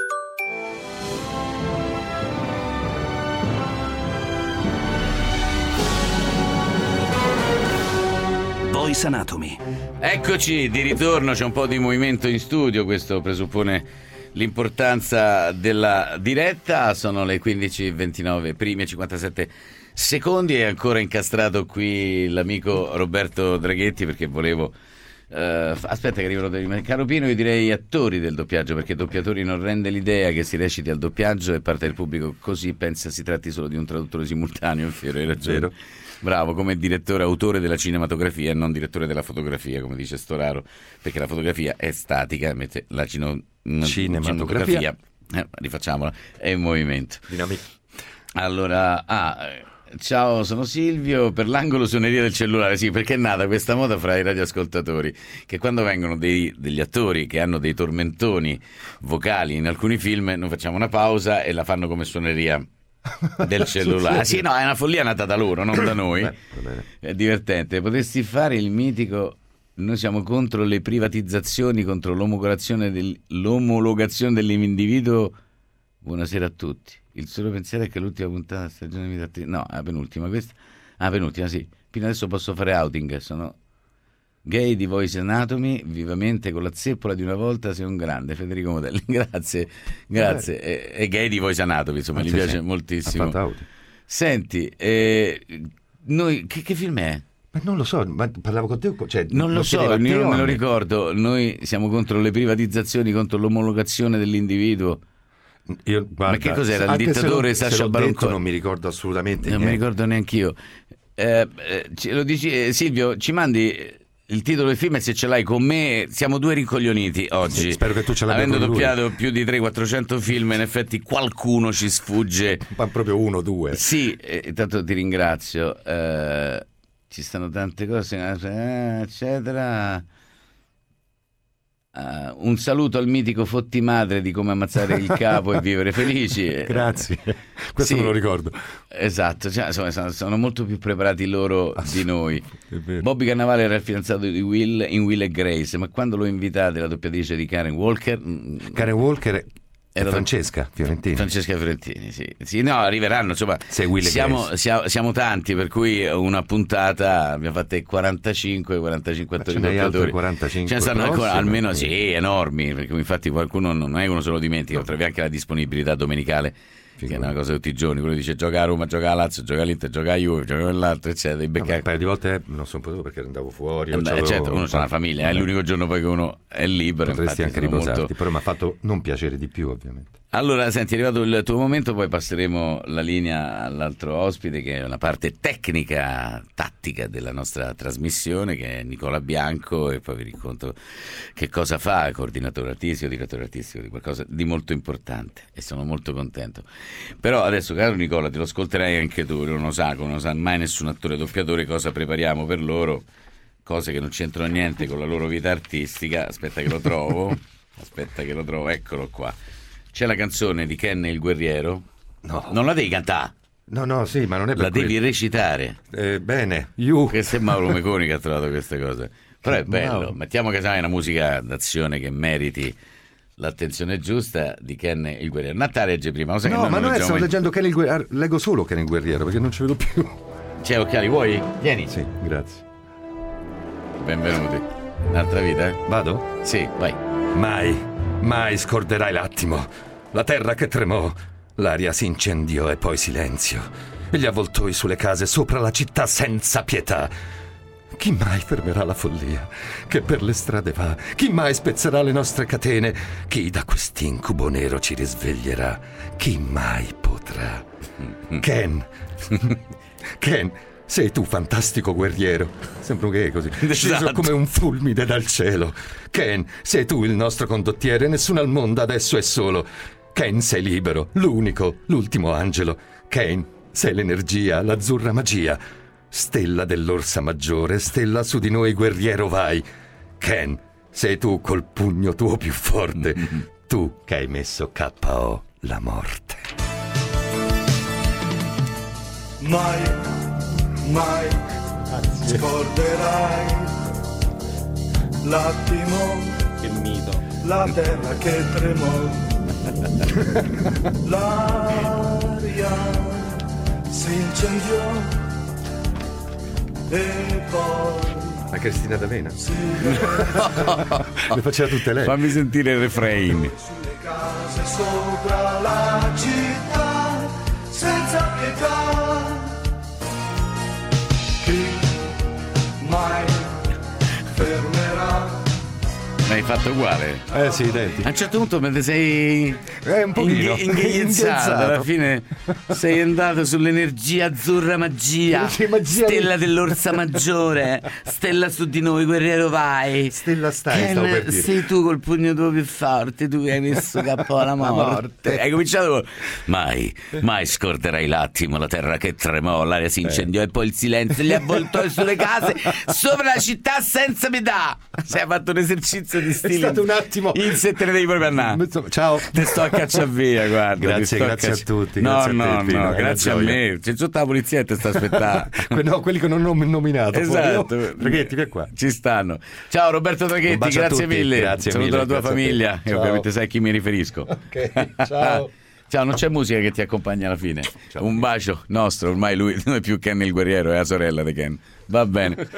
Boys Anatomy. Eccoci di ritorno, c'è un po' di movimento in studio, questo presuppone l'importanza della diretta. Sono le quindici e ventinove, primi e cinquantasette secondi, è ancora incastrato qui l'amico Roberto Draghetti perché volevo... Uh, aspetta che arrivano dei... Caro Pino, io direi attori del doppiaggio, perché doppiatori non rende l'idea che si reciti al doppiaggio e parte del pubblico così pensa si tratti solo di un traduttore simultaneo. È vero, hai ragione. Vero. Bravo, come direttore autore della cinematografia e non direttore della fotografia, come dice Storaro, perché la fotografia è statica, mentre la cino... cinematografia, cinematografia eh, rifacciamola, è in movimento. Dinamica. Allora, ah, ciao, sono Silvio, per l'angolo suoneria del cellulare, sì, perché è nata questa moda fra i radioascoltatori, che quando vengono dei, degli attori che hanno dei tormentoni vocali in alcuni film, noi facciamo una pausa e la fanno come suoneria del cellulare. Sì, no, è una follia nata da loro, non da noi. Beh, è divertente. Potresti fare il mitico: noi siamo contro le privatizzazioni, contro l'omologazione, del, l'omologazione dell'individuo. Buonasera a tutti. Il solo pensiero è che l'ultima puntata della stagione mi dà... No, è la penultima questa. Ah, penultima, sì. Fino adesso posso fare outing. Sono gay di Boys Anatomy, vivamente con la zeppola di una volta, sei un grande. Federico Modelli, grazie, grazie. E, e gay di Boys Anatomy, insomma, gli piace moltissimo. Senti, eh, noi che, che film è? Ma non lo so, ma parlavo con te, cioè, non lo so, io non me lo ricordo. Noi siamo contro le privatizzazioni, contro l'omologazione dell'individuo. Io, guarda, ma che cos'era? Il dittatore Sacha Baron Cohen? Non mi ricordo assolutamente non niente. mi ricordo neanch'io. Eh, eh, lo dici, eh, Silvio, ci mandi il titolo del film e se ce l'hai con me. Siamo due ricoglioniti oggi. Sì, spero che tu ce l'abbia. Avendo con doppiato lui. più di trecento quattrocento film, in effetti qualcuno ci sfugge. Ma proprio uno, due. Sì, eh, intanto ti ringrazio. Eh, ci stanno tante cose, eh, eccetera. Uh, un saluto al mitico Fotti Madre di Come ammazzare il capo e vivere felici. Grazie, questo sì, me lo ricordo. Esatto, cioè, insomma, sono, sono molto più preparati loro di noi. Bobby Cannavale era il fidanzato di Will in Will e Grace, ma quando lo invitate, la doppiatrice di Karen Walker... Karen Walker... Era Francesca Fiorentini. Francesca Fiorentini, sì. Sì, no, arriveranno, insomma, siamo, siamo, siamo tanti, per cui una puntata abbiamo fatte quarantacinque quarantacinque attori doppiatori. quarantacinque ce ne stanno ancora, almeno sì, enormi, perché infatti qualcuno non è uno se lo dimentica, trovi anche la disponibilità domenicale. Che è una cosa tutti i giorni, quello dice gioca a Roma, gioca a Lazio, gioca all'Inter, gioca a Juve, gioca all'altro, eccetera. No, un paio di volte non sono potuto perché andavo fuori. Eh beh, certo, uno c'ha una famiglia, è l'unico giorno poi che uno è libero. Potresti anche riposarti, molto... però mi ha fatto non piacere di più, ovviamente. Allora, senti, è arrivato il tuo momento, poi passeremo la linea all'altro ospite, che è una parte tecnica, tattica della nostra trasmissione, che è Nicola Bianco, e poi vi racconto che cosa fa, coordinatore artistico, direttore artistico di qualcosa di molto importante, e sono molto contento. Però adesso, caro Nicola, te lo ascolterai anche tu, non lo sa, non lo sa mai nessun attore doppiatore cosa prepariamo per loro, cose che non c'entrano niente con la loro vita artistica. Aspetta che lo trovo, aspetta che lo trovo, eccolo qua. C'è la canzone di Ken il guerriero. No. Non la devi cantare. No, no, sì, ma non è per la quello. Devi recitare. Eh, bene, you. Questo è Mauro Meconi che ha trovato queste cose. Però è bello. Wow. Mettiamo che sai una musica d'azione che meriti l'attenzione giusta di Ken il guerriero. Natale legge prima. Lo sai no, che ma non è, sto mai... leggendo Ken il guerriero. Leggo solo Ken il guerriero perché non ci vedo più. C'è occhiali, vuoi? Vieni. Sì, grazie. Benvenuti. Un'altra vita, eh? Vado? Sì, vai. Mai, mai scorderai l'attimo. La terra che tremò, l'aria si incendiò e poi silenzio. E gli avvoltoi sulle case sopra la città senza pietà. Chi mai fermerà la follia che per le strade va? Chi mai spezzerà le nostre catene? Chi da quest'incubo nero ci risveglierà? Chi mai potrà? Ken, Ken, sei tu fantastico guerriero. Sembra un gay così, sceso esatto. come un fulmine dal cielo. Ken, sei tu il nostro condottiere, nessuno al mondo adesso è solo. Ken, sei libero, l'unico, l'ultimo angelo. Ken, sei l'energia, l'azzurra magia. Stella dell'Orsa Maggiore, stella su di noi, guerriero vai. Ken, sei tu col pugno tuo più forte. Tu che hai messo K O la morte. Mai, mai scorderai l'attimo, che mito, la terra che tremò, l'aria si incendiò e poi la Cristina D'Avena le faceva tutte lei. Fammi sentire il refrain. sulle case sopra la città senza pietà. Chi mai fermerà? L'hai fatto uguale? Eh sì, identico. A un certo punto me ne sei eh, un pochino inghe- inghiezzato. Alla fine sei andato sull'energia azzurra magia, magia stella dell'Orsa Maggiore, stella su di noi, guerriero vai. Stella stai, Ken, stavo per dire. sei tu col pugno tuo più forte, tu che hai messo capo alla morte. morte. Hai cominciato con mai, mai scorderai l'attimo, la terra che tremò, l'aria si incendiò eh. e poi il silenzio li avvoltò sulle case sopra la città senza pietà. Sei fatto un esercizio di stile. È stato un attimo. Il se te ne devi proprio andare. Ciao. Te sto a caccia via, guarda. Grazie, grazie a, caccia... a tutti. No, grazie no, a te, Pino, no, grazie a me. C'è tutta la polizia che ti sta aspettando. No, quelli che non ho nominato. Esatto. Traghetti, vieni qua. Ci stanno. Ciao Roberto Traghetti, grazie mille. Grazie Saluto mille, la tua famiglia e ciao. Ovviamente sai a chi mi riferisco. Ok, ciao. Ciao, non c'è musica che ti accompagna alla fine. Ciao. Un bacio nostro, ormai lui non è più Ken il guerriero, è la sorella di Ken. Va bene.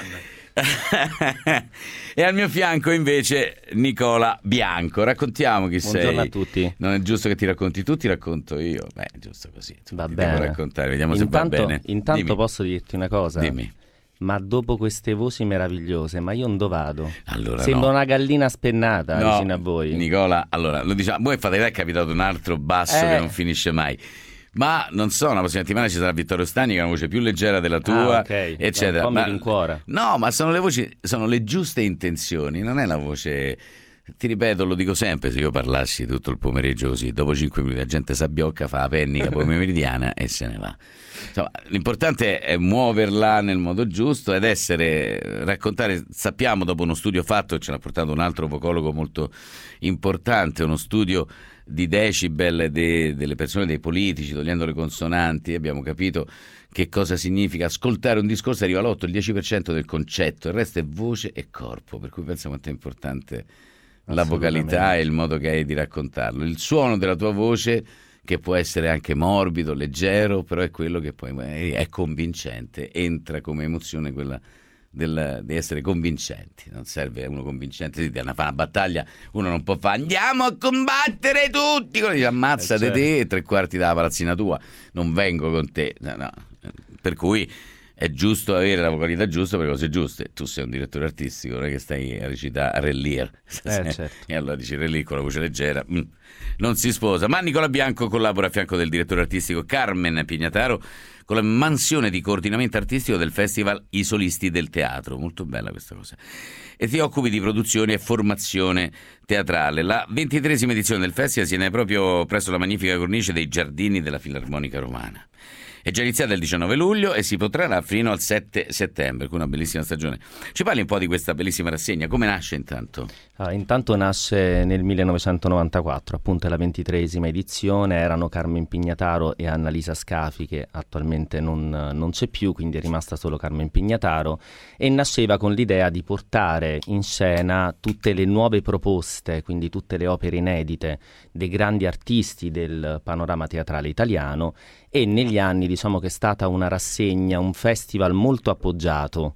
E al mio fianco invece Nicola Bianco. Raccontiamo chi Buongiorno sei. Buongiorno a tutti. Non è giusto che ti racconti tu, ti racconto io. Beh, è giusto così. Tu va ti bene. Devo raccontare, vediamo intanto, se va bene. Intanto Dimmi. Posso dirti una cosa? Dimmi. Ma dopo queste voci meravigliose, ma io dove vado? Allora, Sembra no. una gallina spennata no, vicino a voi. Nicola, allora, lo diciamo, voi fate vedere, è capitato un altro basso eh. che non finisce mai. Ma non so, la prossima settimana ci sarà Vittorio Stani che ha una voce più leggera della tua, ah, okay. eccetera. No, un po' ma, mi rincuora. No, ma sono le voci, sono le giuste intenzioni, non è la voce. Ti ripeto, lo dico sempre, se io parlassi tutto il pomeriggio così, dopo cinque minuti la gente s'abbiocca, fa la pennica poi meridiana e se ne va. Insomma, l'importante è muoverla nel modo giusto ed essere, raccontare, sappiamo dopo uno studio fatto, ce l'ha portato un altro vocologo molto importante, uno studio di decibel de, delle persone, dei politici, togliendo le consonanti, abbiamo capito che cosa significa ascoltare un discorso, arriva all'otto, il dieci per cento del concetto, il resto è voce e corpo, per cui pensa quanto è importante la vocalità e il modo che hai di raccontarlo, il suono della tua voce che può essere anche morbido, leggero, però è quello che poi è convincente, entra come emozione quella del, di essere convincenti. Non serve uno convincente, si deve fare una battaglia, uno non può fare andiamo a combattere tutti, quello dice ammazzate eh certo. te e tre quarti dalla palazzina tua, non vengo con te, no, no. Per cui è giusto avere la vocalità giusta per le cose giuste. Tu sei un direttore artistico, non è che stai a recitare a Re Lear eh, certo. E allora dici Re Lear con la voce leggera mm, non si sposa. Ma Nicola Bianco collabora a fianco del direttore artistico Carmen Pignataro con la mansione di coordinamento artistico del Festival I Solisti del Teatro. Molto bella questa cosa. E ti occupi di produzione e formazione teatrale. La ventitreesima edizione del festival si tiene proprio presso la magnifica cornice dei Giardini della Filarmonica Romana. È già iniziata il diciannove luglio e si potrà fino al sette settembre, con una bellissima stagione. Ci parli un po' di questa bellissima rassegna? Come nasce intanto? Ah, intanto nasce nel millenovecentonovantaquattro, appunto è la ventitreesima edizione, erano Carmen Pignataro e Annalisa Scafi, che attualmente non, non c'è più, quindi è rimasta solo Carmen Pignataro, e nasceva con l'idea di portare in scena tutte le nuove proposte, quindi tutte le opere inedite dei grandi artisti del panorama teatrale italiano, e negli anni diciamo che è stata una rassegna, un festival molto appoggiato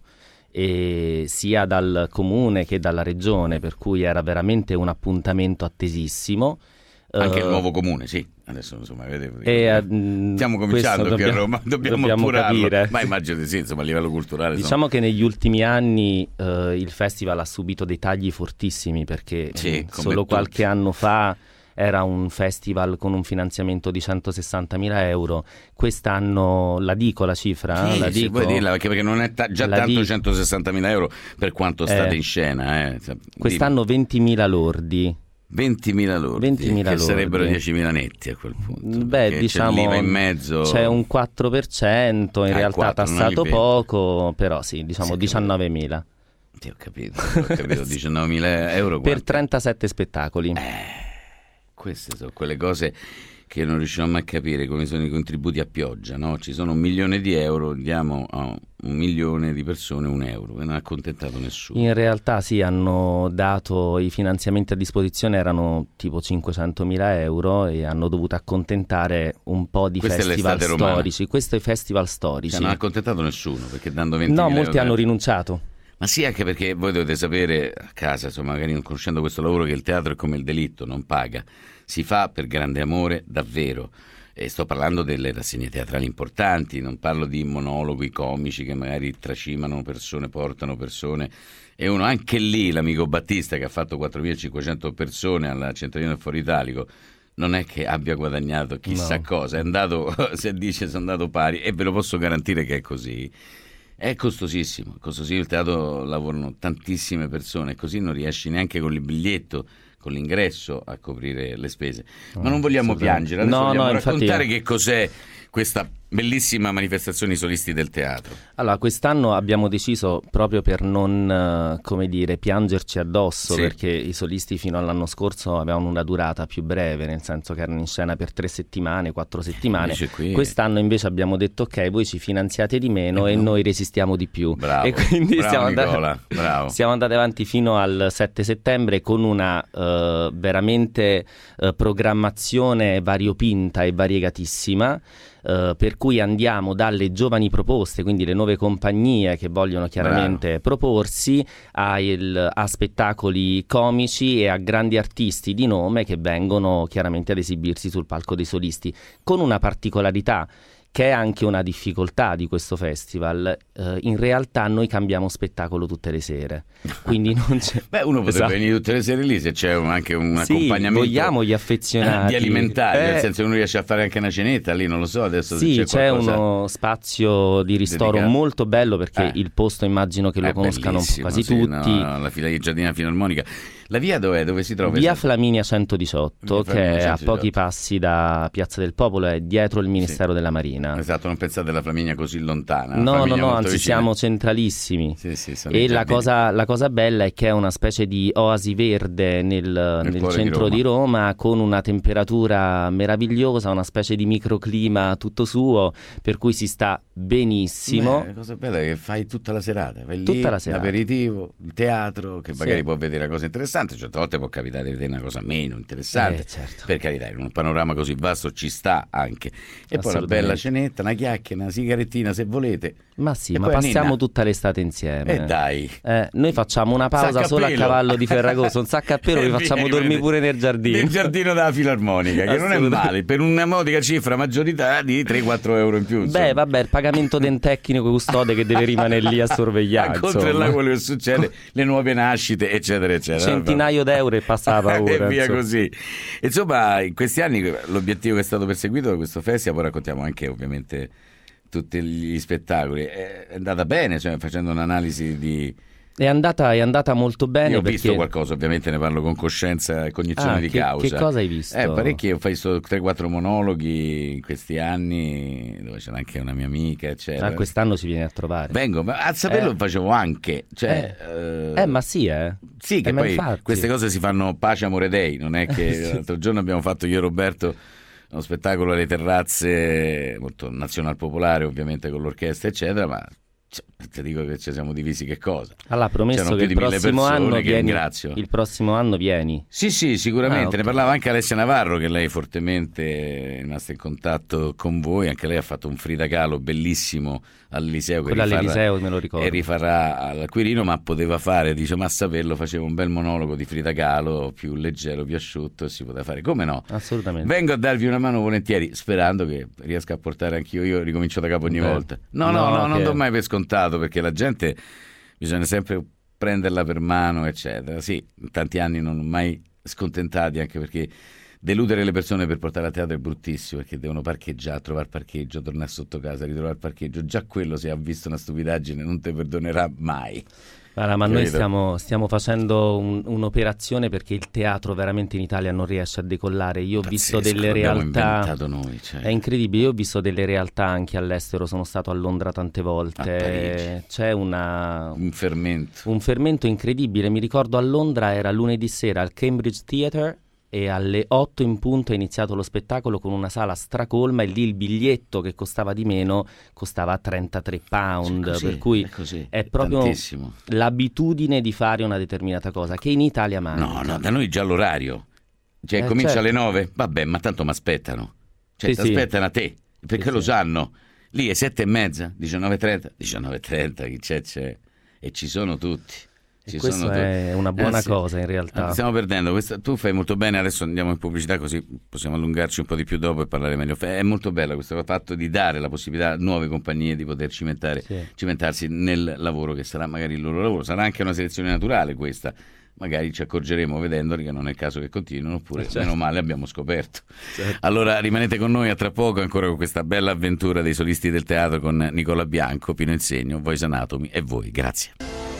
e sia dal comune che dalla regione, per cui era veramente un appuntamento attesissimo. Anche uh, il nuovo comune, sì. Adesso insomma vedevo. E, uh, stiamo cominciando qui dobbiamo, a Roma, dobbiamo, dobbiamo appurarlo. capire. Ma immagino di sì, insomma a livello culturale. Diciamo insomma. che negli ultimi anni uh, il festival ha subito dei tagli fortissimi, perché sì, um, solo tutti. qualche anno fa era un festival con un finanziamento di centosessantamila euro. Quest'anno la dico la cifra? Sì, la sì, dico, vuoi dirla, perché, perché non è ta- già la tanto dico. centosessantamila euro per quanto state eh, in scena. Eh. Quest'anno ventimila lordi. ventimila lordi, ventimila che lordi. Sarebbero diecimila netti a quel punto. Beh, diciamo c'è l'I V A in mezzo. C'è un quattro per cento, in ah, realtà quattro, tassato non poco, però sì, diciamo sì, diciannovemila. Sì, ho capito, ho capito, diciannovemila euro per trentasette spettacoli. Eh, queste sono quelle cose che non riusciamo mai a capire, come sono i contributi a pioggia, no? Ci sono un milione di euro, diamo a un milione di persone un euro e non ha accontentato nessuno. In realtà sì, hanno dato i finanziamenti a disposizione, erano tipo cinquecentomila euro e hanno dovuto accontentare un po' di Questa festival storici. Questo è i festival storici. Cioè, non ha accontentato nessuno, perché dando ventimila No, molti euro, hanno rinunciato. Ma sì, anche perché voi dovete sapere a casa, insomma, magari non conoscendo questo lavoro, che il teatro è come il delitto, non paga. Si fa per grande amore, davvero. E sto parlando delle rassegne teatrali importanti, non parlo di monologhi comici che magari tracimano persone, portano persone. E uno, anche lì, l'amico Battista che ha fatto quattromilacinquecento persone alla Centralino del Foro Italico, non è che abbia guadagnato chissà no. cosa, è andato, se dice, sono andato pari, e ve lo posso garantire che è così. È costosissimo, costosissimo, il teatro lavorano tantissime persone, così non riesci neanche con il biglietto, con l'ingresso a coprire le spese. Ma non vogliamo piangere, adesso no, vogliamo no, raccontare infatti... che cos'è questa bellissima manifestazione solisti del teatro. Allora, quest'anno abbiamo deciso, proprio per non, come dire, piangerci addosso, sì. perché i solisti fino all'anno scorso avevano una durata più breve, nel senso che erano in scena per tre settimane, quattro settimane. Qui... Quest'anno invece abbiamo detto ok, voi ci finanziate di meno eh, e no. noi resistiamo di più. Bravo, e quindi bravo siamo, Nicola, andati, bravo. siamo andati avanti fino al sette settembre con una uh, veramente uh, programmazione variopinta e variegatissima. Uh, per cui andiamo dalle giovani proposte, quindi le nuove compagnie che vogliono chiaramente Bravo. proporsi, a, il, a spettacoli comici e a grandi artisti di nome che vengono chiaramente ad esibirsi sul palco dei solisti, con una particolarità che è anche una difficoltà di questo festival. Uh, in realtà noi cambiamo spettacolo tutte le sere, quindi non c'è... Beh, uno potrebbe esatto. venire tutte le sere lì se c'è un, anche un sì, accompagnamento vogliamo gli affezionati di alimentari, eh... nel senso che uno riesce a fare anche una cenetta lì, non lo so adesso sì, se c'è, c'è qualcosa... uno spazio di ristoro dedicato. molto bello, perché eh. il posto immagino che lo è conoscano quasi sì, tutti. No, la fila di Giardina Filarmonica. La via dov'è? Dove si trova? Via Flaminia centodiciotto, via che Flaminia è a centodiciotto. pochi passi da Piazza del Popolo, è dietro il Ministero sì. della Marina. Esatto, non pensate alla Flaminia così lontana. No, no, no, anzi vicina. siamo centralissimi. Sì, sì, e la cosa, la cosa bella è che è una specie di oasi verde nel, nel, nel centro di Roma. di Roma, con una temperatura meravigliosa, una specie di microclima tutto suo, per cui si sta benissimo. Beh, la cosa bella è che fai tutta la serata, vai lì, tutta la serata. l'aperitivo, il teatro, che magari sì. può vedere una cosa interessante, certe volte può capitare di vedere una cosa meno interessante, eh, certo. per carità, in un panorama così vasto ci sta anche. E poi una bella cenetta, una chiacchiera, una sigarettina se volete. Ma sì, e ma passiamo tutta l'estate insieme. E eh dai. Eh, noi facciamo una pausa solo a cavallo di Ferragosto, un sacco a pelo, vi facciamo dormire pure nel giardino. Nel giardino della Filarmonica, che non è male, per una modica cifra maggioritaria di tre quattro euro in più. Insomma. Beh, vabbè, il pagamento del tecnico custode che deve rimanere lì a sorvegliare. Oltre là quello che succede, le nuove nascite, eccetera, eccetera. Centinaio d'euro e passa la paura. E via insomma. così. Insomma, in questi anni l'obiettivo che è stato perseguito da questo festival, poi raccontiamo anche ovviamente tutti gli spettacoli, è andata bene, cioè facendo un'analisi di... È andata, è andata molto bene. Io ho perché... visto qualcosa, ovviamente ne parlo con coscienza e cognizione ah, di che, causa. Che cosa hai visto? Eh, parecchi, ho fatto tre quattro monologhi in questi anni, dove c'era anche una mia amica, eccetera. Ah, quest'anno ci vieni a trovare. Vengo, ma a saperlo eh. facevo anche. Cioè, eh. Eh, ma sì, eh. Sì, che eh, poi infatti. queste cose si fanno pace amore dei, non è che sì. L'altro giorno abbiamo fatto io e Roberto uno spettacolo alle terrazze, molto nazional popolare ovviamente con l'orchestra eccetera, ma ti dico che ci siamo divisi che cosa. Allora, promesso che il prossimo anno vieni. Il prossimo anno vieni. Sì, sì, sicuramente. Ah, okay. Ne parlava anche Alessia Navarro, che lei fortemente è rimasta in contatto con voi. Anche lei ha fatto un Frida Kahlo bellissimo al Liceo. Quello rifarà, all'Eliseo, me lo ricordo. E rifarà al Quirino, ma poteva fare, dice, ma a saperlo, faceva un bel monologo di Frida Kahlo, più leggero, più asciutto, e si poteva fare. Come no? Assolutamente. Vengo a darvi una mano volentieri, sperando che riesca a portare anch'io. Io ricomincio da capo ogni eh. volta. No, no, no, no che... non do mai per scontato, perché la gente bisogna sempre prenderla per mano, eccetera. Sì, in tanti anni non ho mai scontentati, anche perché deludere le persone per portare a teatro è bruttissimo, perché devono parcheggiare, trovare parcheggio, tornare sotto casa, ritrovare il parcheggio. Già quello, se ha visto una stupidaggine, non te perdonerà mai. Guarda, ma noi stiamo, stiamo facendo un, un'operazione perché il teatro veramente in Italia non riesce a decollare. Io ho Pazzesco, visto delle realtà, noi, cioè. È incredibile, io ho visto delle realtà anche all'estero, sono stato a Londra tante volte, c'è una, un fermento un fermento incredibile. Mi ricordo a Londra era lunedì sera al Cambridge Theatre e alle otto in punto è iniziato lo spettacolo con una sala stracolma, e lì il biglietto che costava di meno costava trentatré pound, così, per cui è, così, è proprio tantissimo. L'abitudine di fare una determinata cosa che in Italia manca. No, no, da noi già l'orario, cioè eh, comincia certo. alle nove, vabbè, ma tanto mi aspettano, cioè sì, ti aspettano sì. a te, perché sì, lo sì. sanno, lì è sette e mezza, diciannove e trenta, diciannove e trenta, chi c'è c'è, e ci sono tutti. E questo sono è una buona eh, sì. cosa in realtà. Stiamo perdendo. Questa, tu fai molto bene, adesso andiamo in pubblicità così possiamo allungarci un po' di più dopo e parlare meglio. È molto bello questo fatto di dare la possibilità a nuove compagnie di poter cimentare, sì. cimentarsi nel lavoro che sarà magari il loro lavoro. Sarà anche una selezione naturale questa. Magari ci accorgeremo vedendoli che non è il caso che continuino, oppure certo. meno male abbiamo scoperto. Certo. Allora rimanete con noi, a tra poco ancora con questa bella avventura dei solisti del teatro con Nicola Bianco, Pino Insegno, Voice Anatomy e voi. Grazie.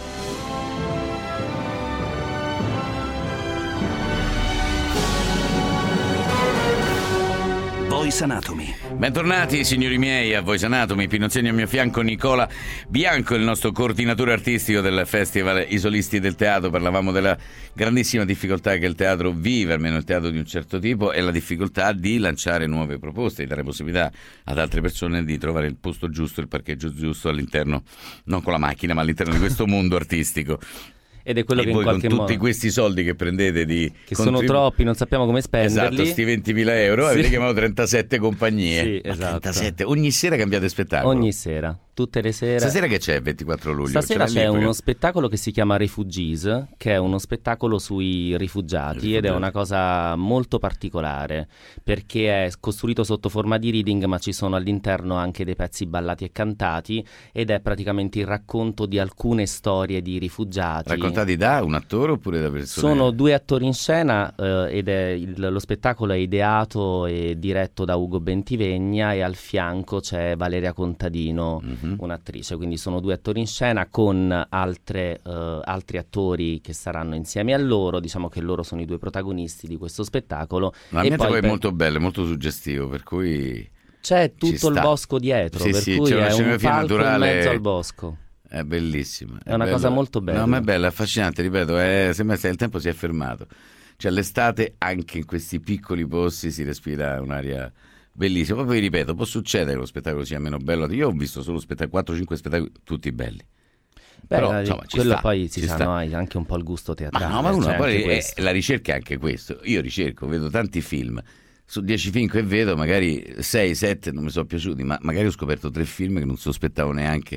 Voice Anatomy. Bentornati signori miei a Voice Anatomy. Pino Insegno al mio fianco, Nicola Bianco, il nostro coordinatore artistico del Festival I Solisti del Teatro. Parlavamo della grandissima difficoltà che il teatro vive, almeno il teatro di un certo tipo, e la difficoltà di lanciare nuove proposte, di dare possibilità ad altre persone di trovare il posto giusto, il parcheggio giusto all'interno, non con la macchina, ma all'interno di questo mondo artistico. Ed è quello e che voi in qualche con modo... tutti questi soldi che prendete di che contribu- sono troppi, non sappiamo come spenderli. Esatto, sti ventimila euro, sì. avete chiamato trentasette compagnie. Sì, esatto. trentasette, ogni sera cambiate spettacolo. Ogni sera, tutte le sere. Stasera che c'è, ventiquattro luglio? Stasera c'è c'è lì, uno spettacolo che si chiama Refugees, che è uno spettacolo sui rifugiati, rifugiati ed è una cosa molto particolare, perché è costruito sotto forma di reading, ma ci sono all'interno anche dei pezzi ballati e cantati, ed è praticamente il racconto di alcune storie di rifugiati. Raccontati da un attore oppure da persone? Sono due attori in scena eh, ed è il, lo spettacolo è ideato e diretto da Ugo Bentivegna, e al fianco c'è Valeria Contadino, mm-hmm. un'attrice, quindi sono due attori in scena con altre, uh, altri attori che saranno insieme a loro. Diciamo che loro sono i due protagonisti di questo spettacolo. Ma e poi, poi è per... molto bello, molto suggestivo, per cui c'è tutto il bosco dietro, sì, per sì, cui c'è è una un palco naturale... in mezzo al bosco. È bellissima. È, è una bello. cosa molto bella. No, ma è bella, affascinante, ripeto, è... sembra che il tempo si è fermato. Cioè l'estate anche in questi piccoli posti si respira un'aria bellissima. Poi ripeto, può succedere che lo spettacolo sia meno bello. Io ho visto solo quattro cinque spettacoli, tutti belli. Beh, però la, insomma, ci quello sta, poi si ci sa, sta. no, hai anche un po' il gusto teatrale. Ma no, ma uno cioè poi è, la ricerca è anche questo. Io ricerco, vedo tanti film. Su dieci film che vedo, magari sei sette non mi sono piaciuti, ma magari ho scoperto tre film che non sospettavo neanche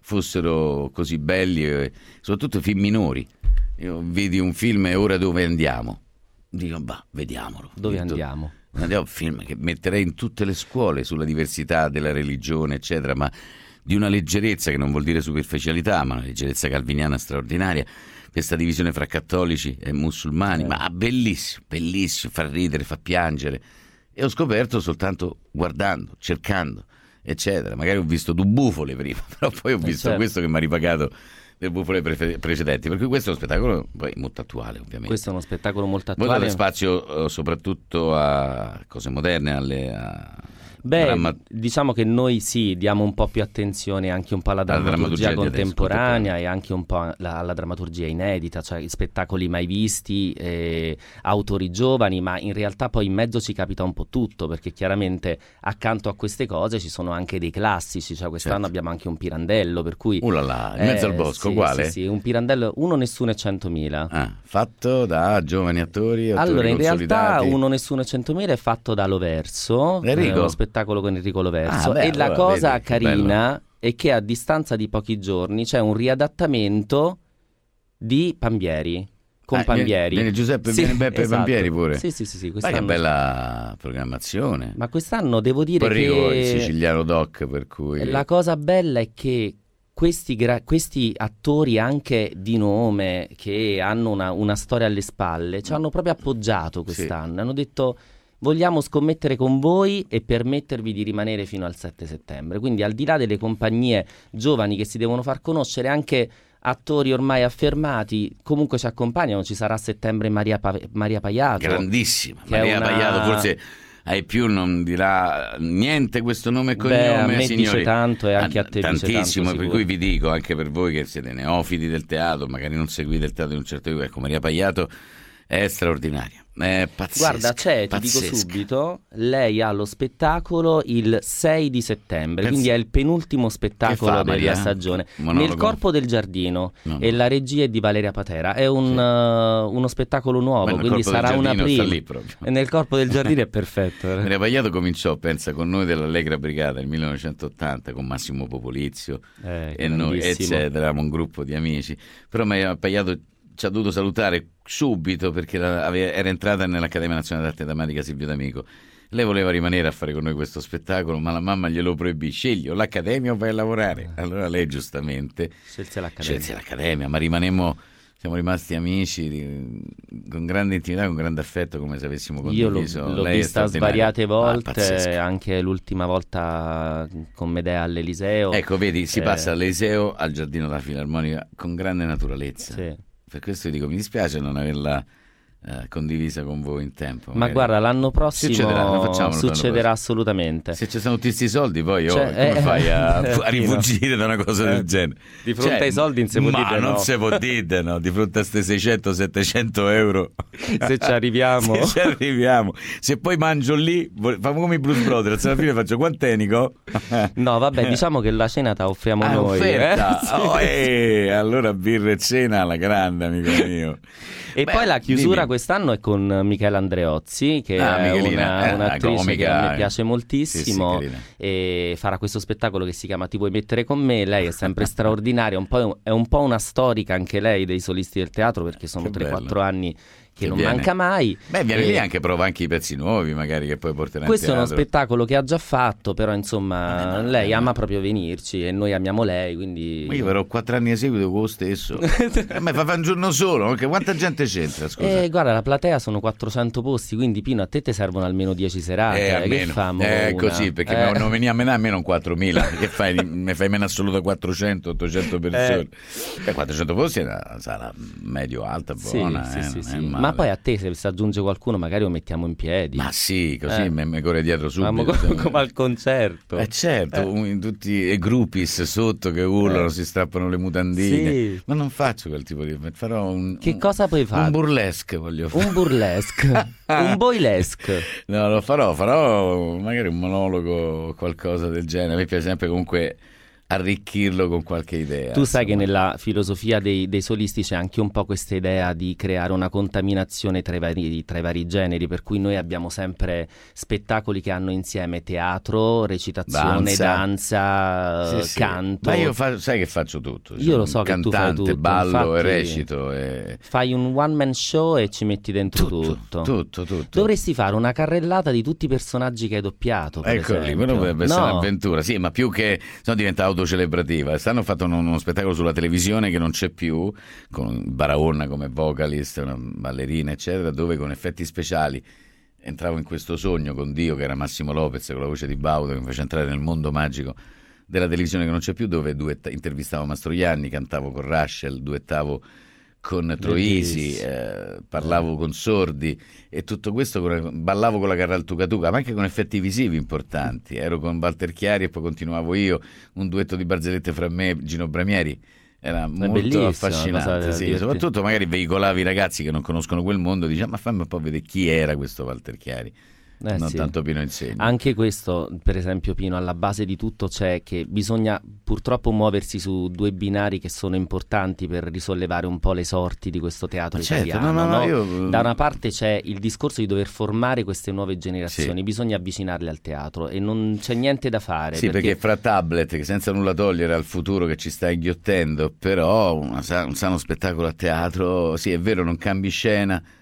fossero così belli, e soprattutto film minori. Io vedi un film e ora dove andiamo? Dico, bah, vediamolo. Dove Detto, andiamo? Andiamo a un film che metterei in tutte le scuole sulla diversità della religione, eccetera, ma di una leggerezza che non vuol dire superficialità, ma una leggerezza calviniana straordinaria. Questa divisione fra cattolici e musulmani, eh. ma bellissimo, bellissimo, fa ridere, fa piangere. E ho scoperto soltanto guardando, cercando, eccetera. Magari ho visto due bufole prima, però poi ho visto eh certo. questo che mi ha ripagato del bufole pre- precedenti, per cui questo è uno spettacolo poi molto attuale, ovviamente. Questo è uno spettacolo molto attuale. Voi date spazio uh, soprattutto a cose moderne, alle... A... Beh, dramma... diciamo che noi sì, diamo un po' più attenzione anche un po' alla drammaturgia, drammaturgia contemporanea e anche un po' alla, alla drammaturgia inedita, cioè spettacoli mai visti, eh, autori giovani, ma in realtà poi in mezzo ci capita un po' tutto, perché chiaramente accanto a queste cose ci sono anche dei classici, cioè quest'anno certo. abbiamo anche un Pirandello, per cui... Uh là là, in mezzo eh, al bosco, sì, quale? Sì, sì, un Pirandello, Uno Nessuno e Centomila. Ah, fatto da giovani attori, attori allora in realtà consolidati. Uno Nessuno e Centomila è fatto da Loverso, Enrico? Eh, uno spettacolo con Enrico Loverso, ah, beh, e la allora, cosa vedi, carina bello. è che a distanza di pochi giorni c'è un riadattamento di Pambieri con ah, Pambieri. Viene Giuseppe, sì, viene Beppe esatto. Pambieri pure. Sì, sì, sì, sì, ma che bella programmazione. Ma quest'anno devo dire Poi Enrico, che il siciliano doc, per cui la cosa bella è che questi, gra- questi attori anche di nome che hanno una, una storia alle spalle ci hanno proprio appoggiato quest'anno, sì. Hanno detto vogliamo scommettere con voi e permettervi di rimanere fino al sette settembre, quindi al di là delle compagnie giovani che si devono far conoscere, anche attori ormai affermati comunque ci accompagnano. Ci sarà a settembre Maria, pa- Maria Paiato, grandissima Maria una... Paiato, forse ai più non dirà niente questo nome e cognome. Beh, a me signori, dice tanto e anche a te tantissimo, dice tanto, per cui vi dico, anche per voi che siete neofiti del teatro, magari non seguite il teatro di un certo tipo, ecco, Maria Paiato è straordinaria, è pazzesca. Guarda, c'è, pazzesca. ti dico subito, lei ha lo spettacolo il sei di settembre, Penso... quindi è il penultimo spettacolo fa, della Maria? stagione. Monologo. Nel Corpo del Giardino, no, no. e la regia è di Valeria Patera. È un, sì. uh, uno spettacolo nuovo, Beh, quindi sarà una prima. Lì proprio. E nel Corpo del Giardino è perfetto. Maria Paiato cominciò, pensa, con noi dell'Allegra Brigata nel millenovecentottanta, con Massimo Popolizio eh, e noi, eccetera, eravamo un gruppo di amici. Però Maria Paiato ci ha dovuto salutare subito perché la, aveva, era entrata nell'Accademia Nazionale d'Arte Drammatica Silvio D'Amico. Lei voleva rimanere a fare con noi questo spettacolo, ma la mamma glielo proibì: scegli o l'Accademia o vai a lavorare. Allora lei giustamente scelse l'Accademia, scelse l'Accademia, ma rimanemmo, siamo rimasti amici con grande intimità, con grande affetto, come se avessimo condiviso. Io l'ho, l'ho lei vista svariate volte, ah, anche l'ultima volta con Medea all'Eliseo. Ecco, vedi, si eh... passa all'Eliseo al Giardino della Filarmonica con grande naturalezza. Sì. Per questo dico, mi dispiace non averla eh, condivisa con voi in tempo. Ma magari. Guarda, l'anno prossimo succederà, succederà assolutamente. Se ci sono tutti questi soldi, poi cioè, oh, come eh, fai a, eh, a rifugire da una cosa eh, del genere? Di fronte cioè, ai soldi non si può ma dire non no. si può dire no, di fronte a questi seicento settecento euro. Se ci arriviamo. Se ci arriviamo. Se poi mangio lì, famo come i Blues Brothers, alla fine faccio quant'è, Nico? No, vabbè, diciamo che la cena te la offriamo ah, noi. Offerta. Eh? Sì. Oh, eh, allora birra e cena alla grande, amico mio. E Beh, poi la chiusura dimmi. quest'anno è con Michela Andreozzi, che ah, è una, eh, un'attrice comica, che a me piace moltissimo, sì, sì, e farà questo spettacolo che si chiama Ti vuoi mettere con me. Lei è sempre straordinaria, un po', è un po' una storica anche lei dei solisti del teatro, perché sono tre quattro anni che, che non viene. manca mai. Beh, viene e... lì anche, prova anche i pezzi nuovi magari che poi porterà in Questo teatro. è uno spettacolo che ha già fatto, però insomma eh no, lei eh ama no. proprio venirci e noi amiamo lei, quindi... Ma io farò quattro anni di seguito con lo stesso. A me fa fare un giorno solo, perché quanta gente c'entra, scusa? Eh, guarda, la platea sono quattrocento posti, quindi Pino, a te te servono almeno dieci serate. Eh, che famo eh una? così, perché eh. non veniamo a menare almeno quattromila. Che fai? Mi fai meno solo da quattrocento ottocento persone. Eh. Beh, quattrocento posti è una sala medio alta, buona. Sì, eh, sì, sì, sì. Ma Ma poi a te se aggiunge qualcuno magari lo mettiamo in piedi. Ma sì, così eh. mi corre dietro subito. come, come al concerto. Eh certo, eh. tutti i groupies sotto che urlano, eh. si strappano le mutandine. Sì. Ma non faccio quel tipo di... farò un... Che un, cosa puoi fare? Un burlesque voglio fare. Un burlesque? Un boylesque? No, lo farò, farò magari un monologo o qualcosa del genere. Mi piace sempre comunque arricchirlo con qualche idea. Tu sai insomma. che nella filosofia dei, dei solisti c'è anche un po' questa idea di creare una contaminazione tra i, vari, tra i vari generi, per cui noi abbiamo sempre spettacoli che hanno insieme teatro, recitazione, danza, danza sì, sì. canto. Ma io fa, sai che faccio tutto. Io lo so cantante, che tu fai tutto. ballo Infatti, e recito. E... fai un one man show e ci metti dentro tutto. Tutto, tutto, tutto. Dovresti fare una carrellata di tutti i personaggi che hai doppiato, per ecco esempio. lì, quello potrebbe essere no. un'avventura. Sì, ma più che... no, diventa autocelebrativa. Stanno fatto uno, uno spettacolo sulla televisione che non c'è più, con Barahona come vocalist, una ballerina eccetera, dove con effetti speciali entravo in questo sogno con Dio, che era Massimo Lopez con la voce di Baudo, che mi faceva entrare nel mondo magico della televisione che non c'è più, dove duetta- intervistavo Mastroianni, cantavo con Russell, duettavo con Troisi, eh, parlavo con sordi e tutto questo con, ballavo con la Carral Tucatuca, ma anche con effetti visivi importanti. Ero con Walter Chiari e poi continuavo io, un duetto di barzellette fra me e Gino Bramieri. Era molto affascinante, sì. Soprattutto magari veicolavi i ragazzi che non conoscono quel mondo, diciamo, ma fammi un po' vedere chi era questo Walter Chiari. Eh non sì. tanto Pino Insegno. Anche questo, per esempio, Pino, alla base di tutto c'è che bisogna purtroppo muoversi su due binari che sono importanti per risollevare un po' le sorti di questo teatro certo, italiano. no, no, no? io... Da una parte c'è il discorso di dover formare queste nuove generazioni, sì. bisogna avvicinarle al teatro e non c'è niente da fare. Sì, perché, perché fra tablet, che senza nulla togliere al futuro che ci sta inghiottendo, però una, un sano spettacolo a teatro, sì, è vero, non cambi scena,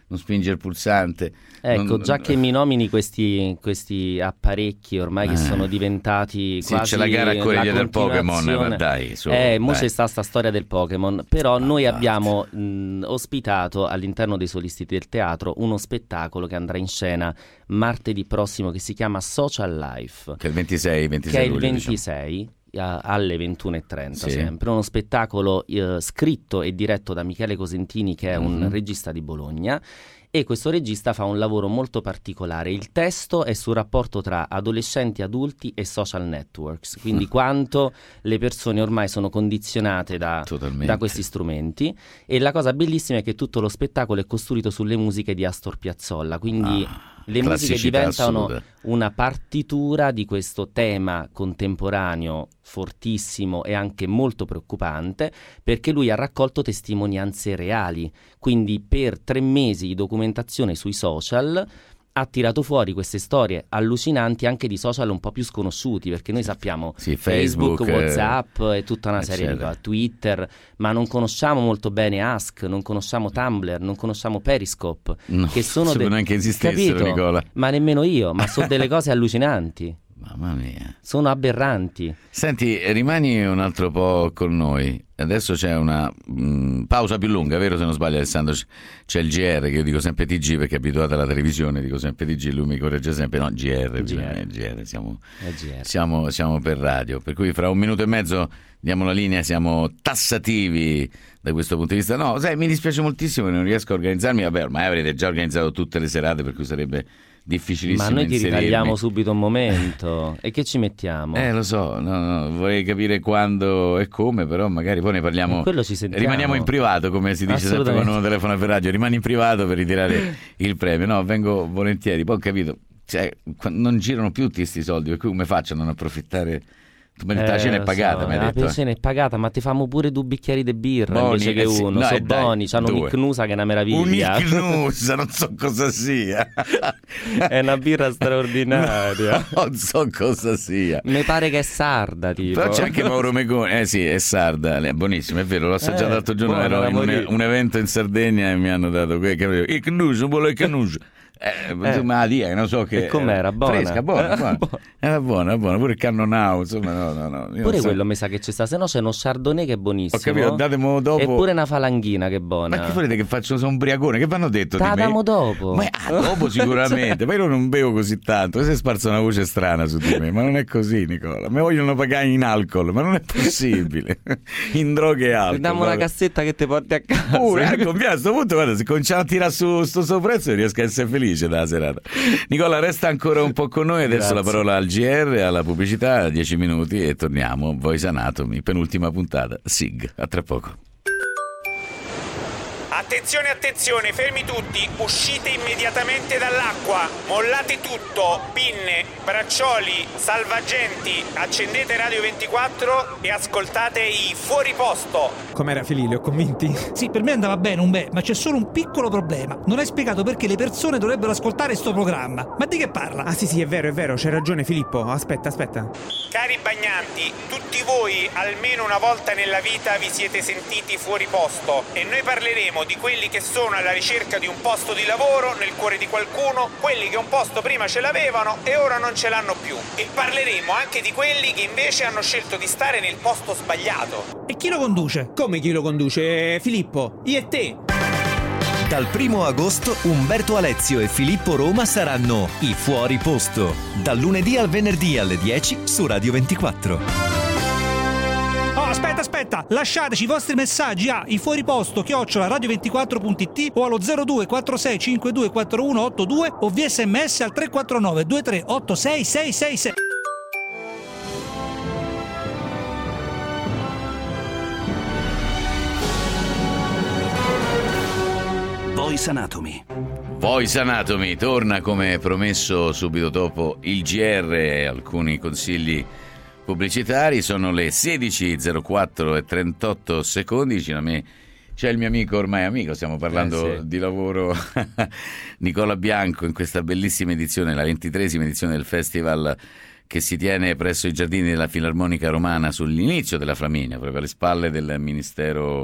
non spinge il pulsante. Ecco, non... già che mi nomini questi, questi apparecchi ormai eh. che sono diventati sì, quasi c'è la gara a correre del Pokémon, ma dai, su, eh, mo dai. c'è sta sta storia del Pokémon, però ah, noi ah, abbiamo mh, ospitato all'interno dei Solisti del Teatro uno spettacolo che andrà in scena martedì prossimo, che si chiama Social Life, che è il ventisei, ventisei che è il luglio, ventisei diciamo. Alle ventuno e trenta, sì. sempre uno spettacolo eh, scritto e diretto da Michele Cosentini, che è mm-hmm. un regista di Bologna, e questo regista fa un lavoro molto particolare. Il testo è sul rapporto tra adolescenti, adulti e social networks, quindi mm. quanto le persone ormai sono condizionate da, da questi strumenti, e la cosa bellissima è che tutto lo spettacolo è costruito sulle musiche di Astor Piazzolla, quindi ah. le musiche diventano assoluta. Una partitura di questo tema contemporaneo fortissimo e anche molto preoccupante, perché lui ha raccolto testimonianze reali, quindi per tre mesi di documentazione sui social ha tirato fuori queste storie allucinanti anche di social un po' più sconosciuti, perché noi sappiamo sì, Facebook, Facebook, WhatsApp e tutta una serie eccetera. di cose, Twitter, ma non conosciamo molto bene Ask, non conosciamo Tumblr, non conosciamo Periscope, no, che sono de- neanche esistessero, capito? Nicola. Ma nemmeno io, ma sono delle cose allucinanti. Mamma mia. Sono aberranti. Senti, rimani un altro po' con noi. Adesso c'è una mh, pausa più lunga, vero se non sbaglio Alessandro? C'è il G R, che io dico sempre T G perché è abituato alla televisione, dico sempre T G, lui mi corregge sempre, no, G R, G R. G R, siamo, G R. Siamo, siamo per radio, per cui fra un minuto e mezzo diamo la linea, siamo tassativi da questo punto di vista. No, sai, mi dispiace moltissimo che non riesco a organizzarmi, vabbè, ormai avrete già organizzato tutte le serate, per cui sarebbe difficilissimo. Ma noi ti inserirmi. ritagliamo subito un momento e che ci mettiamo? Eh lo so, no, no, vorrei capire quando e come, però magari poi ne parliamo. Quello ci sentiamo. Rimaniamo in privato, come si dice sempre quando uno telefona per radio, rimani in privato per ritirare il premio. No, vengo volentieri, poi ho capito, cioè, non girano più tutti questi soldi, per cui come faccio a non approfittare? Eh, la cena è pagata, so, mi hai detto. La cena è pagata, ma ti famo pure due bicchieri di birra Boni, invece che eh sì, uno. no, Sono eh, dai, buoni, c'hanno un Icnusa che è una meraviglia. Un Icnusa, non so cosa sia. È una birra straordinaria. No, non so cosa sia. Mi pare che è sarda, tipo. Però c'è anche Mauro Megone, eh sì, è sarda, è buonissimo, è vero, l'ho assaggiato eh, l'altro giorno, ero in un, un evento in Sardegna e mi hanno dato quel Icnusa, un po' Icnusa. Eh, eh, ma dia, non so che e com'era, buona? Fresca, buona, buona. Era buona, buona, pure il Cannonau, insomma, no, no, no. Pure so. quello mi sa che ci sta, se no c'è uno Chardonnay che è buonissimo. Ho capito, datemo dopo. E pure una falanghina che è buona. Ma che volete che faccio? Sono ubriacone, che vanno detto Ta di me? damo dopo. Ma ah, dopo sicuramente, ma io non bevo così tanto, si è sparsa una voce strana su di me, ma non è così, Nicola. Mi vogliono pagare in alcol, ma non è possibile. In droghe e alcol. Diamo una cassetta che ti porti a casa. Pure, ecco, a questo punto, guarda, se cominciamo a tirare su sto suo prezzo riesco a essere felice dalla serata. Nicola, resta ancora un po' con noi, adesso Grazie. La parola al G R, alla pubblicità, dieci minuti e torniamo. Voice Anatomy, penultima puntata, Sig, a tra poco. Attenzione, attenzione, fermi tutti, uscite immediatamente dall'acqua, mollate tutto, pinne, braccioli, salvagenti, accendete Radio ventiquattro e ascoltate i Fuori Posto. Com'era Fili, li ho convinti? Sì, per me andava bene un beh, ma c'è solo un piccolo problema. Non hai spiegato perché le persone dovrebbero ascoltare sto programma. Ma di che parla? Ah sì sì, è vero, è vero, c'hai ragione Filippo, aspetta, aspetta. Cari bagnanti, tutti voi almeno una volta nella vita vi siete sentiti fuori posto e noi parleremo di quelli che sono alla ricerca di un posto di lavoro nel cuore di qualcuno, quelli che un posto prima ce l'avevano e ora non ce l'hanno più. E parleremo anche di quelli che invece hanno scelto di stare nel posto sbagliato. E chi lo conduce? Come chi lo conduce? Filippo, io e te. Dal primo agosto Umberto Alezio e Filippo Roma saranno i Fuori Posto. Dal lunedì al venerdì alle dieci su Radio ventiquattro. Aspetta, aspetta, lasciateci i vostri messaggi a ifuoriposto chiocciola radio ventiquattro punto it o allo zero due quattro sei cinque due quattro uno otto due o via sms al tre quattro nove due tre otto sei sei sei sei. Voice Anatomy. Voice Anatomy torna come promesso subito dopo il G R, alcuni consigli pubblicitari. Sono le sedici e zero quattro e trentotto secondi. Vicino a me c'è il mio amico, ormai amico, stiamo parlando eh sì. di lavoro, Nicola Bianco, in questa bellissima edizione, la ventitreesima edizione del festival che si tiene presso i giardini della Filarmonica Romana sull'inizio della Flaminia, proprio alle spalle del Ministero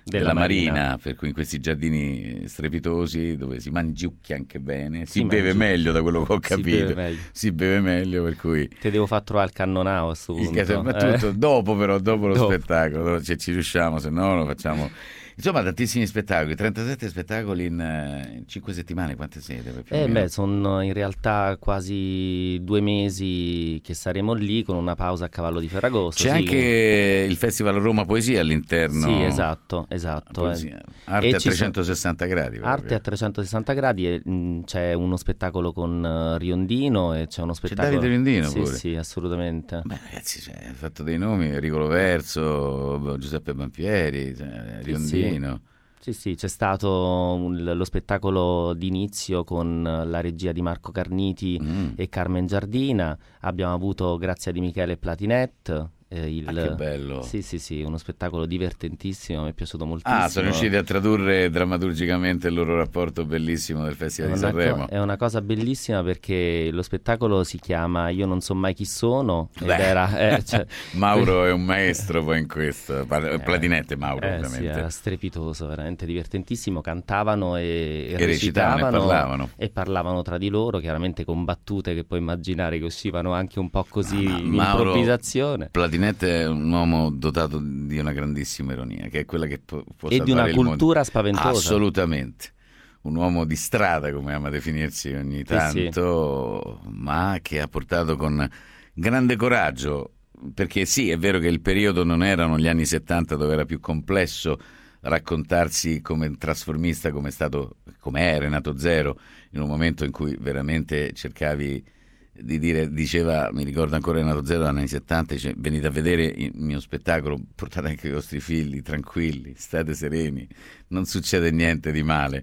della, della Marina. Marina, per cui in questi giardini strepitosi dove si mangiucchia anche bene, si, Si beve mangi- meglio, da quello che ho si capito, beve meglio. si beve meglio, per cui Te devo far trovare il cannonau a sto il punto. caso- ma eh. tutto dopo, però dopo lo Dopo. spettacolo, se ci riusciamo, se no lo facciamo. Insomma, tantissimi spettacoli, trentasette spettacoli in, eh, in cinque settimane. Quante siete? Più o Eh meno? beh, sono in realtà quasi due mesi che saremo lì con una pausa a cavallo di Ferragosto. C'è sì. anche il Festival Roma Poesia all'interno. Sì, esatto, esatto. Poesia. eh. Arte E a ci sono- trecentosessanta gradi. proprio. Arte a trecentosessanta gradi e mh, c'è uno spettacolo con eh, Riondino e c'è uno spettacolo... Davide Riondino sì, pure. Sì, assolutamente. Beh, ragazzi, cioè, ha fatto dei nomi: Enrico Loverso, Giuseppe Bampieri, cioè, Riondino. Sì, sì, c'è stato un- lo spettacolo d'inizio con la regia di Marco Carniti Mm. e Carmen Giardina. Abbiamo avuto Grazia di Michele Platinet. eh, il... Ah, che bello. Sì, sì, sì, uno spettacolo divertentissimo, mi è piaciuto moltissimo. Ah, sono riusciti a tradurre drammaturgicamente il loro rapporto bellissimo del È Festival di una, co- Sanremo. è una cosa bellissima perché lo spettacolo si chiama Io non so mai chi sono ed Beh, era, eh, cioè- Mauro è un maestro poi in questo. Platinette Mauro, Eh, sì, ovviamente. era strepitoso, veramente divertentissimo. Cantavano e, E recitavano e parlavano. e parlavano tra di loro, chiaramente con battute che puoi immaginare che uscivano anche un po' così Ma in Mauro improvvisazione. Platinette è un uomo dotato di una grandissima ironia, che è quella che può, può E di una salvare il mondo. cultura spaventosa. Assolutamente. Un uomo di strada, come ama definirsi ogni Sì, tanto, ma che ha portato con grande coraggio, perché sì, è vero che il periodo non erano gli anni settanta, dove era più complesso raccontarsi come trasformista, come è stato, come è Renato Zero, in un momento in cui veramente cercavi di dire, diceva, mi ricordo ancora Renato Zero negli anni settanta, dice: venite a vedere il mio spettacolo, portate anche i vostri figli, tranquilli, state sereni, non succede niente di male.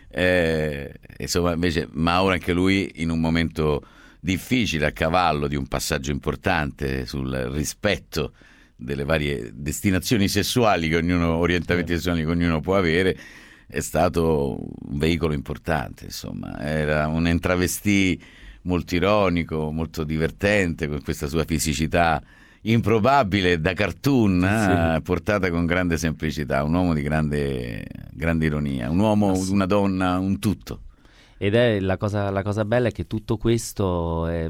Eh, insomma, invece Mauro, anche lui in un momento difficile, a cavallo di un passaggio importante sul rispetto delle varie destinazioni sessuali che ognuno, orientamenti sessuali che ognuno può avere, è stato un veicolo importante, insomma, era un intravestì molto ironico, molto divertente, con questa sua fisicità improbabile da cartoon, Sì. eh, portata con grande semplicità, un uomo di grande, grande ironia, un uomo, una donna, un tutto. Ed è la cosa, la cosa bella è che tutto questo è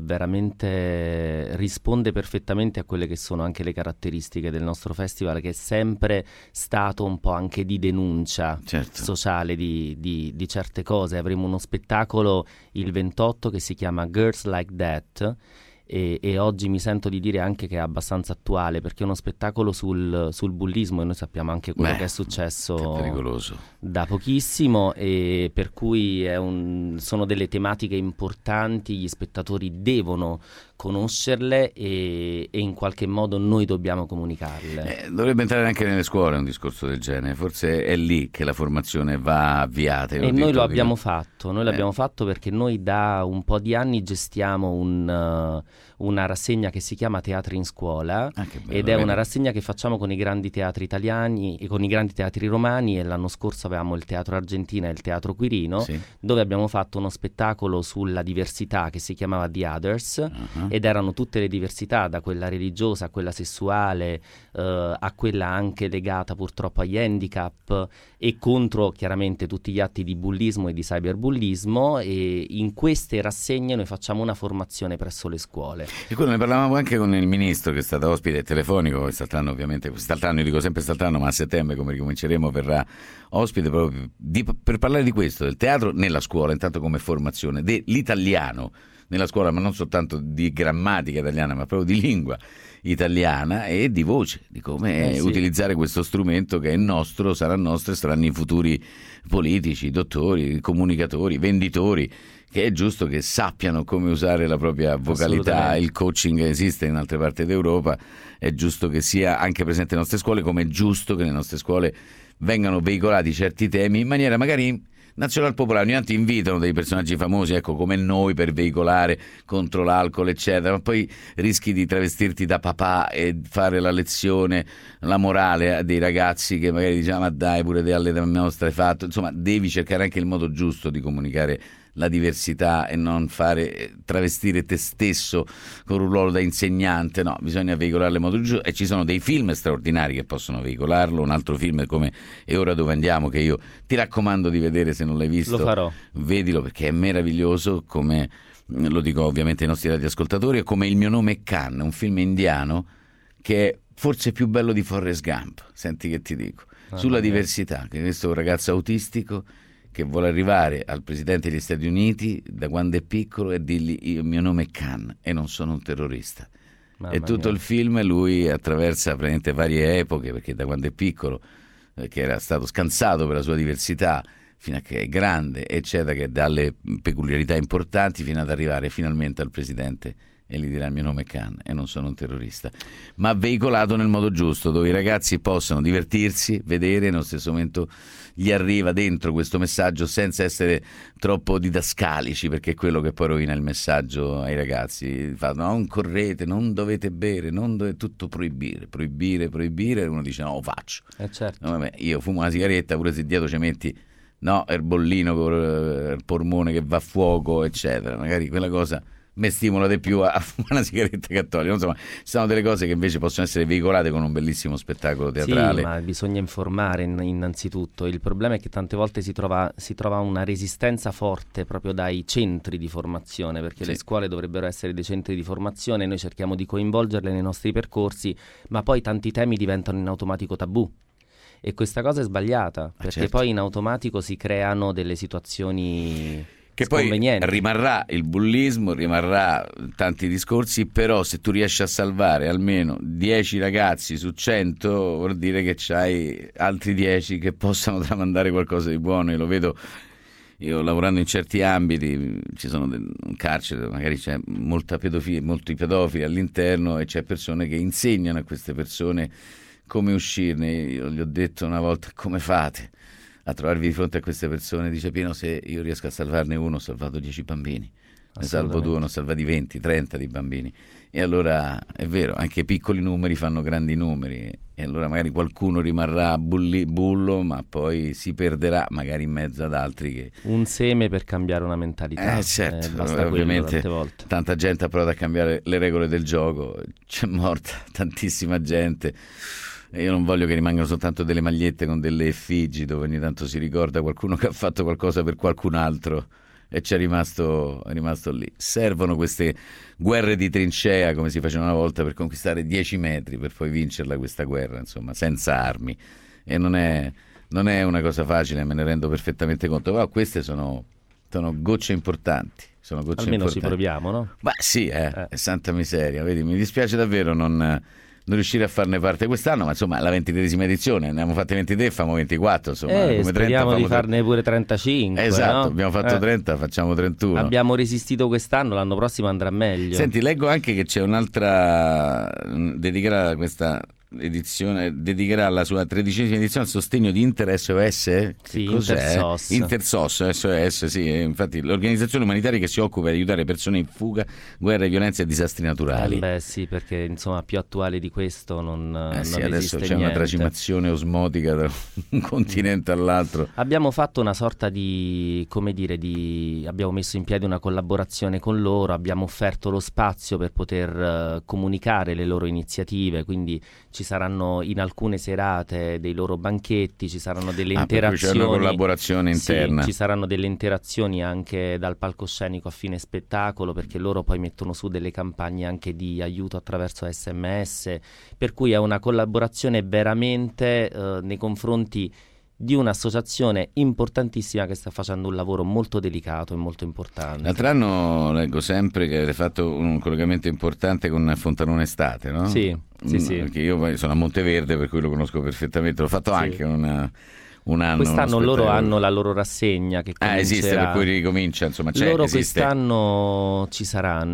veramente risponde perfettamente a quelle che sono anche le caratteristiche del nostro festival, che è sempre stato un po' anche di denuncia Certo. sociale di, di, di certe cose. Avremo uno spettacolo il ventotto che si chiama Girls Like That. E, e oggi mi sento di dire anche che è abbastanza attuale, perché è uno spettacolo sul, sul bullismo, e noi sappiamo anche quello Beh, che è successo è pericoloso. da pochissimo, e per cui è un, sono delle tematiche importanti, gli spettatori devono conoscerle e, e in qualche modo noi dobbiamo comunicarle. Eh, dovrebbe entrare anche nelle scuole un discorso del genere, forse è lì che la formazione va avviata. E noi lo abbiamo fatto. fatto, noi l'abbiamo fatto perché noi da un po' di anni gestiamo un, uh, una rassegna che si chiama Teatri in Scuola, bello, ed è vedi? una rassegna che facciamo con i grandi teatri italiani e con i grandi teatri romani, e l'anno scorso avevamo il Teatro Argentina e il Teatro Quirino, Sì. dove abbiamo fatto uno spettacolo sulla diversità che si chiamava The Others, Uh-huh. ed erano tutte le diversità, da quella religiosa a quella sessuale, eh, a quella anche legata purtroppo agli handicap, e contro chiaramente tutti gli atti di bullismo e di cyberbullismo. E in queste rassegne noi facciamo una formazione presso le scuole. E quello ne parlavamo anche con il ministro, che è stato ospite telefonico quest'anno, ovviamente quest'anno, io dico sempre quest'anno, ma a settembre, come ricominceremo, verrà ospite proprio di, per parlare di questo, del teatro nella scuola, intanto come formazione, dell'italiano nella scuola, ma non soltanto di grammatica italiana, ma proprio di lingua italiana e di voce, di come Eh sì. utilizzare questo strumento che è nostro, sarà nostro e saranno i futuri politici, dottori, comunicatori, venditori, che è giusto che sappiano come usare la propria vocalità. Assolutamente. Il coaching esiste in altre parti d'Europa, è giusto che sia anche presente nelle nostre scuole, come è giusto che nelle nostre scuole vengano veicolati certi temi in maniera magari nazional popolare. Ogni tanto invitano dei personaggi famosi, ecco, come noi, per veicolare contro l'alcol eccetera, ma poi rischi di travestirti da papà e fare la lezione, la morale a dei ragazzi che magari diciamo: ma dai, pure te alle nostre hai fatto. Insomma, devi cercare anche il modo giusto di comunicare la diversità e non fare travestire te stesso con un ruolo da insegnante, no, bisogna veicolarlo in modo giusto, e ci sono dei film straordinari che possono veicolarlo. Un altro film come E ora dove andiamo, che io ti raccomando di vedere, se non l'hai visto, lo farò, vedilo perché è meraviglioso, come lo dico ovviamente ai nostri radioascoltatori, è come Il mio nome è Khan, un film indiano che è forse più bello di Forrest Gump, senti che ti dico, ah, sulla diversità, che questo è un ragazzo autistico che vuole arrivare al presidente degli Stati Uniti da quando è piccolo e dirgli: io, il mio nome è Khan e non sono un terrorista. Mamma e tutto mia. Il film lui attraversa praticamente varie epoche, perché da quando è piccolo, eh, che era stato scansato per la sua diversità, fino a che è grande, eccetera, che ha dalle peculiarità importanti, fino ad arrivare finalmente al presidente e gli dirà: il mio nome è Khan e non sono un terrorista, ma veicolato nel modo giusto, dove i ragazzi possano divertirsi, vedere, nello stesso momento gli arriva dentro questo messaggio senza essere troppo didascalici, perché è quello che poi rovina il messaggio ai ragazzi. Fa: non correte, non dovete bere, non dovete, tutto proibire, proibire, proibire, e uno dice: no, lo faccio. Eh certo. No, vabbè, io fumo una sigaretta, pure se dietro ci metti, no, il bollino con il polmone che va a fuoco, eccetera, magari quella cosa mi stimola di più a fumare una sigaretta cattolica. Insomma, ci sono delle cose che invece possono essere veicolate con un bellissimo spettacolo teatrale. Sì, ma bisogna informare innanzitutto. Il problema è che tante volte si trova, si trova una resistenza forte proprio dai centri di formazione, perché sì, le scuole dovrebbero essere dei centri di formazione, noi cerchiamo di coinvolgerle nei nostri percorsi, ma poi tanti temi diventano in automatico tabù. E questa cosa è sbagliata, perché certo, poi in automatico si creano delle situazioni che poi rimarrà il bullismo, rimarrà tanti discorsi, però se tu riesci a salvare almeno dieci ragazzi su cento, vuol dire che c'hai altri dieci che possano tramandare qualcosa di buono. Io lo vedo, io lavorando in certi ambiti, ci sono un carcere, magari c'è molta pedofilia, molti pedofili all'interno, e c'è persone che insegnano a queste persone come uscirne. Io gli ho detto una volta: come fate a trovarvi di fronte a queste persone? Dice Pino: se io riesco a salvarne uno, ho salvato dieci bambini, ne salvo due, ne ho salvati venti, trenta di bambini. E allora è vero, anche piccoli numeri fanno grandi numeri, e allora magari qualcuno rimarrà bulli, bullo, ma poi si perderà magari in mezzo ad altri che... Un seme per cambiare una mentalità. Eh certo, eh, basta ovviamente quello, tante volte. Tanta gente ha provato a cambiare le regole del gioco, c'è morta tantissima gente. E io non voglio che rimangano soltanto delle magliette con delle effigi dove ogni tanto si ricorda qualcuno che ha fatto qualcosa per qualcun altro e ci è rimasto, è rimasto lì. Servono queste guerre di trincea, come si faceva una volta, per conquistare dieci metri, per poi vincerla questa guerra, insomma, senza armi. E non è, non è una cosa facile, me ne rendo perfettamente conto, però queste sono, sono gocce importanti. Sono gocce Almeno importanti. Ci proviamo, no? Beh sì, eh, eh. È santa miseria, vedi, mi dispiace davvero non... non riuscire a farne parte quest'anno, ma insomma la ventitreesima edizione, ne abbiamo fatte ventitré, famo ventiquattro, insomma, eh, come speriamo trenta, di farne pure trentacinque. Esatto, no? abbiamo fatto eh. trenta, facciamo trentuno. Abbiamo resistito quest'anno, l'anno prossimo andrà meglio. Senti, leggo anche che c'è un'altra, dedicherà a questa edizione, dedicherà la sua tredicesima edizione al sostegno di Inter S O S. Sì, cos'è? Intersos. Intersos, S O S, sì, infatti l'organizzazione umanitaria che si occupa di aiutare persone in fuga, guerre, violenze e disastri naturali. Eh beh sì, perché insomma più attuale di questo non, eh non sì, adesso c'è niente. Una tracimazione osmotica da un continente all'altro. Abbiamo fatto una sorta di, come dire, di abbiamo messo in piedi una collaborazione con loro, abbiamo offerto lo spazio per poter uh, comunicare le loro iniziative, quindi ci saranno in alcune serate dei loro banchetti, ci saranno delle ah, interazioni. C'è una collaborazione interna. Sì, ci saranno delle interazioni anche dal palcoscenico a fine spettacolo, perché loro poi mettono su delle campagne anche di aiuto attraverso S M S, per cui è una collaborazione veramente eh, nei confronti di un'associazione importantissima che sta facendo un lavoro molto delicato e molto importante. L'altro anno leggo sempre che avete fatto un collegamento importante con Fontanone Estate, no? Sì, sì, sì. Perché io sono a Monteverde, per cui lo conosco perfettamente, l'ho fatto sì. anche una, un anno. Quest'anno loro hanno la loro rassegna che comincerà. Ah, esiste, per cui ricomincia, insomma, c'è, loro esiste. Quest'anno ci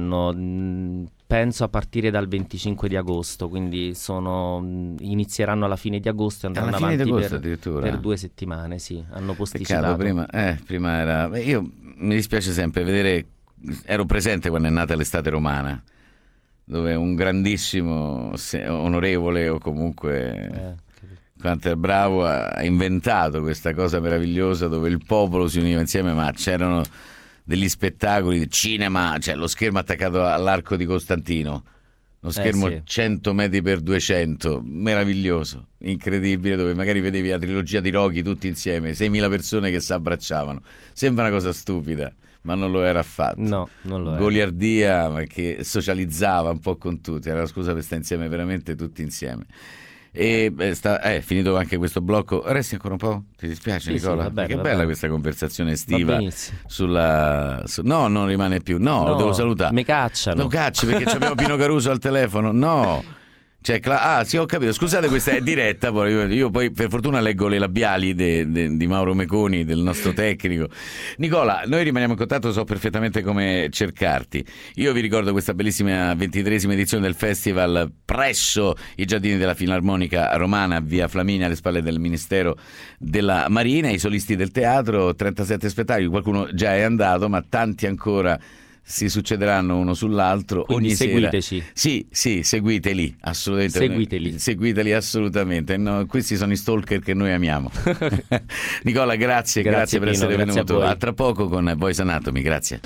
saranno, penso a partire dal venticinque di agosto, quindi sono inizieranno alla fine di agosto e andranno avanti per, per due settimane, sì, hanno posticipato. Peccato, prima, eh, prima era... Beh, io mi dispiace sempre vedere, ero presente quando è nata l'estate romana, dove un grandissimo onorevole o comunque... Eh. Quanto è bravo, ha inventato questa cosa meravigliosa dove il popolo si univa insieme, ma c'erano degli spettacoli, cinema, cioè lo schermo attaccato all'Arco di Costantino, lo schermo Eh, sì. cento metri per duecento, meraviglioso, incredibile, dove magari vedevi la trilogia di Rocky tutti insieme, seimila persone che si abbracciavano. Sembra una cosa stupida, ma non lo era affatto. No, non lo era. Goliardia, ma che socializzava un po' con tutti, era la scusa per stare insieme, veramente tutti insieme. E beh, sta, eh, finito anche questo blocco. Resti ancora un po'? Ti dispiace, Sì, sì, Nicola? va bene, Che va bella bene. questa conversazione Va estiva benissimo. sulla su- no, non rimane più. No, lo No, devo salutare. mi cacciano. Lo cacci perché abbiamo Pino Caruso al telefono. No. Cioè, Cla- ah, sì, ho capito. Scusate, questa è diretta. Poi io, io poi per fortuna leggo le labiali de- de- di Mauro Meconi, del nostro tecnico. Nicola, noi rimaniamo in contatto, so perfettamente come cercarti. Io vi ricordo questa bellissima ventitreesima edizione del festival presso i giardini della Filarmonica Romana, via Flaminia, alle spalle del Ministero della Marina. I solisti del teatro, trentasette spettacoli. Qualcuno già è andato, ma tanti ancora si succederanno uno sull'altro. Quindi ogni seguiteci. sera. Sì, sì, seguiteli, assolutamente. Seguiteli. Seguiteli assolutamente. No, questi sono i stalker che noi amiamo. Nicola, grazie, grazie, Grazie, per Pino, essere grazie a venuto. voi. A tra poco con Voice Anatomy, grazie.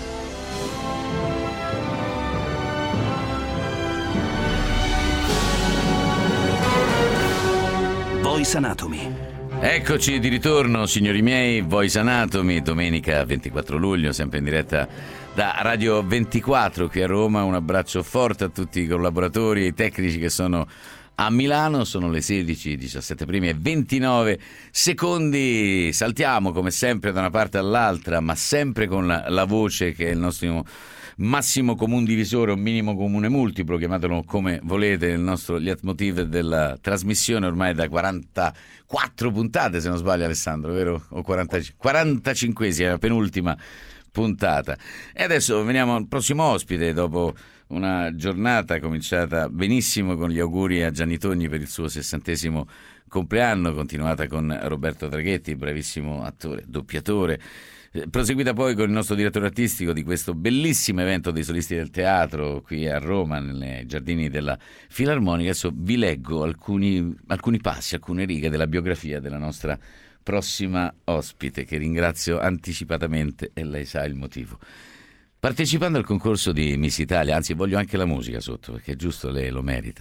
Voice Anatomy. Eccoci di ritorno, signori miei, Voice Anatomy, domenica ventiquattro luglio, sempre in diretta da Radio ventiquattro qui a Roma. Un abbraccio forte a tutti i collaboratori e i tecnici che sono a Milano. Sono le sedici, diciassette primi e ventinove secondi. Saltiamo come sempre da una parte all'altra, ma sempre con la, la voce che è il nostro massimo comune divisore o minimo comune multiplo, chiamatelo come volete, il nostro leitmotiv della trasmissione ormai da quarantaquattro puntate, se non sbaglio, Alessandro, vero? O quarantacinque, quarantacinquesima, penultima puntata. E adesso veniamo al prossimo ospite, dopo una giornata cominciata benissimo con gli auguri a Gianni Togni per il suo sessantesimo compleanno, continuata con Roberto Draghetti, bravissimo attore, doppiatore, proseguita poi con il nostro direttore artistico di questo bellissimo evento dei solisti del teatro qui a Roma, nei giardini della Filarmonica. Adesso vi leggo alcuni, alcuni passi, alcune righe della biografia della nostra prossima ospite, che ringrazio anticipatamente e lei sa il motivo. Partecipando al concorso di Miss Italia, anzi voglio anche la musica sotto, perché è giusto, lei lo merita.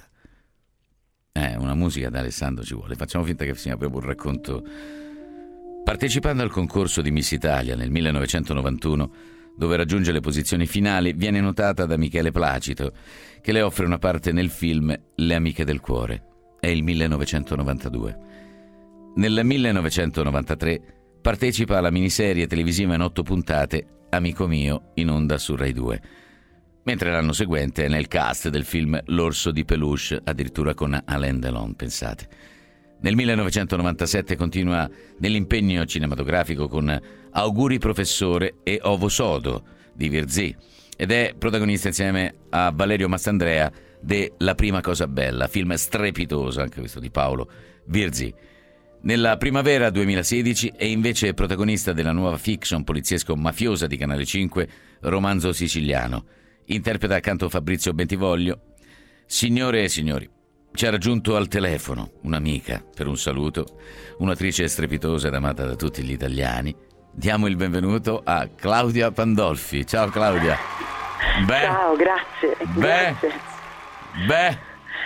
Eh, una musica da Alessandro ci vuole, facciamo finta che sia proprio un racconto. Partecipando al concorso di Miss Italia nel millenovecentonovantuno, dove raggiunge le posizioni finali, viene notata da Michele Placito, che le offre una parte nel film Le amiche del cuore. È il millenovecentonovantadue. Nel millenovecentonovantatré partecipa alla miniserie televisiva in otto puntate Amico mio, in onda su Rai due. Mentre l'anno seguente è nel cast del film L'orso di peluche, addirittura con Alain Delon, pensate. Nel millenovecentonovantasette continua nell'impegno cinematografico con Auguri professore e Ovo sodo di Virzì ed è protagonista insieme a Valerio Mastandrea de La prima cosa bella, film strepitoso anche questo di Paolo Virzì. Nella primavera duemilasedici è invece protagonista della nuova fiction poliziesco mafiosa di Canale cinque, Romanzo siciliano. Interpreta accanto Fabrizio Bentivoglio. Signore e signori, ci ha raggiunto al telefono un'amica per un saluto, un'attrice strepitosa ed amata da tutti gli italiani. Diamo il benvenuto a Claudia Pandolfi. Ciao Claudia. Beh, Ciao, grazie. Beh, grazie. beh,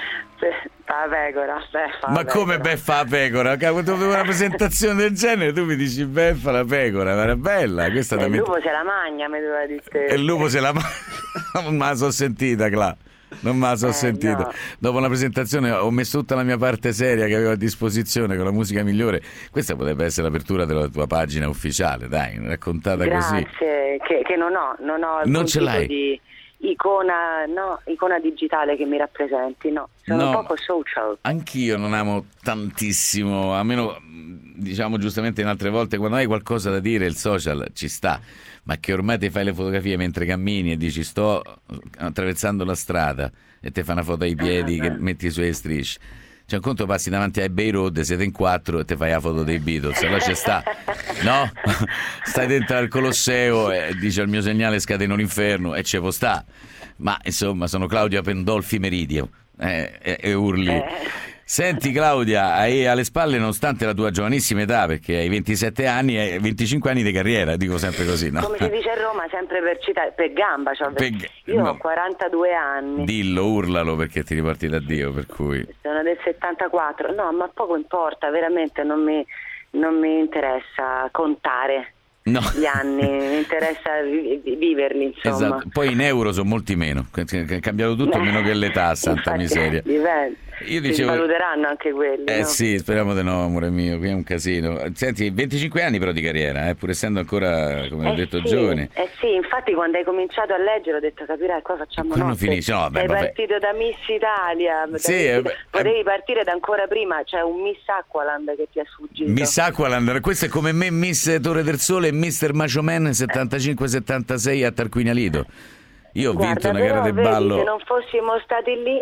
Beh, fa la pecora, beh, fa la ma pecora. come beffa la pecora? Quando avevo una presentazione del genere tu mi dici beffa la pecora, ma era bella questa da Eh, il mettere. lupo se la magna, mi doveva dire te. E il lupo se la mangia. Non me la so sentita, Cla. Non me la so Eh, sentita. no. Dopo una presentazione ho messo tutta la mia parte seria che avevo a disposizione con la musica migliore. Questa potrebbe essere l'apertura della tua pagina ufficiale, dai, raccontata così. Grazie, che, che non ho, non ho Non alcun ce tipo l'hai? di icona, no, icona digitale che mi rappresenti, no. Sono No. poco social. Anch'io non amo tantissimo, a meno, diciamo giustamente in altre volte, quando hai qualcosa da dire il social ci sta, ma che ormai ti fai le fotografie mentre cammini e dici sto attraversando la strada e ti fa una foto ai piedi che metti sulle strisce. Cioè un conto passi davanti ai Bay Road, siete in quattro e ti fai la foto dei Beatles, allora ci sta, no? Stai dentro al Colosseo e dici al mio segnale scateno l'inferno e ce può sta. Ma insomma sono Claudia Pandolfi Meridio eh, e, e urli Eh. Senti Claudia, hai alle spalle, nonostante la tua giovanissima età, perché hai ventisette anni, hai venticinque anni di carriera, dico sempre così, no? Come si dice a Roma, sempre per citare, per gamba, cioè Per- io no. ho quarantadue anni. Dillo, urlalo perché ti riporti da Dio, per cui... Sono del settantaquattro, no, ma poco importa, veramente non mi, non mi interessa contare No. gli anni, mi interessa vi- vi- viverli, insomma. Esatto, poi in euro sono molti meno, è cambiato tutto meno che l'età, santa Infatti, miseria. dipende. Io Si dicevo... valuteranno anche quelli, Eh no? sì, speriamo di no, amore mio, qui è un casino. Senti, venticinque anni però di carriera, eh, pur essendo ancora, come ho Eh detto, sì, giovane. Eh sì, infatti quando hai cominciato a leggere ho detto, capirai, qua facciamo Quando notte. finisce? No, beh, Sei vabbè. partito da Miss Italia, da Sì, Miss eh, Italia. beh, Potevi partire da ancora prima, c'è un Miss Aqualand che ti è sfuggito. Miss Aqualand, questo è come me, Miss Torre del Sole e mister Macho Man settantacinque settantasei a Tarquinalido. Io ho Guarda, vinto una però, gara di vedi, ballo. se non fossimo stati lì...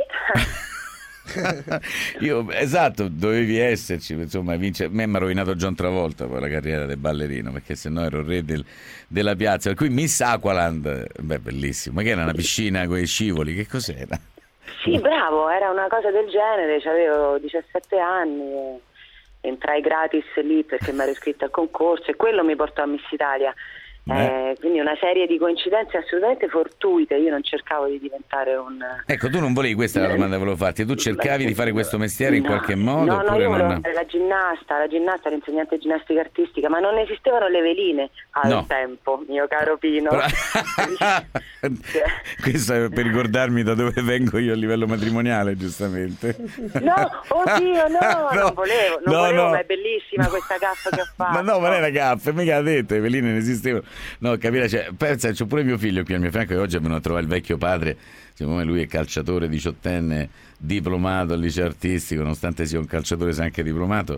Io, esatto, dovevi esserci, insomma, vince. A me mi ha rovinato John Travolta poi la carriera del ballerino, perché sennò ero il re del- della piazza. Per cui Miss Aqualand, beh, bellissimo. Ma che era una piscina con i scivoli? Che cos'era? Sì, bravo, era una cosa del genere, avevo diciassette anni, e entrai gratis lì perché mi ero iscritta al concorso e quello mi portò a Miss Italia. Eh, quindi una serie di coincidenze assolutamente fortuite. Io non cercavo di diventare un... Ecco, tu non volevi, questa è la domanda che volevo farti, tu cercavi di fare questo mestiere in No, qualche modo? No, no, oppure io volevo non... fare la ginnasta, la ginnasta, l'insegnante di ginnastica artistica, ma non esistevano le veline al No. tempo, mio caro Pino. Questo è per ricordarmi da dove vengo io a livello matrimoniale, giustamente. No, oddio, no, No, non volevo, non no, volevo, no. ma è bellissima questa gaffa che ho fatto. Ma no, ma non è una gaffa, mica l'ha detto, le veline non esistevano. No, capire, cioè, pensa, c'ho pure mio figlio qui al mio fianco e oggi è venuto a trovare il vecchio padre, siccome lui è calciatore diciottenne, diplomato al liceo artistico, nonostante sia un calciatore sa anche diplomato,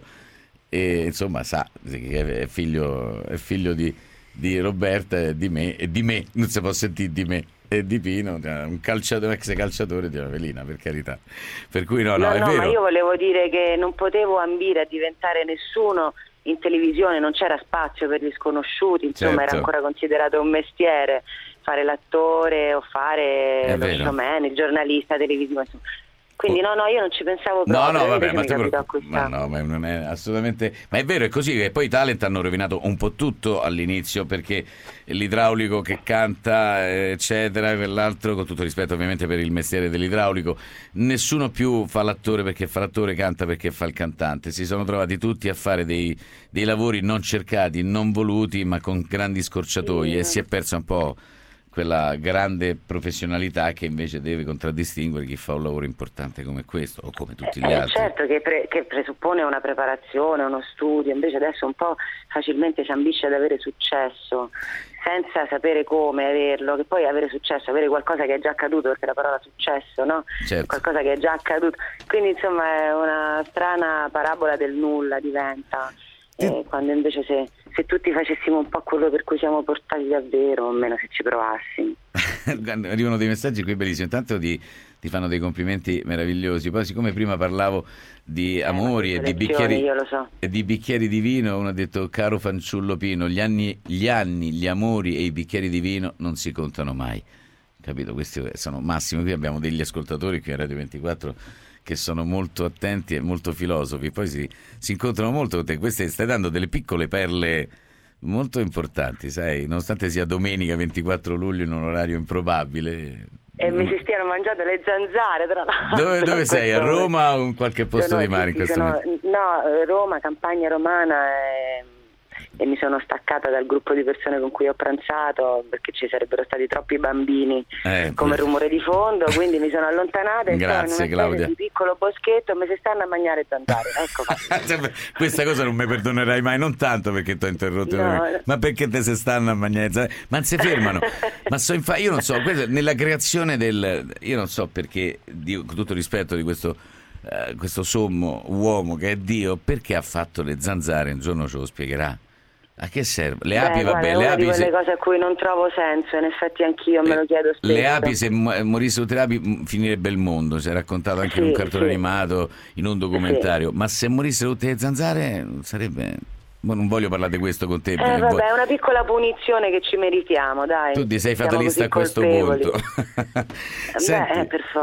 e insomma sa che è figlio, è figlio di, di Roberta e di me, e di me, non si può sentire di me. E di Pino, un calciatore, ex calciatore di una velina, per carità. Per cui no, no, No, è no, vero. ma io volevo dire che non potevo ambire a diventare nessuno in televisione, non c'era spazio per gli sconosciuti, insomma Certo. era ancora considerato un mestiere fare l'attore o fare È lo vero. showman, il giornalista televisivo, insomma. Quindi no, no, io non ci pensavo No, proprio. no, vabbè, invece ma, mi tu capitò pro- ma questa- no, ma non è assolutamente. Ma è vero, è così che poi i talent hanno rovinato un po' tutto all'inizio, perché l'idraulico che canta, eh, eccetera, quell'altro, con tutto rispetto ovviamente per il mestiere dell'idraulico, nessuno più fa l'attore perché fa l'attore, canta perché fa il cantante. Si sono trovati tutti a fare dei, dei lavori non cercati, non voluti, ma con grandi scorciatoie, Sì. e si è persa un po' quella grande professionalità che invece deve contraddistinguere chi fa un lavoro importante come questo o come tutti gli Eh, altri. certo che, pre- che presuppone una preparazione, uno studio, invece adesso un po' facilmente si ambisce ad avere successo senza sapere come averlo, che poi avere successo, avere qualcosa che è già accaduto, perché la parola successo, no? Certo. Qualcosa che è già accaduto, quindi insomma è una strana parabola del nulla diventa, eh, quando invece se, se tutti facessimo un po' quello per cui siamo portati davvero, o almeno se ci provassimo. Arrivano dei messaggi qui bellissimi, intanto ti, ti fanno dei complimenti meravigliosi. Poi siccome prima parlavo di amori e di lezioni, bicchieri io lo so. e di bicchieri di vino, uno ha detto: caro fanciullo Pino, gli anni, gli anni, gli amori e i bicchieri di vino non si contano mai. Capito? Questi sono massimi. Qui abbiamo degli ascoltatori qui a Radio ventiquattro che sono molto attenti e molto filosofi, poi si, si incontrano molto con te. Queste stai dando delle piccole perle molto importanti, sai, nonostante sia domenica ventiquattro luglio in un orario improbabile. E mi si stiano mangiando le zanzare, tra l'altro. Dove, dove sei? A Roma o in qualche posto Sono- di mare in sì, questo sono- momento? No, Roma, campagna romana, e, e mi sono staccata dal gruppo di persone con cui ho pranzato perché ci sarebbero stati troppi bambini Eh, come poi- rumore di fondo, quindi mi sono allontanata e Grazie, sono in una specie Claudia. di piccolo boschetto e mi si stanno a mangiare zanzare. Ecco fatto. Questa cosa non mi perdonerai mai, non tanto perché ti ho interrotto, No. ma perché te se stanno a mangiare, ma non si fermano. Ma so, infa- io non so, questo- nella creazione del, io non so perché, Dio, con tutto rispetto di questo, eh, questo sommo uomo che è Dio, perché ha fatto le zanzare, un giorno ce lo spiegherà. A che serve? Le Beh, api, guarda, vabbè, è le una api di quelle se, cose a cui non trovo senso, in effetti anch'io me lo chiedo spesso. le api se mo- morissero tutte le api m- finirebbe il mondo, si è raccontato anche in Sì, un cartone sì. animato, in un documentario, ma se morissero tutte le zanzare sarebbe... Ma non voglio parlare di questo con te. Eh, perché vabbè, vuoi- è una piccola punizione che ci meritiamo, dai. Tu ti sei Siamo fatalista a così questo colpevoli. punto. Beh, Senti, eh, per forza.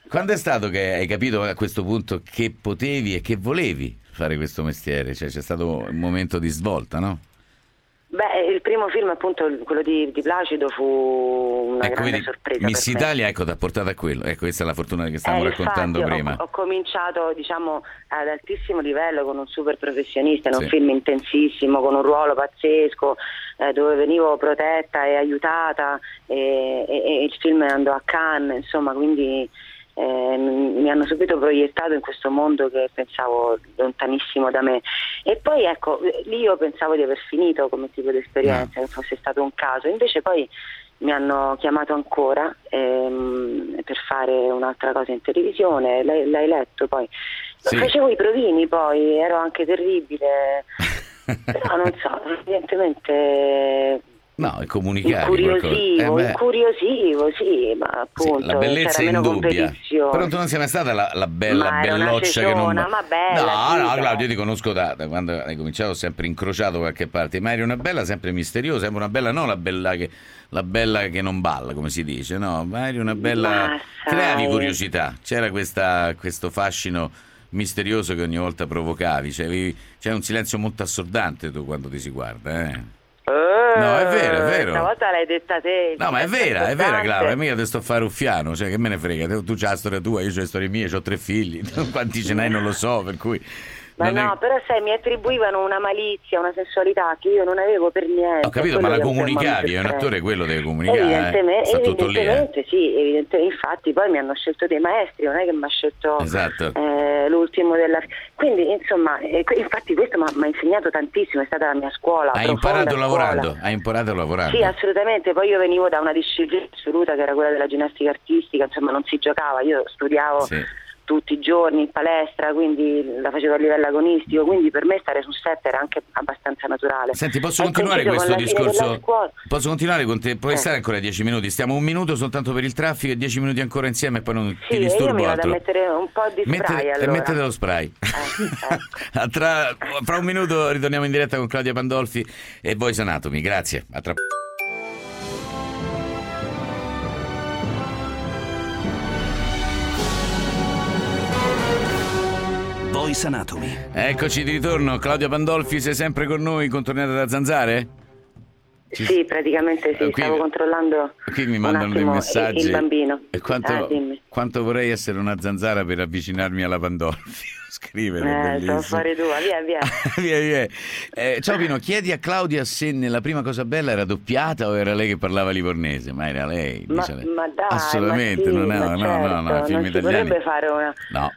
Quando è stato che hai capito a questo punto che potevi e che volevi fare questo mestiere? Cioè c'è stato un momento di svolta, no? Beh, il primo film, appunto, quello di, di Placido, fu una ecco, grande vedi, sorpresa. Miss per Italia, me. ecco, ti ha portato a quello. Ecco, questa è la fortuna che stavamo eh, raccontando infatti, prima. Ho, ho cominciato, diciamo, ad altissimo livello con un super professionista, in un Sì. film intensissimo, con un ruolo pazzesco, eh, dove venivo protetta e aiutata, e, e, e il film andò a Cannes, insomma, quindi eh, mi hanno subito proiettato in questo mondo che pensavo lontanissimo da me. E poi ecco, lì io pensavo di aver finito come tipo di esperienza, No. che fosse stato un caso, invece poi mi hanno chiamato ancora ehm, per fare un'altra cosa in televisione. L'hai, l'hai letto poi? Sì. Facevo i provini, poi ero anche terribile, però non so, evidentemente No, è comunicare incuriosivo, qualcosa. Eh, incuriosivo, sì, ma appunto sì, la bellezza c'era è meno indubbia. competizione. Però tu non sei mai stata la, la bella Ma era una belloccia che non... cecona, ma bella, No, no, figa. Claudio, io ti conosco da, da quando hai cominciato, ho sempre incrociato da qualche parte, ma eri una bella sempre misteriosa, sempre una bella, non la bella che, la bella che non balla, come si dice, no, ma eri una bella... Ma Creavi sai. curiosità, c'era questa, questo fascino misterioso che ogni volta provocavi, cioè, avevi- c'è un silenzio molto assordante tu quando ti si guarda, eh. No, è vero, è vero. Stavolta l'hai detta te. No, ma è vera, è vera, importante. Claudia, mica te sto a fare ruffiano, cioè che me ne frega, tu, tu c'hai la storia tua, io c'ho le storie mie, ho tre figli, quanti ce n'hai non lo so, per cui... Ma non no, è- però sai, mi attribuivano una malizia, una sensualità che io non avevo per niente. Ho capito, ma quello la che un po' comunicavi, mi è un frega. attore, quello deve comunicare, Evidentemente, eh. Sta tutto lì, eh. evidentemente sì, evidentemente, infatti poi mi hanno scelto dei maestri, non è che mi ha scelto Esatto. eh, l'ultimo della... Quindi insomma, eh, que- infatti questo mi ha insegnato tantissimo, è stata la mia scuola. Hai profonda imparato scuola. lavorando, hai imparato lavorando. Sì, assolutamente, poi io venivo da una disciplina assoluta che era quella della ginnastica artistica, insomma non si giocava, io studiavo Sì. tutti i giorni in palestra, quindi la facevo a livello agonistico, quindi per me stare sul set era anche abbastanza naturale. Senti, posso È continuare coinciso questo con la fine della discorso? scuola. Posso continuare con te? Puoi Eh. stare ancora dieci minuti? Stiamo un minuto soltanto per il traffico e dieci minuti ancora insieme e poi non Sì, ti e io disturbo mi vado altro. a mettere un po' di spray Mettere, allora. mettete lo spray. Eh, A tra, fra un minuto ritorniamo in diretta con Claudia Pandolfi e Voice Anatomy. Grazie. A tra... Voice Anatomy. Eccoci di ritorno. Claudia Pandolfi, sei sempre con noi? Contornata da Zanzare? Ci- Sì, praticamente sì, Eh, qui- stavo controllando Qui mi un mandano dei attimo messaggi. il, il bambino. E quanto, Eh, dimmi. quanto vorrei essere una zanzara per avvicinarmi alla Pandolfi. Scrivere, Eh, sono bellissimo. affari tua, via, via. via, via. Eh, ciao Pino, chiedi a Claudia se nella prima cosa bella era doppiata o era lei che parlava livornese, ma era lei. Ma, dice lei. ma dai, Assolamente, ma sì, non è, ma no, certo, no, no, film non si italiani. potrebbe fare una, No.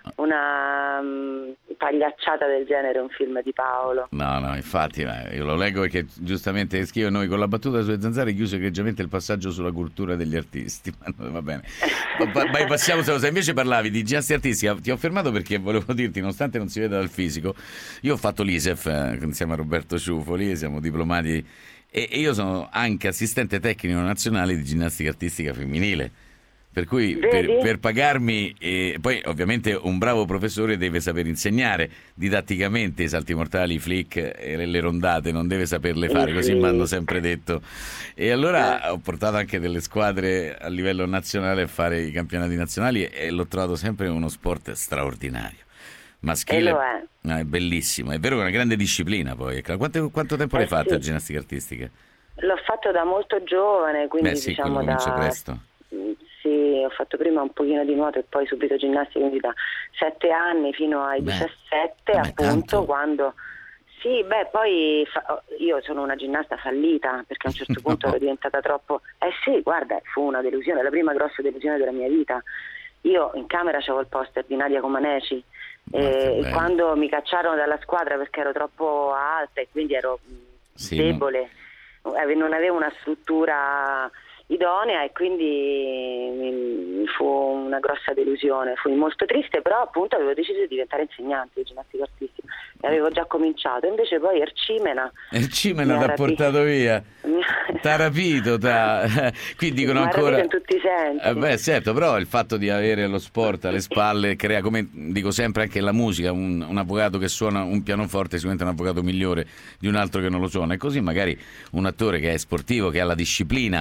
una mm, pagliacciata del genere, un film di Paolo. No, no, infatti, eh, io lo leggo perché giustamente scrive noi con la battuta sulle zanzare chiuso egregiamente il passaggio sulla cultura degli artisti. Ma no, va bene. Ma, ma passiamo, se invece parlavi di ginnastica artistica, ti ho fermato perché volevo dirti, nonostante non si veda dal fisico, io ho fatto l'I S E F eh, insieme a Roberto Ciufoli, siamo diplomati e, e io sono anche assistente tecnico nazionale di ginnastica artistica femminile. Per cui per, Vedi? per pagarmi, eh, poi ovviamente un bravo professore deve saper insegnare didatticamente i salti mortali, i flick e le, le rondate, non deve saperle fare, così mi hanno sempre detto. E allora ho portato anche delle squadre a livello nazionale a fare i campionati nazionali e, e l'ho trovato sempre uno sport straordinario. Maschile, E lo è. No, è bellissimo, è vero che è una grande disciplina poi. Quanto, quanto tempo Eh, l'hai fatto sì. a ginnastica artistica? L'ho fatto da molto giovane, quindi Beh sì, diciamo quello da... comincia presto. Mm, Sì, ho fatto prima un pochino di nuoto e poi subito ginnastica, quindi da sette anni fino ai Beh, diciassette, beh, appunto, tanto. quando... Sì, beh, poi fa- io sono una ginnasta fallita perché a un certo punto ero diventata troppo... Eh sì, guarda, fu una delusione, la prima grossa delusione della mia vita. Io in camera c'avevo il poster di Nadia Comaneci Ma che e bello. quando mi cacciarono dalla squadra perché ero troppo alta e quindi ero mh, Sì, debole, ave- non avevo una struttura idonea e quindi mi- fu una grossa delusione, fui molto triste, però appunto avevo deciso di diventare insegnante di ginnastica artistica e avevo già cominciato, invece poi Ercimena E Cimena mi ti ha ha rapi- portato via. mi ha- T'ha rapito, t'ha... qui dicono mi ha ancora... rapito in tutti i sensi. Eh beh, certo, però il fatto di avere lo sport alle spalle crea, come dico sempre, anche la musica. Un, un avvocato che suona un pianoforte è sicuramente un avvocato migliore di un altro che non lo suona. E così magari un attore che è sportivo, che ha la disciplina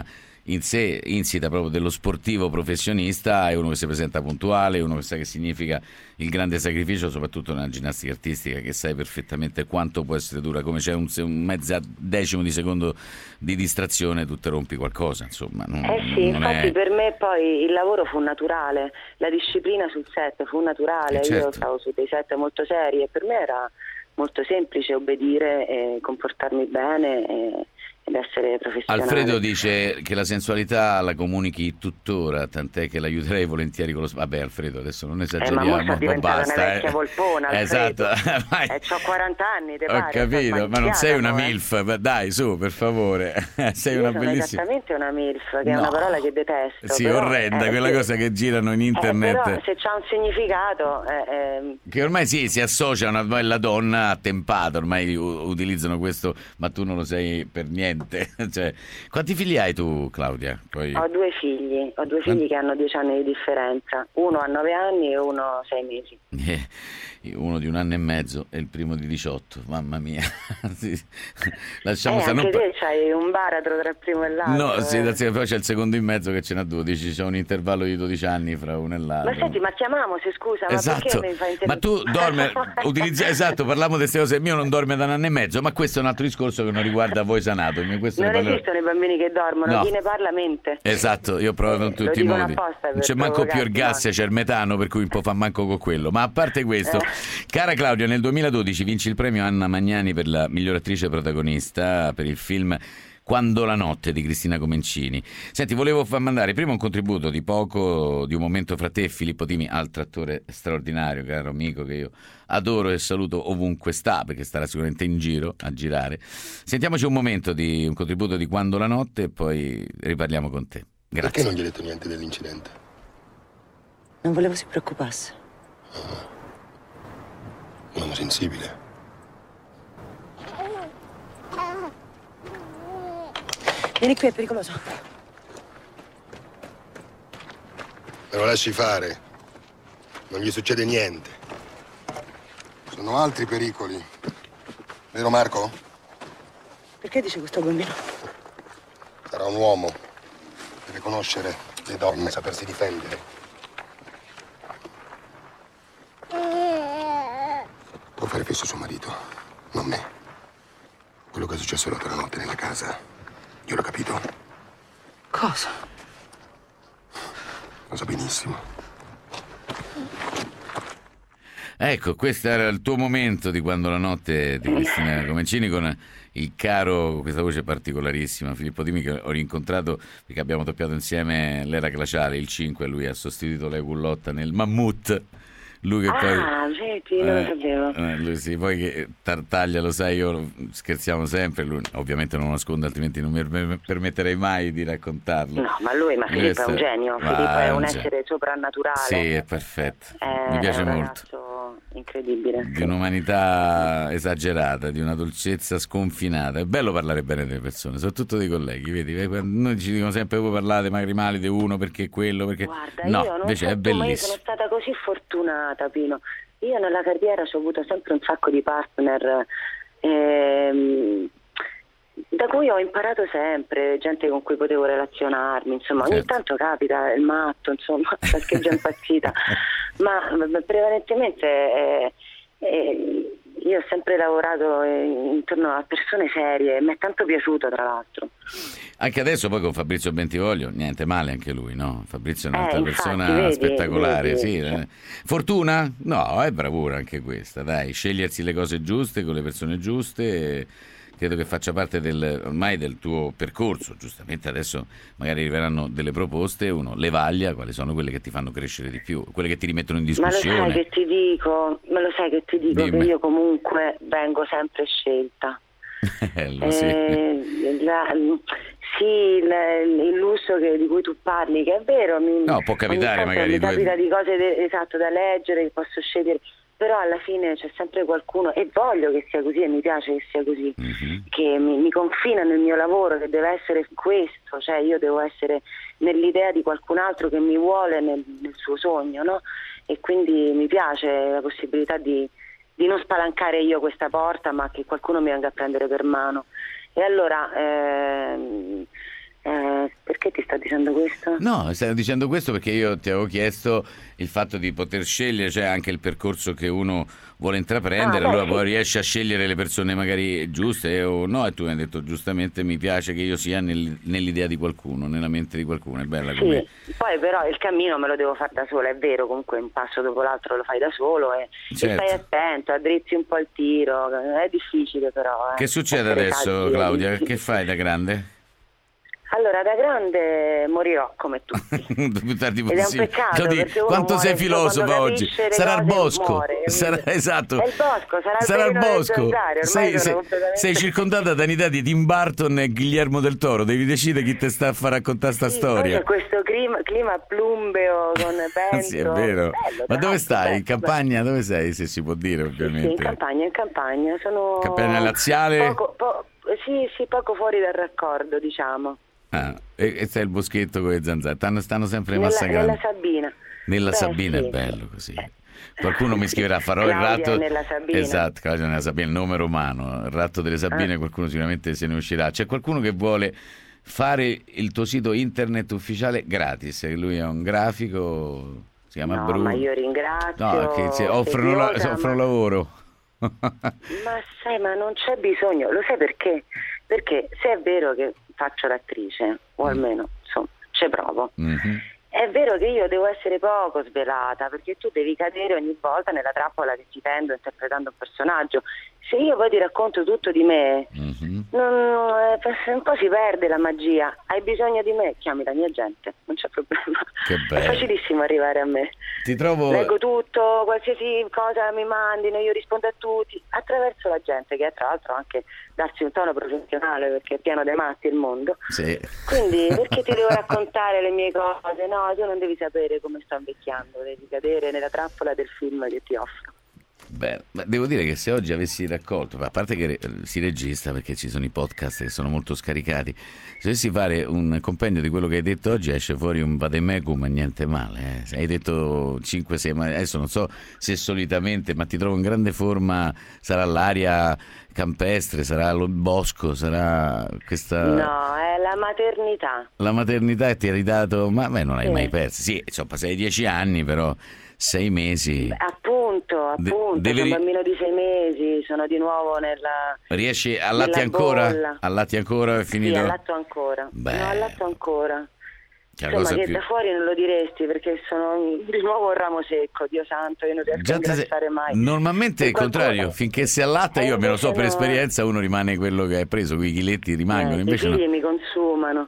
in sé insita proprio dello sportivo professionista, è uno che si presenta puntuale, uno che sa che significa il grande sacrificio, soprattutto nella ginnastica artistica, che sai perfettamente quanto può essere dura, come c'è un, un mezzo decimo di secondo di distrazione, tu te rompi qualcosa, insomma. Non, eh sì, non infatti è... per me poi il lavoro fu naturale, la disciplina sul set fu naturale, eh certo. Io stavo su dei set molto seri e per me era molto semplice obbedire e comportarmi bene e, ed essere professionale. Alfredo dice che la sensualità la comunichi tuttora, tant'è che l'aiuterei volentieri con lo... Vabbè Alfredo, adesso non esageriamo, eh, ma ma basta. Una vecchia eh. volpona, Esatto. eh, c'ho quaranta anni, te Ho pare, capito, ma non sei una eh. MILF, dai su, per favore. Sei Io una sono bellissima... esattamente una MILF, che No. è una parola che detesto. Sì, però, orrenda, eh, quella sì. cosa che girano in internet. Eh, però se c'ha un significato... Eh, eh... Che ormai sì, si associa a una bella donna attempata, ormai u- utilizzano questo, ma tu non lo sei per niente. Cioè, quanti figli hai tu, Claudia? Poi... Ho due figli, ho due figli che hanno dieci anni di differenza, uno ha nove anni e uno sei mesi. Eh, uno di un anno e mezzo e il primo di diciotto, mamma mia. Sì. Lasciamo Eh, stare, anche non... te c'hai un baratro tra il primo e l'altro. No, sì, eh. poi c'è il secondo in mezzo che ce n'ha dodici, c'è un intervallo di dodici anni fra uno e l'altro. Ma senti, ma chiamiamo se scusa, ma Esatto, perché mi fai inter... ma tu dorme, utilizzi, esatto, parliamo di queste cose, il mio non dorme da un anno e mezzo, ma questo è un altro discorso che non riguarda voi Anatomy. Questo non ne parlerò... esistono i bambini che dormono, No. chi ne parla mente. Esatto, io provo in Eh, tutti i lo dicono modi. apposta per Non c'è manco più il provocarti, gas, c'è il metano, per cui un po' fa manco con quello. Ma a parte questo, Eh. cara Claudia, nel duemiladodici vinci il premio Anna Magnani per la miglior attrice protagonista per il film Quando la notte di Cristina Comencini. Senti, volevo far mandare prima un contributo di poco, di un momento fra te e Filippo Timi, altro attore straordinario, caro amico che io adoro e saluto ovunque sta, perché starà sicuramente in giro a girare. Sentiamoci un momento di un contributo di Quando la notte e poi riparliamo con te. Grazie. Perché non gli hai detto niente dell'incidente? Non volevo si preoccupasse. Un uomo sensibile. Vieni qui, è pericoloso. Me lo lasci fare. Non gli succede niente. Sono altri pericoli. Vero Marco? Perché dice questo bambino? Sarà un uomo. Deve conoscere le donne, sapersi difendere. Può fare fesso suo marito, non me. Quello che è successo l'altra notte nella casa, io l'ho capito. Cosa? Lo so benissimo. Ecco, questo era il tuo momento di Quando la notte di Cristina Comencini con il caro, con questa voce particolarissima, Filippo Timi, che ho rincontrato perché abbiamo doppiato insieme l'era glaciale, il cinque, lui ha sostituito Leo Gullotta nel Mammut. Lui che ah, poi vedi, non lo sapevo. Eh, lui sì, poi che Tartaglia, lo sai, io scherziamo sempre, lui ovviamente non lo nasconde, altrimenti non mi permetterei mai di raccontarlo. No, ma lui, ma Filippo Questo... è un genio, ma Filippo è un cioè... essere soprannaturale. Sì, è perfetto, è, mi piace è un molto. Incredibile. Di un'umanità esagerata, di una dolcezza sconfinata. È bello parlare bene delle persone, soprattutto dei colleghi, vedi? Noi ci dicono sempre voi parlate magari male di uno perché quello, perché Guarda, no, io non invece so è tu, bellissimo. ma io sono stata così fortunata, Pino. Io nella carriera ho avuto sempre un sacco di partner ehm, da cui ho imparato sempre, gente con cui potevo relazionarmi, insomma, certo. Ogni tanto capita il matto, insomma, qualche già impazzita, ma prevalentemente eh, eh, io ho sempre lavorato intorno a persone serie, mi è tanto piaciuto tra l'altro. Anche adesso poi con Fabrizio Bentivoglio, niente male anche lui, no? Fabrizio è un'altra eh, persona infatti, vedi, spettacolare, vedi, sì. cioè. Eh. Fortuna? No, è bravura anche questa, dai, scegliersi le cose giuste con le persone giuste. E... credo che faccia parte del, ormai del tuo percorso, giustamente adesso magari arriveranno delle proposte, uno le vaglia, quali sono quelle che ti fanno crescere di più, quelle che ti rimettono in discussione. Ma lo sai che ti dico, ma lo sai che ti dico Dimmi. Che io comunque vengo sempre scelta. eh, lo sì. Eh, la, sì, il, il lusso che, di cui tu parli, che è vero, mi, no, può capitare magari mi due... capita di cose de, esatto da leggere che posso scegliere. Però alla fine c'è sempre qualcuno, e voglio che sia così, e mi piace che sia così, mm-hmm. che mi, mi confina nel mio lavoro, che deve essere questo, cioè io devo essere nell'idea di qualcun altro che mi vuole nel, nel suo sogno, no? E quindi mi piace la possibilità di, di non spalancare io questa porta, ma che qualcuno mi venga a prendere per mano. E allora, ehm, eh, perché ti sta dicendo questo? No, stavo dicendo questo perché io ti avevo chiesto il fatto di poter scegliere, cioè anche il percorso che uno vuole intraprendere, Ah, beh, allora sì. poi riesci a scegliere le persone magari giuste o no, e tu mi hai detto giustamente mi piace che io sia nel- nell'idea di qualcuno, nella mente di qualcuno, è bella come... Sì, poi però il cammino me lo devo fare da sola, è vero, comunque un passo dopo l'altro lo fai da solo e, Certo. e stai attento, addrizzi un po' il tiro, è difficile però. eh, Che succede essere adesso, saggi. Claudia? Che fai da grande? Allora, da grande morirò come tu. Più tardi Ed è un possibile. peccato, Claudia, perché uno quanto muore sei solo filosofa quando oggi? capisce le Sarà il cose, bosco. muore, capito? Sarà, esatto. È il bosco, sarà il Sarà il veleno delle bosco. zanzare, ormai Sei, sono sei- completamente- sei circondata da un'idea di Tim Burton e Guillermo del Toro. Devi decidere chi te sta a far raccontare sta Sì, storia. poi c'è questo clima, clima plumbeo con vento. Sì, è vero. Bello, Ma tra dove l'altro, stai? In bello, campagna? Dove sei? Se si può dire, bello. Sì, in ovviamente. campagna, in campagna. Sono Campagna laziale? Poco, po- sì, sì, poco fuori dal raccordo, diciamo. Ah, e, e sei il boschetto con le zanzare. Stanno, stanno sempre Nella, massacrando. nella Sabina. Nella Beh, Sabina sì. è bello così. Qualcuno mi scriverà, farò il Claudia ratto. nella Sabina. Esatto, Claudia nella Sabina, il nome romano, il ratto delle Sabine, Ah. qualcuno sicuramente se ne uscirà. C'è qualcuno che vuole fare il tuo sito internet ufficiale gratis, lui è un grafico, si chiama No, Bruno. ma io ringrazio. No, che si- offrono, la- Sediosa, offrono ma- lavoro. Ma sai, ma non c'è bisogno, lo sai perché? Perché se è vero che faccio l'attrice, o almeno, insomma, ci provo, Mhm. è vero che io devo essere poco svelata, perché tu devi cadere ogni volta nella trappola che ti tendo interpretando un personaggio. Se io poi ti racconto tutto di me, Mhm. non, eh, un po' si perde la magia. Hai bisogno di me? Chiami la mia gente, non c'è problema. Che È bello. facilissimo arrivare a me. Ti trovo... Leggo tutto, qualsiasi cosa mi mandino, io rispondo a tutti, attraverso la gente, che è tra l'altro anche darsi un tono professionale, perché è pieno dei matti il mondo. Sì. Quindi perché ti devo raccontare le mie cose? No, tu non devi sapere come sto invecchiando, devi cadere nella trappola del film che ti offro. Beh, ma devo dire che se oggi avessi raccolto, a parte che eh, si registra perché ci sono i podcast che sono molto scaricati, se dovessi fare un compendio di quello che hai detto oggi esce fuori un vademecum, niente male. Eh. Se hai detto cinque sei, ma adesso non so se solitamente, ma ti trovo in grande forma, sarà l'aria campestre, sarà lo bosco, sarà questa... No, è la maternità. La maternità e ti hai ridato, ma beh, non hai Sì. mai perso. Sì, insomma, sei dieci anni, però sei mesi. Appunto, De- appunto, devi sono ri- un bambino di sei mesi, sono di nuovo nella... Riesci allatti nella ancora? bolla. Allatti ancora è finito? Sì, allatto ancora. Beh. No, allatto ancora. Che la Insomma, cosa che più... da fuori non lo diresti perché sono di nuovo un ramo secco, Dio santo, io non riesco Già a ti sei- ingrassare mai. Normalmente è il E qualcuno- contrario, finché si allatta, Eh, io me lo so invece per no. esperienza, uno rimane quello che hai preso, quei chiletti rimangono, Eh, invece i no. figli mi consumano.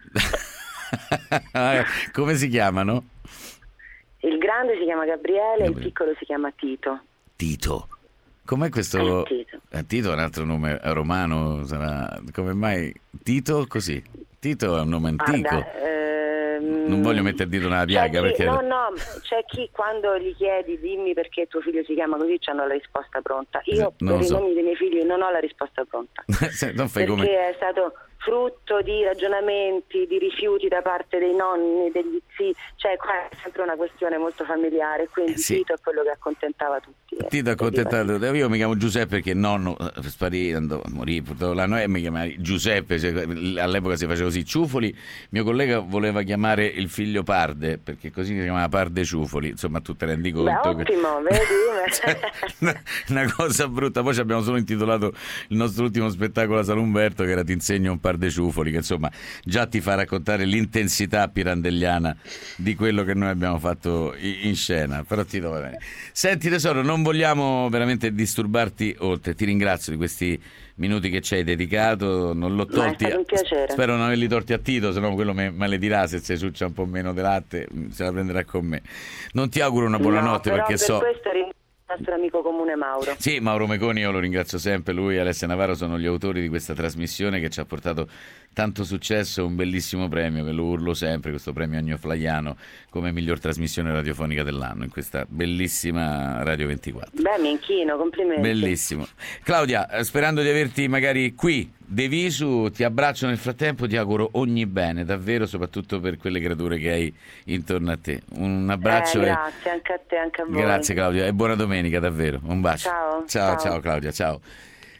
Come si chiamano? Il grande si chiama Gabriele, il piccolo si chiama Tito. Tito. Com'è questo? Eh, Tito. Eh, Tito è un altro nome romano, sarà... come mai? Tito così? Tito è un nome antico. Guarda, ehm, Non voglio mettere dito nella c'è piaga chi- perché... No, no, c'è chi quando gli chiedi dimmi perché tuo figlio si chiama così c'hanno la risposta pronta. Io non per lo so. i nomi dei miei figli non ho la risposta pronta. Se- non fai Perché come... è stato frutto di ragionamenti, di rifiuti da parte dei nonni, degli zii, cioè qua è sempre una questione molto familiare, quindi Eh, sì. Tito è quello che accontentava tutti. eh. Tito accontentato. Io mi chiamo Giuseppe perché nonno eh, sparì, andò a morire purtroppo l'anno e mi chiamai Giuseppe, cioè, all'epoca si faceva così. Ciufoli, mio collega voleva chiamare il figlio Parde perché così si chiamava Parde Ciufoli, insomma tu te rendi Beh, conto che... ottimo, vedi? Cioè, una, una cosa brutta. Poi ci abbiamo solo intitolato il nostro ultimo spettacolo a San Umberto che era Ti insegno un par de ciufoli, che insomma già ti fa raccontare l'intensità pirandelliana di quello che noi abbiamo fatto i- in scena. Però ti va bene. Senti tesoro, non vogliamo veramente disturbarti oltre, ti ringrazio di questi minuti che ci hai dedicato, non l'ho Ma è tolti, stato un piacere. spero non averli torti a Tito, se no quello me, me le dirà se si succia un po' meno di latte, se la prenderà con me. Non ti auguro una buonanotte no, però perché per so... questo ringrazio il nostro amico comune Mauro. Sì, Mauro Meconi io lo ringrazio sempre, lui e Alessia Navarro sono gli autori di questa trasmissione che ci ha portato tanto successo, un bellissimo premio, ve lo urlo sempre, questo premio Agno Flaiano come miglior trasmissione radiofonica dell'anno in questa bellissima Radio ventiquattro. Beh, mi inchino, complimenti. Bellissimo. Claudia, eh, sperando di averti magari qui de visu, ti abbraccio nel frattempo, ti auguro ogni bene, davvero, soprattutto per quelle creature che hai intorno a te. Un abbraccio Eh, e... grazie, anche a te, anche a voi. Grazie Claudia e buona domenica davvero, un bacio. Ciao, ciao, ciao. ciao Claudia, ciao.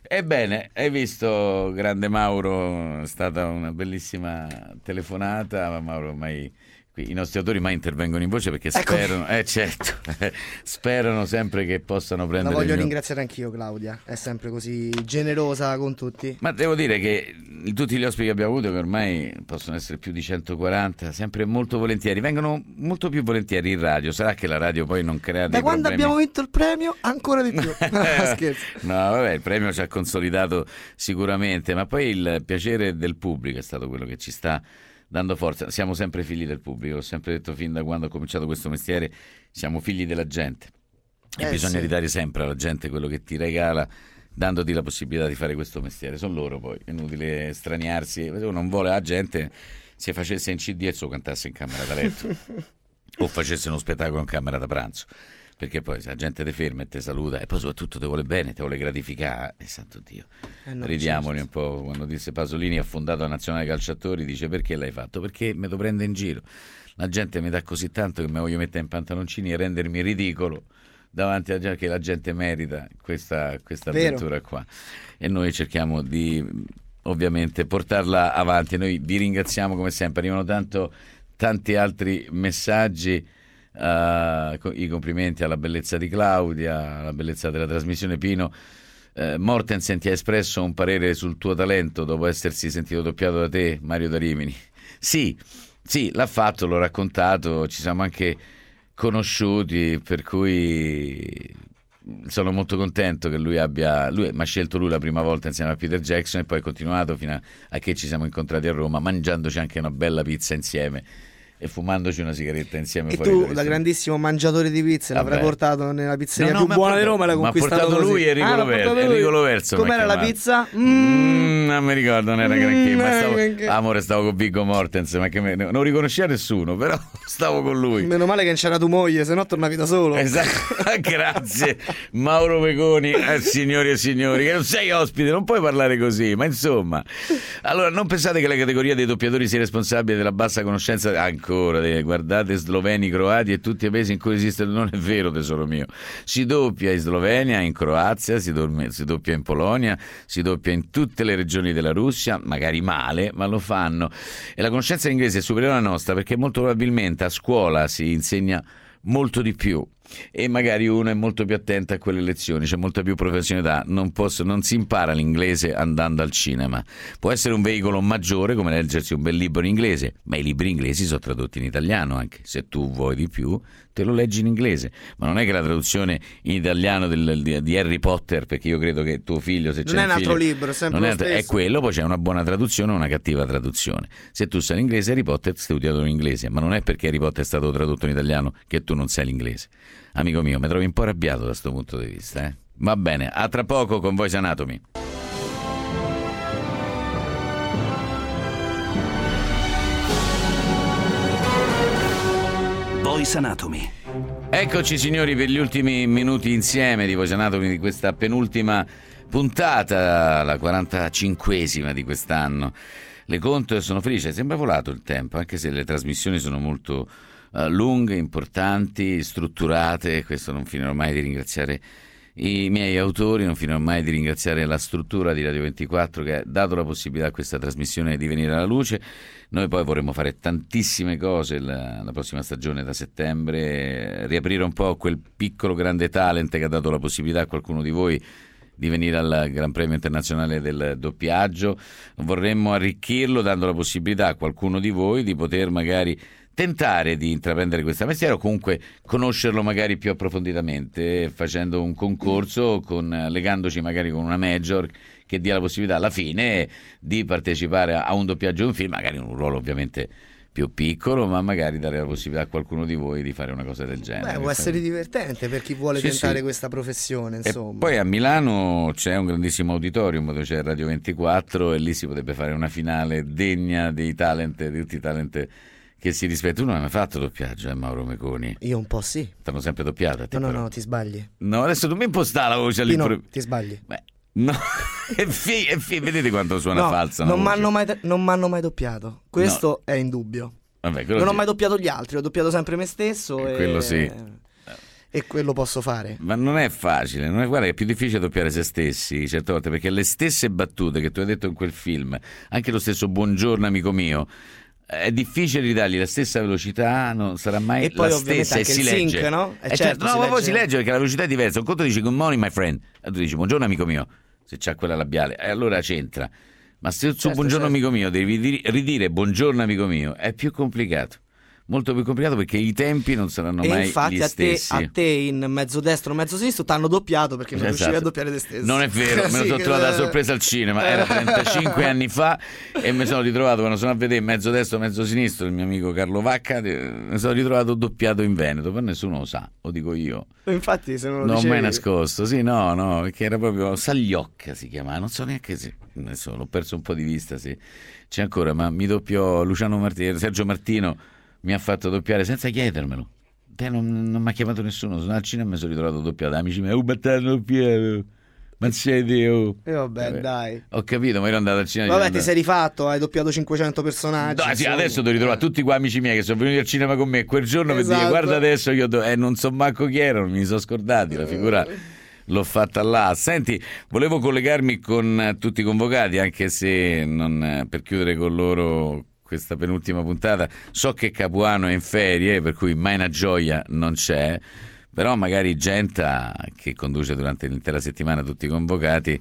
Ebbene, hai visto, grande Mauro, è stata una bellissima telefonata, ma Mauro ormai... I nostri autori mai intervengono in voce perché Eccomi. sperano, eh certo, sperano sempre che possano prendere. La voglio il mio... ringraziare anch'io, Claudia, è sempre così generosa con tutti. Ma devo dire che tutti gli ospiti che abbiamo avuto, che ormai possono essere più di centoquaranta, sempre molto volentieri, vengono molto più volentieri in radio. Sarà che la radio poi non crea dei Da quando problemi. abbiamo vinto il premio, ancora di più. Scherzo. No, vabbè, il premio ci ha consolidato sicuramente, ma poi il piacere del pubblico è stato quello che ci sta dando forza. Siamo sempre figli del pubblico, ho sempre detto fin da quando ho cominciato questo mestiere, siamo figli della gente e Eh, bisogna sì. ridare sempre alla gente quello che ti regala, dandoti la possibilità di fare questo mestiere. Sono loro, poi è inutile straniarsi. Uno non vuole la gente se facesse in C D e se lo cantasse in camera da letto o facesse uno spettacolo in camera da pranzo, perché poi se la gente ti ferma e ti saluta e poi soprattutto ti vuole bene, ti vuole gratificare, e santo Dio, Eh no, ridiamoli certo. un po'. Quando disse Pasolini ha fondato la Nazionale Calciatori, dice: perché l'hai fatto? Perché mi lo prende in giro, la gente mi dà così tanto che mi voglio mettere in pantaloncini e rendermi ridicolo davanti a gente, che la gente merita questa, questa Vero. avventura qua, e noi cerchiamo di ovviamente portarla avanti. Noi vi ringraziamo come sempre, arrivano tanto tanti altri messaggi. Uh, i complimenti alla bellezza di Claudia, alla bellezza della trasmissione. Pino, uh, Mortensen ti ha espresso un parere sul tuo talento dopo essersi sentito doppiato da te, Mario da Rimini. Sì, sì, l'ha fatto, l'ho raccontato, ci siamo anche conosciuti, per cui sono molto contento che lui abbia, lui mi ha scelto lui la prima volta insieme a Peter Jackson e poi ha continuato fino a, a che ci siamo incontrati a Roma, mangiandoci anche una bella pizza insieme e fumandoci una sigaretta insieme. E fuori tu, dal da ristorante. grandissimo mangiatore di pizze, l'avrai Vabbè. portato nella pizzeria No, no, più ma buona ha di Roma e l'ha portato- conquistato ma ha portato così. lui Enrico Ah, l'ha Lover- portato lui. Enrico Loverso, Com'era mi ha la chiamato. pizza? Mm. Mm, non mi ricordo, non era granché, Mm, ma eh, stavo, granché. amore, stavo con Viggo Mortensen, ma che me- non riconosceva nessuno, però stavo con lui. Meno male che non c'era tua moglie, se no tornavi da solo. Esatto, grazie Mauro Peconi, eh, signori e signori, che non sei ospite, non puoi parlare così, ma insomma. Allora, non pensate che la categoria dei doppiatori sia responsabile della bassa conoscenza ancora, dei- guardate sloveni, croati e tutti i paesi in cui esiste, non è vero tesoro mio, si doppia in Slovenia, in Croazia, si, dorme- si doppia in Polonia, si doppia in tutte le regioni della Russia, magari male, ma lo fanno, e la conoscenza inglese è superiore alla nostra perché molto probabilmente a scuola si insegna molto di più e magari uno è molto più attento a quelle lezioni, c'è molta più professionalità. Non, posso, non si impara l'inglese andando al cinema. Può essere un veicolo maggiore come leggersi un bel libro in inglese, ma i libri inglesi sono tradotti in italiano anche. Se tu vuoi di più te lo leggi in inglese, ma non è che la traduzione in italiano del, di, di Harry Potter, perché io credo che tuo figlio, se Non c'è è un altro figlio, libro, è sempre non lo è, è stesso. quello, poi c'è una buona traduzione e una cattiva traduzione. Se tu sai l'inglese, Harry Potter è studiato in inglese, ma non è perché Harry Potter è stato tradotto in italiano che tu non sai l'inglese. Amico mio, mi trovi un po' arrabbiato da questo punto di vista, eh? Va bene, a tra poco con Voice Anatomy. Voice Anatomy. Eccoci signori per gli ultimi minuti insieme di Voice Anatomy di questa penultima puntata, la quarantacinquesima di quest'anno. Le conto e sono felice, sembra volato il tempo, anche se le trasmissioni sono molto uh, lunghe, importanti, strutturate. Questo non finirò mai di ringraziare i miei autori, non finirò mai di ringraziare la struttura di Radio ventiquattro che ha dato la possibilità a questa trasmissione di venire alla luce. Noi poi vorremmo fare tantissime cose la, la prossima stagione da settembre, riaprire un po' quel piccolo grande talent che ha dato la possibilità a qualcuno di voi di venire al Gran Premio Internazionale del Doppiaggio. Vorremmo arricchirlo dando la possibilità a qualcuno di voi di poter magari tentare di intraprendere questa mestiere o comunque conoscerlo magari più approfonditamente facendo un concorso, con, legandoci magari con una major che dia la possibilità alla fine di partecipare a un doppiaggio di un film, magari in un ruolo ovviamente più piccolo, ma magari dare la possibilità a qualcuno di voi di fare una cosa del genere. Beh, può essere divertente per chi vuole Sì, tentare sì. questa professione, insomma. E poi a Milano c'è un grandissimo auditorium dove c'è Radio ventiquattro e lì si potrebbe fare una finale degna dei talent, di tutti i talent che si rispetta. Tu non hai mai fatto doppiaggio, eh, Mauro Meconi? Io un po' sì. Ti hanno sempre doppiato a te, No, no, però. no, ti sbagli. No, adesso tu mi impostare la voce Pino, all'improvviso. ti sbagli. Beh, no, è fi- è fi- vedete quanto suona No, falsa una non voce. m'hanno mai, non m'hanno mai doppiato. Questo è indubbio. Vabbè, quello Non ho sì. mai doppiato gli altri, ho doppiato sempre me stesso. Eh, e... quello sì. e quello posso fare. Ma non è facile, non è, guarda, è più difficile doppiare se stessi certe volte, perché le stesse battute che tu hai detto in quel film, anche lo stesso buongiorno amico mio, è difficile ridargli la stessa velocità, non sarà mai e poi la ovviamente stessa, anche e si il legge. sync, no? Eh certo, certo, no, si ma legge... poi si legge perché la velocità è diversa. Un conto dici good morning my friend, e tu dici buongiorno amico mio, se c'ha quella labiale, e allora c'entra. Ma se su certo, buongiorno certo. amico mio devi ridire buongiorno amico mio, è più complicato. Molto più complicato perché i tempi non saranno e mai infatti gli a te, stessi. a te in mezzo destro mezzo sinistro t'hanno doppiato perché non Esatto. riuscivi a doppiare te stesso. Non è vero, me lo Sì, sono che- trovato a sorpresa al cinema, era trentacinque anni fa e mi sono ritrovato quando sono a vedere mezzo destro mezzo sinistro il mio amico Carlo Vacca, mi sono ritrovato doppiato in Veneto, però nessuno lo sa, lo dico io. Infatti se non lo Non ho dicevi... mai nascosto, sì, no, no, perché era proprio Sagliocca si chiamava, non so neanche se adesso l'ho perso un po' di vista, sì. C'è ancora, ma mi doppiò Luciano Martino, Sergio Martino mi ha fatto doppiare senza chiedermelo. Te non, non mi ha chiamato nessuno, sono al cinema e mi sono ritrovato doppiato. Amici miei, oh, ma te hanno doppiato. Ma siete, oh. E vabbè, Vabbè. dai. Ho capito, ma ero andato al cinema. Vabbè, ero ti sei rifatto, hai doppiato cinquecento personaggi. No, sì, insomma. adesso devo ritrovare tutti qua amici miei che sono venuti al cinema con me quel giorno per Esatto. dire guarda adesso io do... eh, non so manco chi erano, mi sono scordati, la figura l'ho fatta là. Senti, volevo collegarmi con eh, tutti i convocati, anche se non eh, per chiudere con loro questa penultima puntata. So che Capuano è in ferie, per cui mai una gioia non c'è, però magari Genta, che conduce durante l'intera settimana tutti i convocati,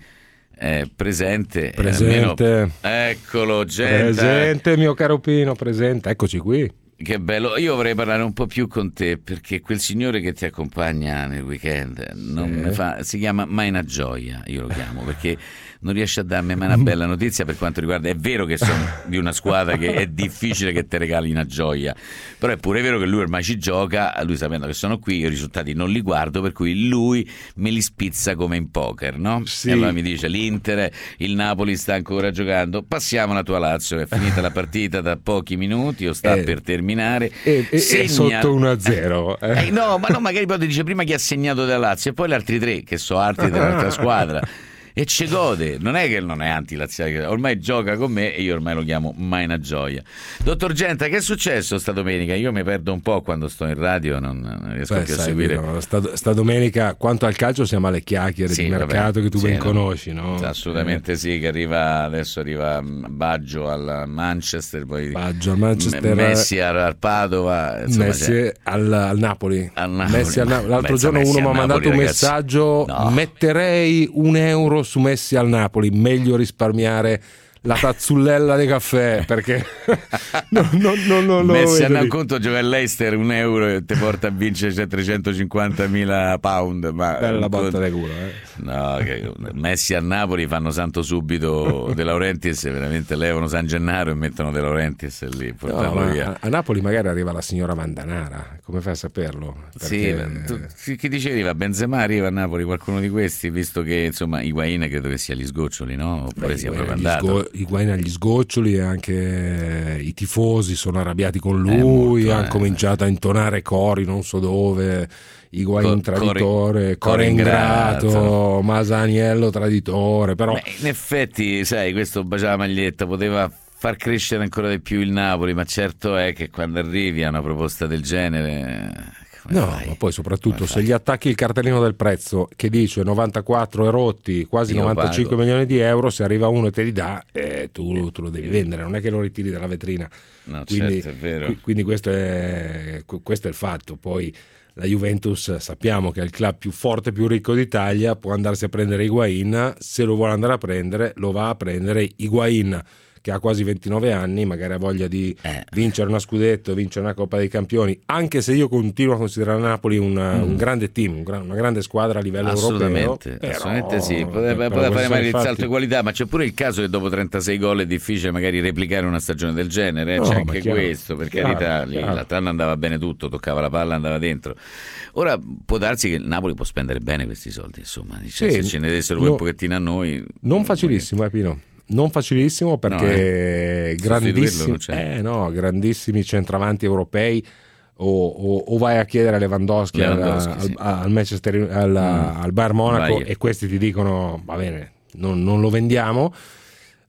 è presente. Presente. Almeno... Eccolo, Genta. Presente, mio caro Pino, presente. Eccoci qui. Che bello, io vorrei parlare un po' più con te, perché quel signore che ti accompagna nel weekend non Sì. mi fa, si chiama Mai una gioia, io lo chiamo, perché non riesce a darmi mai una bella notizia per quanto riguarda, è vero che sono di una squadra che è difficile che te regali una gioia, però è pure vero che lui ormai ci gioca, lui sapendo che sono qui, i risultati non li guardo, per cui lui me li spizza come in poker, no? Sì. E allora mi dice l'Inter, il Napoli sta ancora giocando, passiamo alla tua Lazio, è finita la partita da pochi minuti o sta Eh. per terminare, E, e- segna- e sotto uno a zero. Eh, no, ma no, magari poi ti dice prima chi ha segnato da Lazio e poi gli altri tre che sono altri dell'altra squadra. E ci gode, non è che non è anti-laziale, ormai gioca con me e io ormai lo chiamo Mai una gioia. Dottor Genta, che è successo sta domenica? Io mi perdo un po' quando sto in radio, non, non riesco Beh, più a sai, seguire. Pino, sta, sta domenica, quanto al calcio, siamo alle chiacchiere Sì, di vabbè, mercato che tu sì, ben no. conosci, no? Assolutamente sì, che arriva adesso arriva Baggio al Manchester, poi Baggio al Manchester, Messi al, al Padova, insomma, Messi c'è- al, al Napoli. al Napoli. Messi al Napoli. L'altro Beh, giorno Messi uno mi al ha mandato Napoli, un ragazzi. messaggio: No. metterei un euro su Messi al Napoli, meglio risparmiare la tazzullella di caffè, perché no, no, no, no, lo Messi vedo a lì. un conto gioca all'Eister un euro e ti porta a vincere trecentocinquantamila pound, ma Bella un botta conto- di culo, eh. no, che Messi a Napoli fanno santo subito De Laurentiis, veramente levano San Gennaro e mettono De Laurentiis lì, No, portando ma via. a, a Napoli magari arriva la signora Mandanara, come fai a saperlo? Sì, Perché- tu- chi- chi dicevi arriva? Benzema arriva a Napoli, qualcuno di questi, visto che insomma Higuain credo che sia agli sgoccioli, no? Oppure Beh, sia Higuain proprio agli andato. sgo- Higuain agli sgoccioli, e anche i tifosi sono arrabbiati con lui, Eh, molto, hanno eh. cominciato a intonare cori non so dove, Higuain Co- traditore, core- core core ingrato, ingrato. Masaniello traditore, però Beh, in effetti, sai, questo bacia la maglietta, poteva far crescere ancora di più il Napoli, ma certo è che quando arrivi a una proposta del genere... come no, fai? ma poi soprattutto Come se fai? gli attacchi il cartellino del prezzo che dice novantaquattro e rotti, quasi Io novantacinque pago. milioni di euro, se arriva uno e te li dà, eh, tu, tu lo devi vendere, non è che lo ritiri dalla vetrina. No, Quindi, certo, è vero. qui- quindi questo è, questo è il fatto. Poi la Juventus sappiamo che è il club più forte e più ricco d'Italia, può andarsi a prendere Higuain, se lo vuole andare a prendere lo va a prendere Higuain, che ha quasi ventinove anni, magari ha voglia di Eh. vincere una scudetto, vincere una Coppa dei Campioni, anche se io continuo a considerare Napoli una- Mm. un grande team, un gran- una grande squadra a livello Assolutamente, europeo. però- assolutamente sì, poteva, però poteva fare questo, magari il infatti- salto di qualità, ma c'è pure il caso che dopo trentasei gol è difficile magari replicare una stagione del genere, eh, No, c'è ma anche chiaro, questo, per chiaro, carità, lì chiaro. l'altro anno andava bene tutto, toccava la palla, andava dentro. Ora può darsi che il Napoli può spendere bene questi soldi, insomma, cioè, Sì, se ce ne dessero no- un pochettino a noi... Non facilissimo, eh, Pino. Non facilissimo perché eh. grandissimi, Sostituirlo, cioè. eh, no, grandissimi centravanti europei o, o- o vai a chiedere a Lewandowski, Lewandowski, al, sì. al, al Manchester, al, Mm. al Bayern Monaco, Vai. e questi ti dicono va bene, non, non lo vendiamo.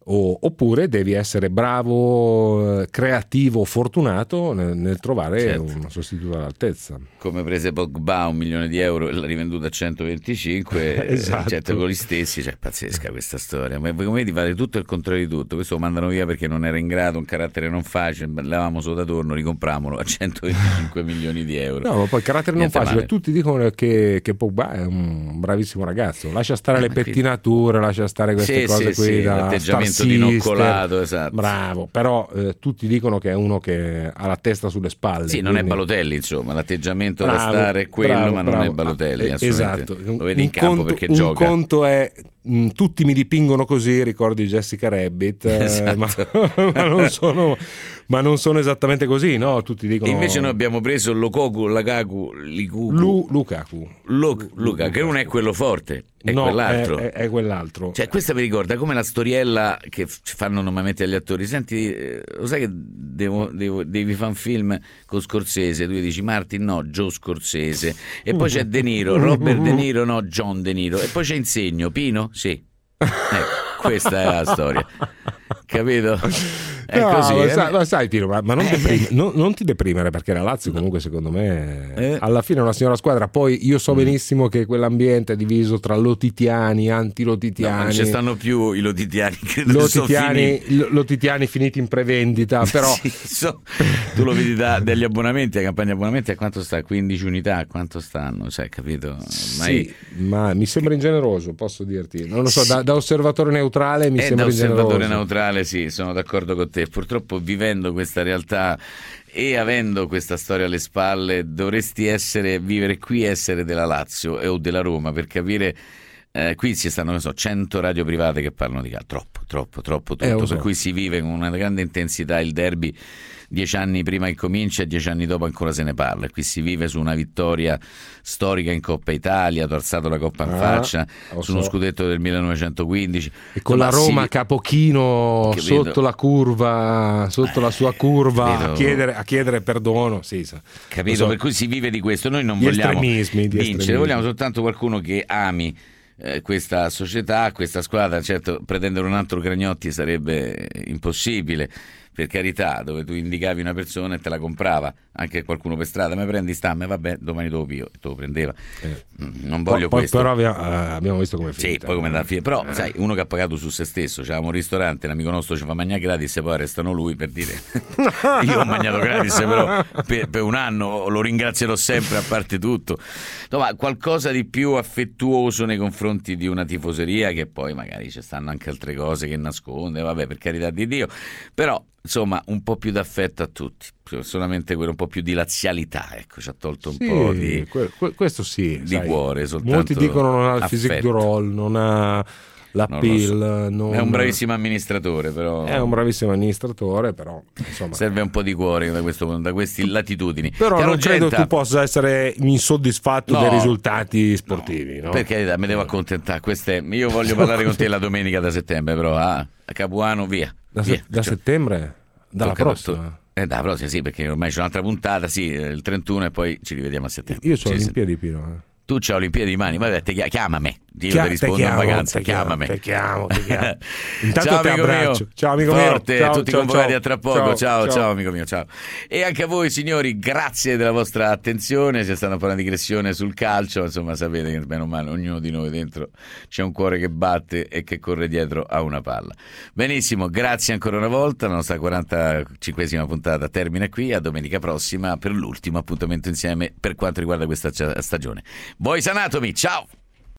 O, oppure devi essere bravo, creativo, fortunato nel, nel trovare certo. un sostituto all'altezza. Come prese Pogba un milione di euro e l'ha rivenduta a centoventicinque, esatto. certo con gli stessi, cioè pazzesca questa storia. Ma come vedi fare tutto il contrario di tutto, questo lo mandano via perché non era in grado, un carattere non facile, l'avevamo solo da torno, ricompramolo a centoventicinque milioni di euro. No, ma poi carattere Niente non facile, male. tutti dicono che, che Pogba è un bravissimo ragazzo, lascia stare Eh, le ma qui- pettinature, lascia stare queste Sì, cose sì, qui sì, da l'atteggiamento Star dinoccolato, Sister. esatto. Bravo, però eh, tutti dicono che è uno che ha la testa sulle spalle. Sì, non è quindi- Balotelli, insomma, l'atteggiamento da Bravo, stare è quello, bravo, ma non bravo. è Balotelli, Ah, eh, assolutamente. esatto. Lo vedi in Un campo conto- perché un gioca. conto è mh, tutti mi dipingono così, ricordi Jessica Rabbit, eh, Esatto. ma, ma non sono, ma non sono esattamente così, no? Tutti dicono E invece noi abbiamo preso Lokoku, Lagaku, Likuku, Lu- Lukaku. Lu- Luca, che non è quello forte, è no, quell'altro. È, è- è quell'altro. Cioè, questa mi ricorda come la storiella che f- fanno normalmente agli attori. Senti, eh, lo sai che devo, devo- devi fare un film con Scorsese? Tu gli dici Martin, no, Joe Scorsese. E poi c'è De Niro, Robert De Niro, no, John De Niro. E poi c'è Insegno, Pino? Sì. Ecco, questa è la storia. Capito? È No, così. ma, eh. sai, ma sai Pino, ma, ma non, Eh, deprime- eh. non- non ti deprimere, perché la Lazio comunque secondo me Eh. alla fine è una signora squadra. Poi io so Mm. benissimo che quell'ambiente è diviso tra lotitiani, No, ma antilotitiani, non ci stanno più i lotitiani, credo che sono lotitiani, finiti. lo- lotitiani finiti in prevendita, però Sì, so- tu lo vedi da, dagli abbonamenti, la campagna abbonamenti a quanto sta? quindici unità, a quanto stanno? Cioè, capito? Ormai... sì, ma mi sembra ingeneroso, posso dirti. Non lo so, da, da osservatore neutrale mi Eh, sembra da osservatore ingeneroso. neutrale, sì, sono d'accordo con te. Purtroppo vivendo questa realtà e avendo questa storia alle spalle, dovresti essere, vivere qui, essere della Lazio e o della Roma per capire. Eh, qui ci stanno, non so, cento radio private che parlano di calcio, troppo, troppo, troppo, tutto, Eh, lo so. per cui si vive con una grande intensità il derby. Dieci anni prima che comincia e dieci anni dopo ancora se ne parla. Qui si vive su una vittoria storica in Coppa Italia, tu hai alzato la Coppa in Ah, faccia, lo su uno so. scudetto del millenovecentoquindici. E con la Insomma, Roma si- capochino Capito. sotto la curva, sotto la sua curva, capito. a chiedere, a chiedere perdono. Sì, sa. Capito? Lo so. Per cui si vive di questo. Noi non Di vogliamo estremismi, di vincere, estremismi. vogliamo soltanto qualcuno che ami eh, questa società, questa squadra. Certo, pretendere un altro Gragnotti sarebbe impossibile. Per carità, dove tu indicavi una persona e te la comprava anche qualcuno per strada, ma prendi stamme, vabbè, domani te lo pio, te lo prendeva. Eh. Mm, Non voglio Poi, questo. però abbiamo, eh, abbiamo visto come è Sì, finita. poi come andava a finire. Però, Eh. sai, uno che ha pagato su se stesso, c'avevamo un ristorante, l'amico nostro ci fa mangiare gratis e poi arrestano lui per dire io ho mangiato gratis, però per, per un anno lo ringrazierò sempre, a parte tutto. No, ma qualcosa di più affettuoso nei confronti di una tifoseria, che poi magari ci stanno anche altre cose che nasconde, vabbè, per carità di Dio, però insomma un po' più d'affetto a tutti, solamente quello, un po' più di lazialità, ecco, ci ha tolto un Sì, po' di, que- que- questo sì, di sai. cuore, soltanto Molti dicono non ha il physique affetto. du rôle, non ha l'appeal, Non lo so. non- È un bravissimo amministratore, però è un bravissimo amministratore, però insomma. serve un po' di cuore da, questo, da queste latitudini. Però Caro non credo Genta, tu possa essere insoddisfatto No, dei risultati sportivi, no? per carità, mi devo accontentare. Queste, io voglio parlare con te la domenica da settembre, però ah, a Capuano via. Da, se- via. da Cioè, settembre? Dalla tocca- prossima? to- Eh, dalla prossima sì, perché ormai c'è un'altra puntata, sì, il trentuno e poi ci rivediamo a settembre. Io ho Sì, le sì. Olimpiadi, Pino. eh. Tu c'hai Olimpiadi di mani, vabbè, te chia- chiamami. Io Chia- ti rispondo te in chiamo, vacanza, te chiamo, chiamami. te chiamo, te chiamo. Intanto ciao, ti amico abbraccio. mio. Ciao, amico Forte, mio. Ciao, tutti ciao, convocati ciao. a tra poco. Ciao, Ciao, ciao, ciao. amico mio, ciao. E anche a voi, signori, grazie della vostra attenzione. C'è stata un po' una digressione sul calcio, insomma, sapete che bene o male ognuno di noi dentro c'è un cuore che batte e che corre dietro a una palla. Benissimo, grazie ancora una volta. La nostra quarantacinquesima puntata termina qui. A domenica prossima per l'ultimo appuntamento insieme per quanto riguarda questa stagione. Boys Anatomy, ciao!